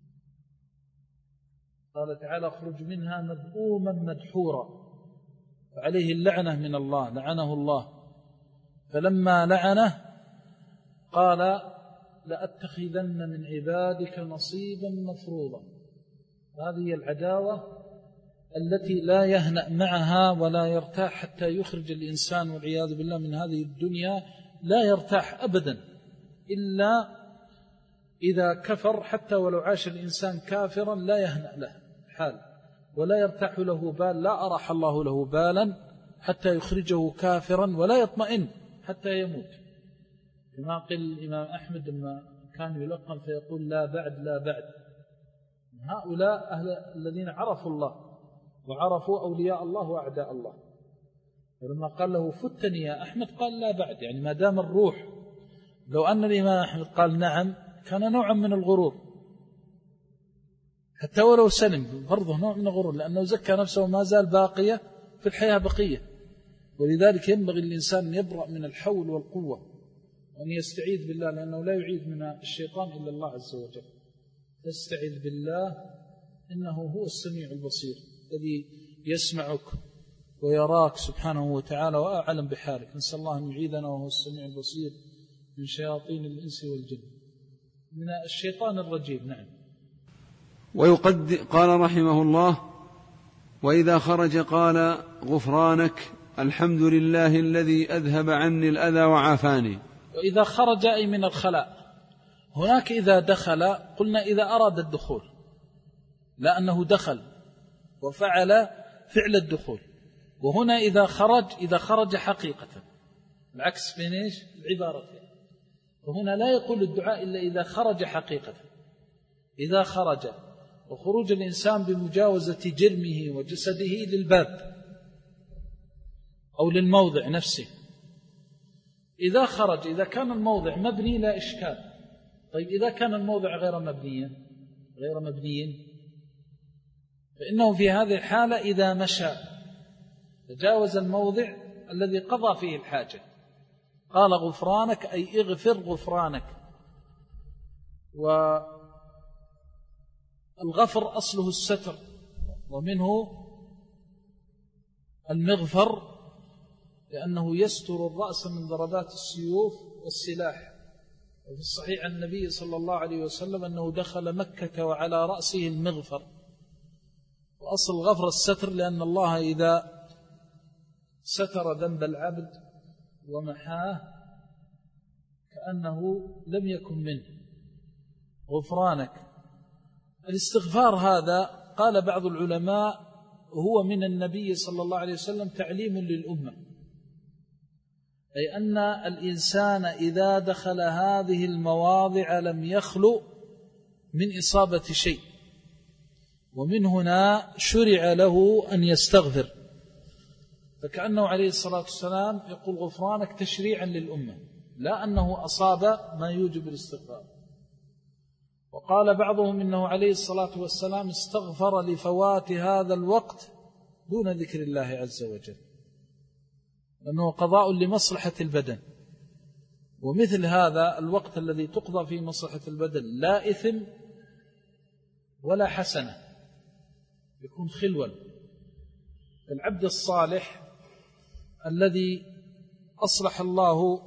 قال تعالى اخرج منها مذءوما مدحورا، وعليه اللعنة من الله، لعنه الله. فلما لعنه قال لأتخذن من عبادك نصيبا مفروضا. هذه العداوة التي لا يهنأ معها ولا يرتاح حتى يخرج الإنسان والعياذ بالله من هذه الدنيا. لا يرتاح أبدا إلا إذا كفر، حتى ولو عاش الإنسان كافرا لا يهنأ له حال ولا يرتاح له بال، لا أراح الله له بالا حتى يخرجه كافرا، ولا يطمئن حتى يموت. كما قال الإمام أحمد لما كان يلقن فيقول لا بعد لا بعد. هؤلاء أهل الذين عرفوا الله وعرفوا أولياء الله وأعداء الله. ولما قال له فتني يا أحمد قال لا بعد، يعني ما دام الروح. لو أن الإمام أحمد قال نعم كان نوعا من الغرور، حتى ولو سلم برضه نوع من الغرور، لأنه زكى نفسه وما زال باقية في الحياة بقية. ولذلك ينبغي الإنسان أن يبرأ من الحول والقوة وأن يستعيذ بالله، لأنه لا يعيذ من الشيطان إلا الله عز وجل. فاستعذ بالله إنه هو السميع البصير الذي يسمعك ويراك سبحانه وتعالى وأعلم بحالك. نسأل الله أن يعيذنا وهو السميع البصير من شياطين الإنس والجن، من الشيطان الرجيم. نعم. ويقد قال رحمه الله وإذا خرج قال غفرانك الحمد لله الذي أذهب عني الأذى وعافاني. وإذا خرج أي من الخلاء. هناك إذا دخل قلنا إذا أراد الدخول، لأنه دخل وفعل فعل الدخول. وهنا إذا خرج إذا خرج حقيقة، العكس بين إيش العبارتين. وهنا لا يقول الدعاء إلا إذا خرج حقيقة. إذا خرج، وخروج الإنسان بمجاوزة جرمه وجسده للباب أو للموضع نفسه. إذا خرج إذا كان الموضع مبني لا إشكال. طيب إذا كان الموضع غير مبنيا غير مبني فإنه في هذه الحالة إذا مشى تجاوز الموضع الذي قضى فيه الحاجة قال غفرانك، أي اغفر غفرانك. والغفر أصله الستر، ومنه المغفر لأنه يستر الرأس من ضربات السيوف والسلاح. وفي الصحيح عن النبي صلى الله عليه وسلم أنه دخل مكة وعلى رأسه المغفر. وأصل الغفر الستر، لأن الله إذا ستر ذنب العبد ومحاه كأنه لم يكن منه. غفرانك. الاستغفار هذا قال بعض العلماء هو من النبي صلى الله عليه وسلم تعليم للأمة، أي أن الإنسان إذا دخل هذه المواضع لم يخلو من إصابة شيء، ومن هنا شرع له أن يستغفر. فكأنه عليه الصلاة والسلام يقول غفرانك تشريعا للأمة، لا أنه أصاب ما يوجب الاستغفار. وقال بعضهم إنه عليه الصلاة والسلام استغفر لفوات هذا الوقت دون ذكر الله عز وجل، لأنه قضاء لمصلحة البدن. ومثل هذا الوقت الذي تقضى فيه مصلحة البدن لا إثم ولا حسنة، يكون خلوا. العبد الصالح الذي أصلح الله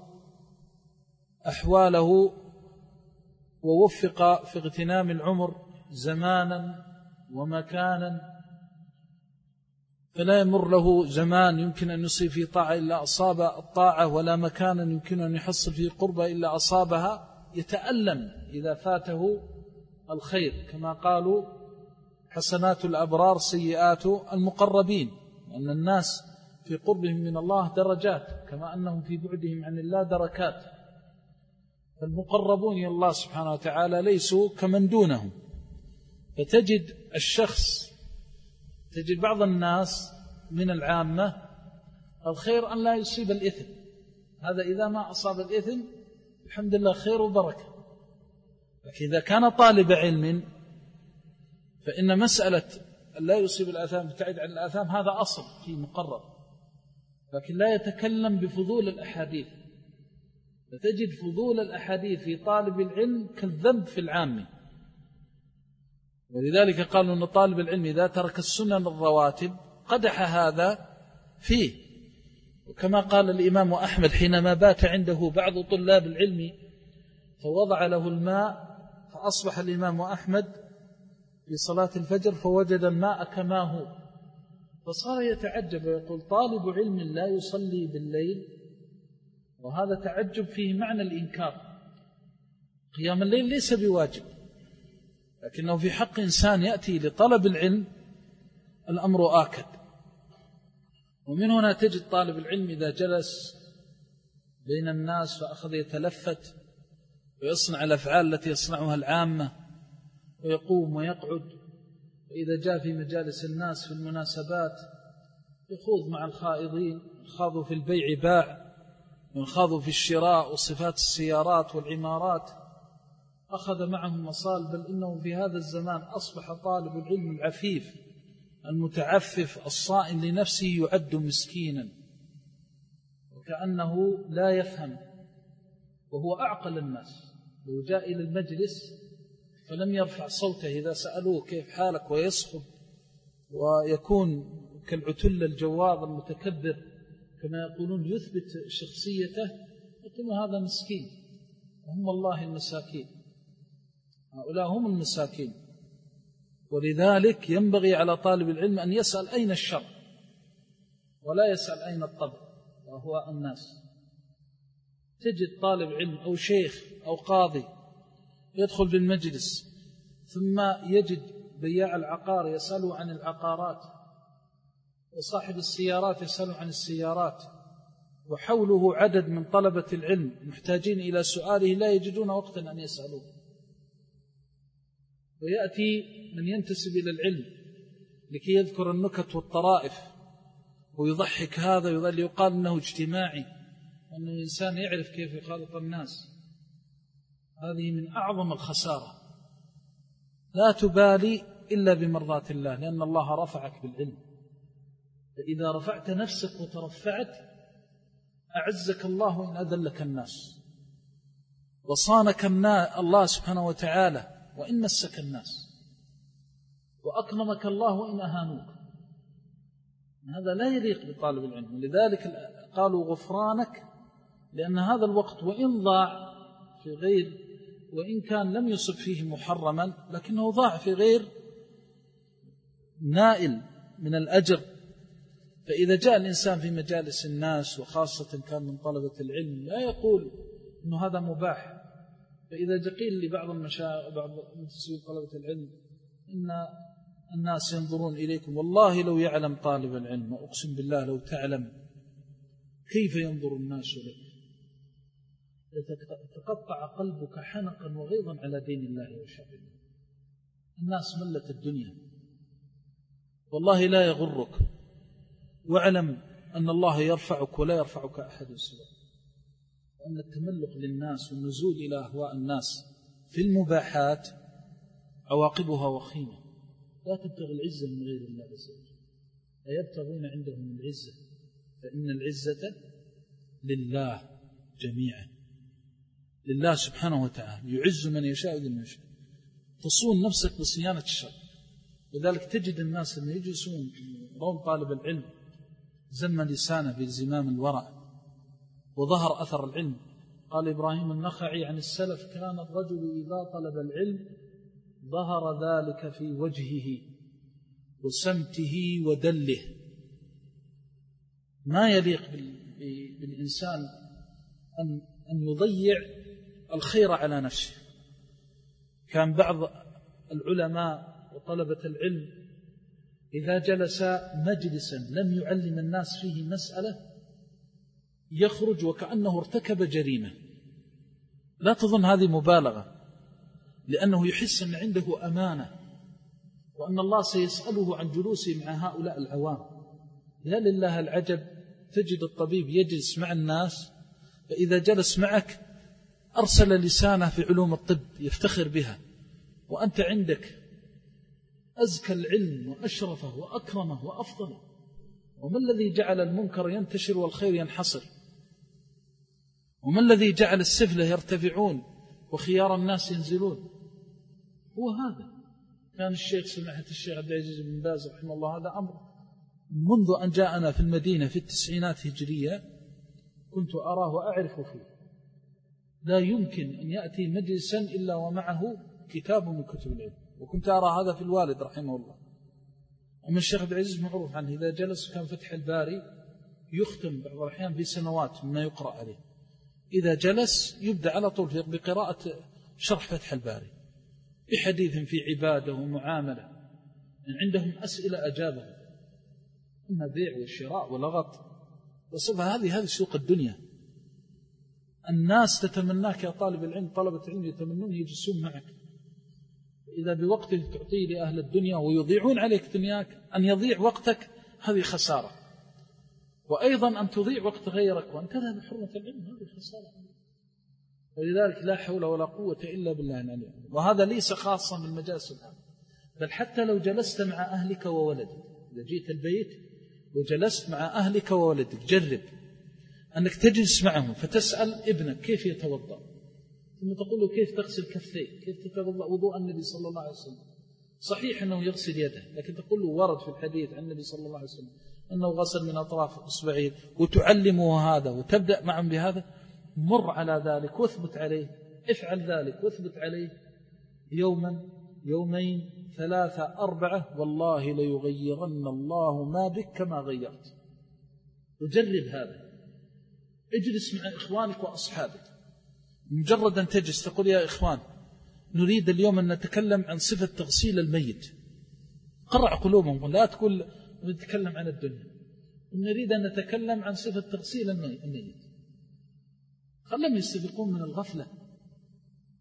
أحواله ووفق في اغتنام العمر زمانا ومكانا، فلا يمر له زمان يمكن أن يصيب فيه طاعة إلا أصاب الطاعة، ولا مكانا يمكن أن يحصل فيه قربة إلا أصابها، يتألم إذا فاته الخير، كما قالوا حسنات الأبرار سيئات المقربين، أن الناس في قربهم من الله درجات كما أنهم في بعدهم عن الله دركات. فالمقربون إلى الله سبحانه وتعالى ليسوا كمن دونهم. فتجد الشخص تجد بعض الناس من العامة الخير أن لا يصيب الإثم، هذا إذا ما أصاب الإثم الحمد لله خير وبركة. لكن إذا كان طالب علم فإن مسألة لا يصيب الآثام بتعيد عن الآثام هذا أصل في مقرر، لكن لا يتكلم بفضول الأحاديث. فتجد فضول الأحاديث في طالب العلم كالذنب في العام، ولذلك قالوا أن طالب العلم إذا ترك السنن الرواتب قدح هذا فيه. وكما قال الإمام أحمد حينما بات عنده بعض طلاب العلم فوضع له الماء، فأصبح الإمام أحمد في صلاة الفجر فوجد الماء كما هو، فصار يتعجب ويقول طالب علم لا يصلي بالليل، وهذا تعجب فيه معنى الإنكار. قيام الليل ليس بواجب، لكنه في حق إنسان يأتي لطلب العلم الأمر آكد. ومن هنا تجد طالب العلم إذا جلس بين الناس فأخذ يتلفت ويصنع الأفعال التي يصنعها العامة، ويقوم ويقعد، وإذا جاء في مجالس الناس في المناسبات يخوض مع الخائضين، خاضوا في البيع باع، وخاضوا في الشراء وصفات السيارات والعمارات، أخذ معهم مصال. بل إنه في هذا الزمان أصبح طالب العلم العفيف المتعفف الصائن لنفسه يعد مسكينا، وكأنه لا يفهم، وهو أعقل الناس. لو جاء إلى المجلس فلم يرفع صوته إذا سألوه كيف حالك ويصخب ويكون كالعتل الجواب المتكبر كما يقولون يثبت شخصيته، يقول هذا مسكين، وهم الله المساكين، هؤلاء هم المساكين. ولذلك ينبغي على طالب العلم أن يسأل أين الشر ولا يسأل أين الطبع وهو الناس. تجد طالب علم أو شيخ أو قاضي يدخل بالمجلس ثم يجد بياع العقار يسأل عن العقارات، وصاحب السيارات يسأل عن السيارات، وحوله عدد من طلبة العلم محتاجين إلى سؤاله لا يجدون وقتا أن يسألوه. ويأتي من ينتسب إلى العلم لكي يذكر النكت والطرائف ويضحك هذا ويظل يقال أنه اجتماعي وأنه إنسان يعرف كيف يخالط الناس. هذه من أعظم الخسارة. لا تبالي إلا بمرضاة الله، لأن الله رفعك بالعلم. فإذا رفعت نفسك وترفعت أعزك الله وإن أذلك الناس، وصانك الله سبحانه وتعالى وإن مسك الناس، وأكرمك الله وإن أهانوك. هذا لا يليق بطالب العلم. لذلك قالوا غفرانك، لأن هذا الوقت وإن ضاع في غير، وإن كان لم يصب فيه محرما، لكنه ضاع في غير نائل من الأجر. فإذا جاء الإنسان في مجالس الناس وخاصة كان من طلبة العلم لا يقول إنه هذا مباح. فإذا قيل لبعض المشايخ بعض منتسبين طلبة العلم إن الناس ينظرون إليكم، والله لو يعلم طالب العلم، وأقسم بالله لو تعلم كيف ينظر الناس لك يتقطع قلبك حنقا وغيظا على دين الله وشرعه. الناس ملت الدنيا، والله لا يغرك، واعلم أن الله يرفعك ولا يرفعك أحد سواك، وأن التملق للناس والنزول إلى أهواء الناس في المباحات عواقبها وخيمة. لا تبتغي العزة من غير الله عز وجل، لا يبتغون عندهم العزة، فإن العزة لله جميعا، لله سبحانه وتعالى، يعز من يشاء ومن يشاء. تصون نفسك بصيانة الشر. لذلك تجد الناس اللي يجلسون يرون طالب العلم زم لسانه بالزمام الورع وظهر أثر العلم. قال إبراهيم النخعي عن السلف: كان الرجل إذا طلب العلم ظهر ذلك في وجهه وسمته ودله. ما يليق بالإنسان أن أن يضيع الخير على نفسه. كان بعض العلماء وطلبة العلم إذا جلس مجلسا لم يعلم الناس فيه مسألة يخرج وكأنه ارتكب جريمة. لا تظن هذه مبالغة، لأنه يحس أن عنده أمانة وأن الله سيسأله عن جلوسه مع هؤلاء العوام. يا لله العجب، تجد الطبيب يجلس مع الناس، فإذا جلس معك أرسل لسانه في علوم الطب يفتخر بها، وأنت عندك أزكى العلم وأشرفه وأكرمه وأفضله. وما الذي جعل المنكر ينتشر والخير ينحصر؟ وما الذي جعل السفلة يرتفعون وخيار الناس ينزلون؟ هو هذا. كان الشيخ سماحة الشيخ عبد العزيز بن باز رحمه الله، هذا أمر منذ أن جاءنا في المدينة في التسعينات هجرية كنت أراه وأعرف فيه. لا يمكن أن يأتي مجلسا إلا ومعه كتاب من كتب العلم، وكنت أرى هذا في الوالد رحمه الله. أما الشيخ عبد العزيز معروف عنه إذا جلس كان فتح الباري يختم بعض الأحيان في سنوات مما يقرأ عليه. إذا جلس يبدأ على طول بقراءة شرح فتح الباري بحديث في عبادة ومعاملة، يعني عندهم أسئلة أجابهم. أما بيع والشراء ولغط وصفة، هذه هذه سوق الدنيا. الناس تتمناك يا طالب العلم، طلبة العلم يتمنون يجلسون معك. إذا بوقت تعطيه لأهل الدنيا ويضيعون عليك دنياك، أن يضيع وقتك هذه خسارة، وأيضا أن تضيع وقت غيرك وأن تذهب بحرمة العلم هذه خسارة. ولذلك لا حول ولا قوة إلا بالله العلي. وهذا ليس خاصا من مجالس الآن، بل حتى لو جلست مع أهلك وولدك، إذا جيت البيت وجلست مع أهلك وولدك، جرب أنك تجلس معهم فتسأل ابنك كيف يتوضأ، ثم تقول له كيف تغسل كفيه، كيف تتوضأ وضوء النبي صلى الله عليه وسلم. صحيح أنه يغسل يده، لكن تقول له ورد في الحديث عن النبي صلى الله عليه وسلم أنه غسل من أطراف إصبعيه، وتعلمه هذا وتبدأ معهم بهذا. مر على ذلك واثبت عليه، افعل ذلك واثبت عليه يوما يومين ثلاثة أربعة، والله ليغيرن الله ما بك كما غيرت. وجرب هذا. اجلس مع إخوانك وأصحابك، مجرد أن تجلس تقول يا إخوان نريد اليوم أن نتكلم عن صفة تغسيل الميت. قرع قلوبهم، لا تقول نتكلم عن الدنيا، نريد أن نتكلم عن صفة تغسيل الميت. خلهم يستبقون من الغفلة.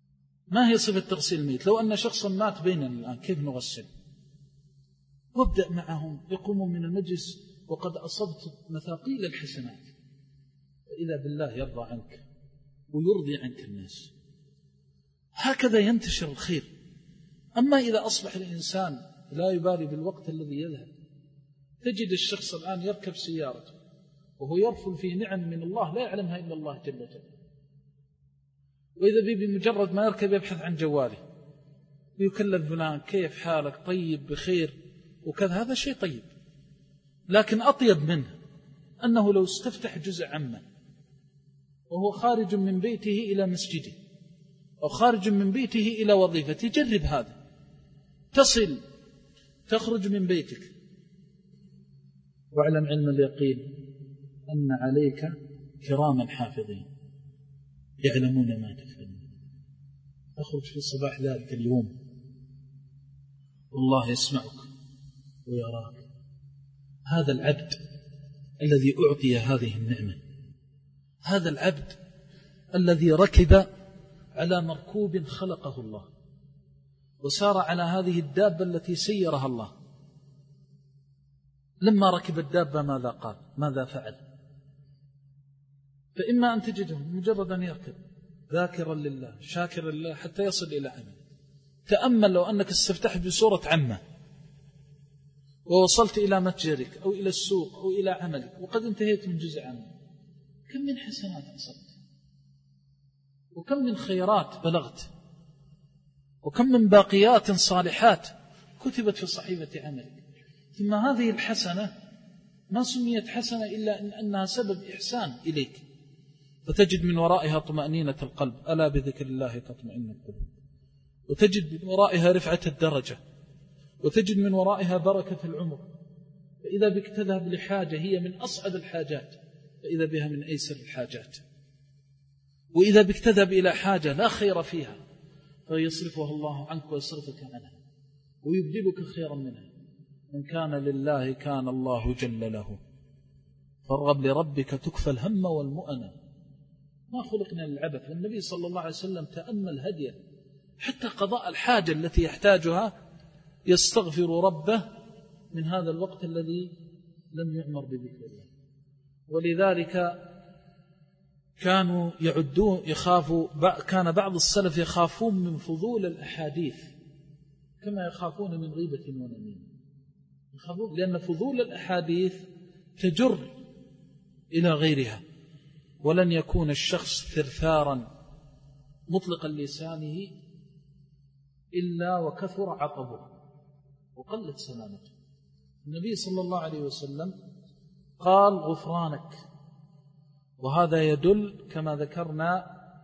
ما هي صفة تغسيل الميت؟ لو أن شخصا مات بيننا الآن كيف نغسل؟ وابدأ معهم يقومون من المجلس وقد أصبت مثاقيل الحسنات، فإذا بالله يرضى عنك ويرضي عنك الناس. هكذا ينتشر الخير. أما إذا أصبح الإنسان لا يبالي بالوقت الذي يذهب، تجد الشخص الآن يركب سيارته وهو يرفل في نعم من الله لا يعلمها إلا الله جل جلاله، وإذا بي بمجرد ما يركب يبحث عن جواله ويكلم فلان كيف حالك، طيب بخير وكذا. هذا شيء طيب، لكن أطيب منه أنه لو استفتح جزء عما وهو خارج من بيته إلى مسجده أو خارج من بيته إلى وظيفته. جرب هذا، تصل تخرج من بيتك واعلم علم اليقين أن عليك كراما حافظين يعلمون ما تفعلون. تخرج في صباح ذلك اليوم والله يسمعك ويراك. هذا العبد الذي أعطي هذه النعمة، هذا العبد الذي ركب على مركوب خلقه الله وسار على هذه الدابة التي سيرها الله، لما ركب الدابة ماذا قال؟ ماذا فعل؟ فإما أن تجده مجرد أن يركب ذاكرا لله شاكرا لله حتى يصل إلى عمل. تأمل لو أنك استفتحت بصورة عامة ووصلت إلى متجرك أو إلى السوق أو إلى عملك وقد انتهيت من جزء عامة، كم من حسنات أصبت، وكم من خيرات بلغت، وكم من باقيات صالحات كتبت في صحيفة عملك. ثم هذه الحسنة ما سميت حسنة إلا إن أنها سبب إحسان إليك، فتجد من ورائها طمأنينة القلب، ألا بذكر الله تطمئن القلوب، وتجد من ورائها رفعة الدرجة، وتجد من ورائها بركة العمر. فإذا بك تذهب لحاجة هي من أصعب الحاجات فإذا بها من أيسر الحاجات، وإذا بك تذهب إلى حاجة لا خير فيها فيصرفها الله عنك ويصرفك عنها ويبدلك خيرا منها. من كان لله كان الله جل له، فارغب لربك تكفى الهم والمؤنة. ما خلقنا للعبث. والنبي صلى الله عليه وسلم تأمل هديه حتى قضاء الحاجة التي يحتاجها يستغفر ربه من هذا الوقت الذي لم يعمر بذكر الله. ولذلك كانوا يعدون يخافوا، كان بعض السلف يخافون من فضول الأحاديث كما يخافون من غيبة ونميمة، يخافون لأن فضول الأحاديث تجر إلى غيرها، ولن يكون الشخص ثرثارا مطلق لسانه إلا وكثر عطبه وقلت سلامته. النبي صلى الله عليه وسلم قال غفرانك، وهذا يدل كما ذكرنا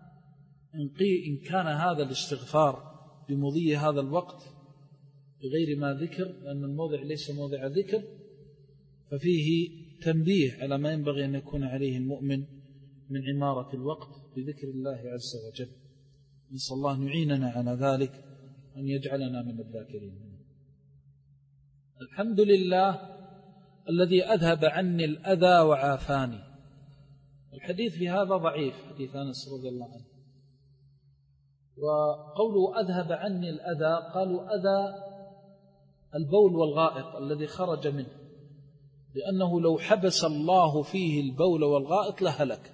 إن كان هذا الاستغفار بمضي هذا الوقت بغير ما ذكر، لأن الموضع ليس موضع ذكر، ففيه تنبيه على ما ينبغي أن يكون عليه المؤمن من عمارة الوقت بذكر الله عز وجل. نسأل الله أن يعيننا على ذلك، أن يجعلنا من الذاكرين. الحمد لله الذي أذهب عني الأذى وعافاني. الحديث في هذا ضعيف، حديث أنس رضي الله عنه. وقوله أذهب عني الأذى قالوا أذى البول والغائط الذي خرج منه، لأنه لو حبس الله فيه البول والغائط لهلك.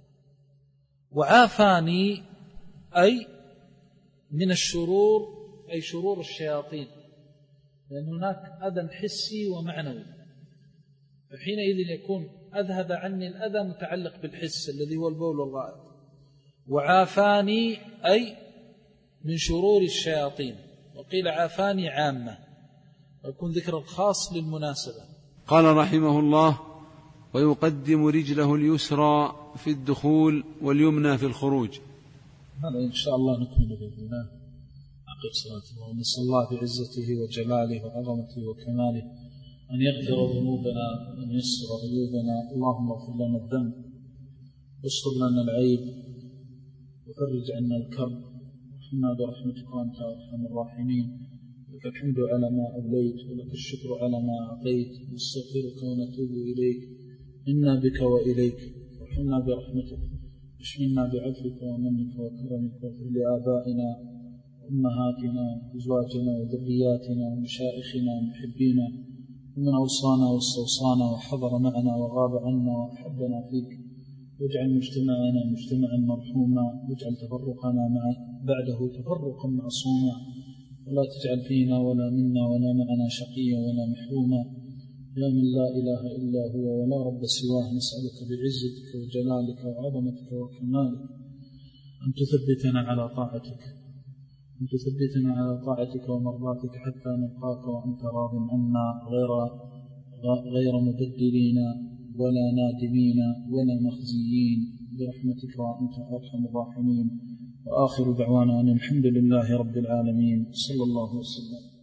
وعافاني أي من الشرور، أي شرور الشياطين، لأن هناك أذى حسي ومعنوي، فحينئذ يكون أذهب عني الأذى متعلق بالحس الذي هو البول والغائط. وعافاني أي من شرور الشياطين، وقيل عافاني عامة، ويكون ذكر الخاص للمناسبة. قال رحمه الله: ويقدم رجله اليسرى في الدخول واليمنى في الخروج. هذا إن شاء الله نكمل بإذن الله عقب صلاة. ونسأل الله بعزته وجلاله وعظمته وكماله أن يغفر ذنوبنا وأن يستر عيوبنا. اللهم اغفر لنا الذنب واستر لنا العيب وفرج عنا الكرب وارحمنا برحمتك وأنت أرحم الراحمين. لك الحمد على ما أوليت ولك الشكر على ما أعطيت، نستغفرك ونتوب إليك، إنا بك وإليك، وارحمنا برحمتك اشملنا بعفوك ومنك وكرمك واغفر لآبائنا وأمهاتنا وأزواجنا وذرياتنا ومشائخنا ومحبينا ومن أوصانا واستوصانا وحضر معنا وغاب عنا وأحبنا فيك، واجعل مجتمعنا مجتمعا مرحوما، واجعل تفرقنا مع بعده تفرقا معصوما، ولا تجعل فينا ولا منا ولا معنا شقيا ولا محروما، يا من لا إله إلا هو ولا رب سواه. نسألك بعزتك وجلالك وعظمتك وكمالك أن تثبتنا على طاعتك أن تثبتنا على طاعتك ومرضاتك حتى نلقاك وأنت راض عنا غير غير مبدلين ولا نادمين ولا مخزيين، برحمتك وأنت أرحم الراحمين. وآخر دعوانا أن الحمد لله رب العالمين. صلى الله وسلم.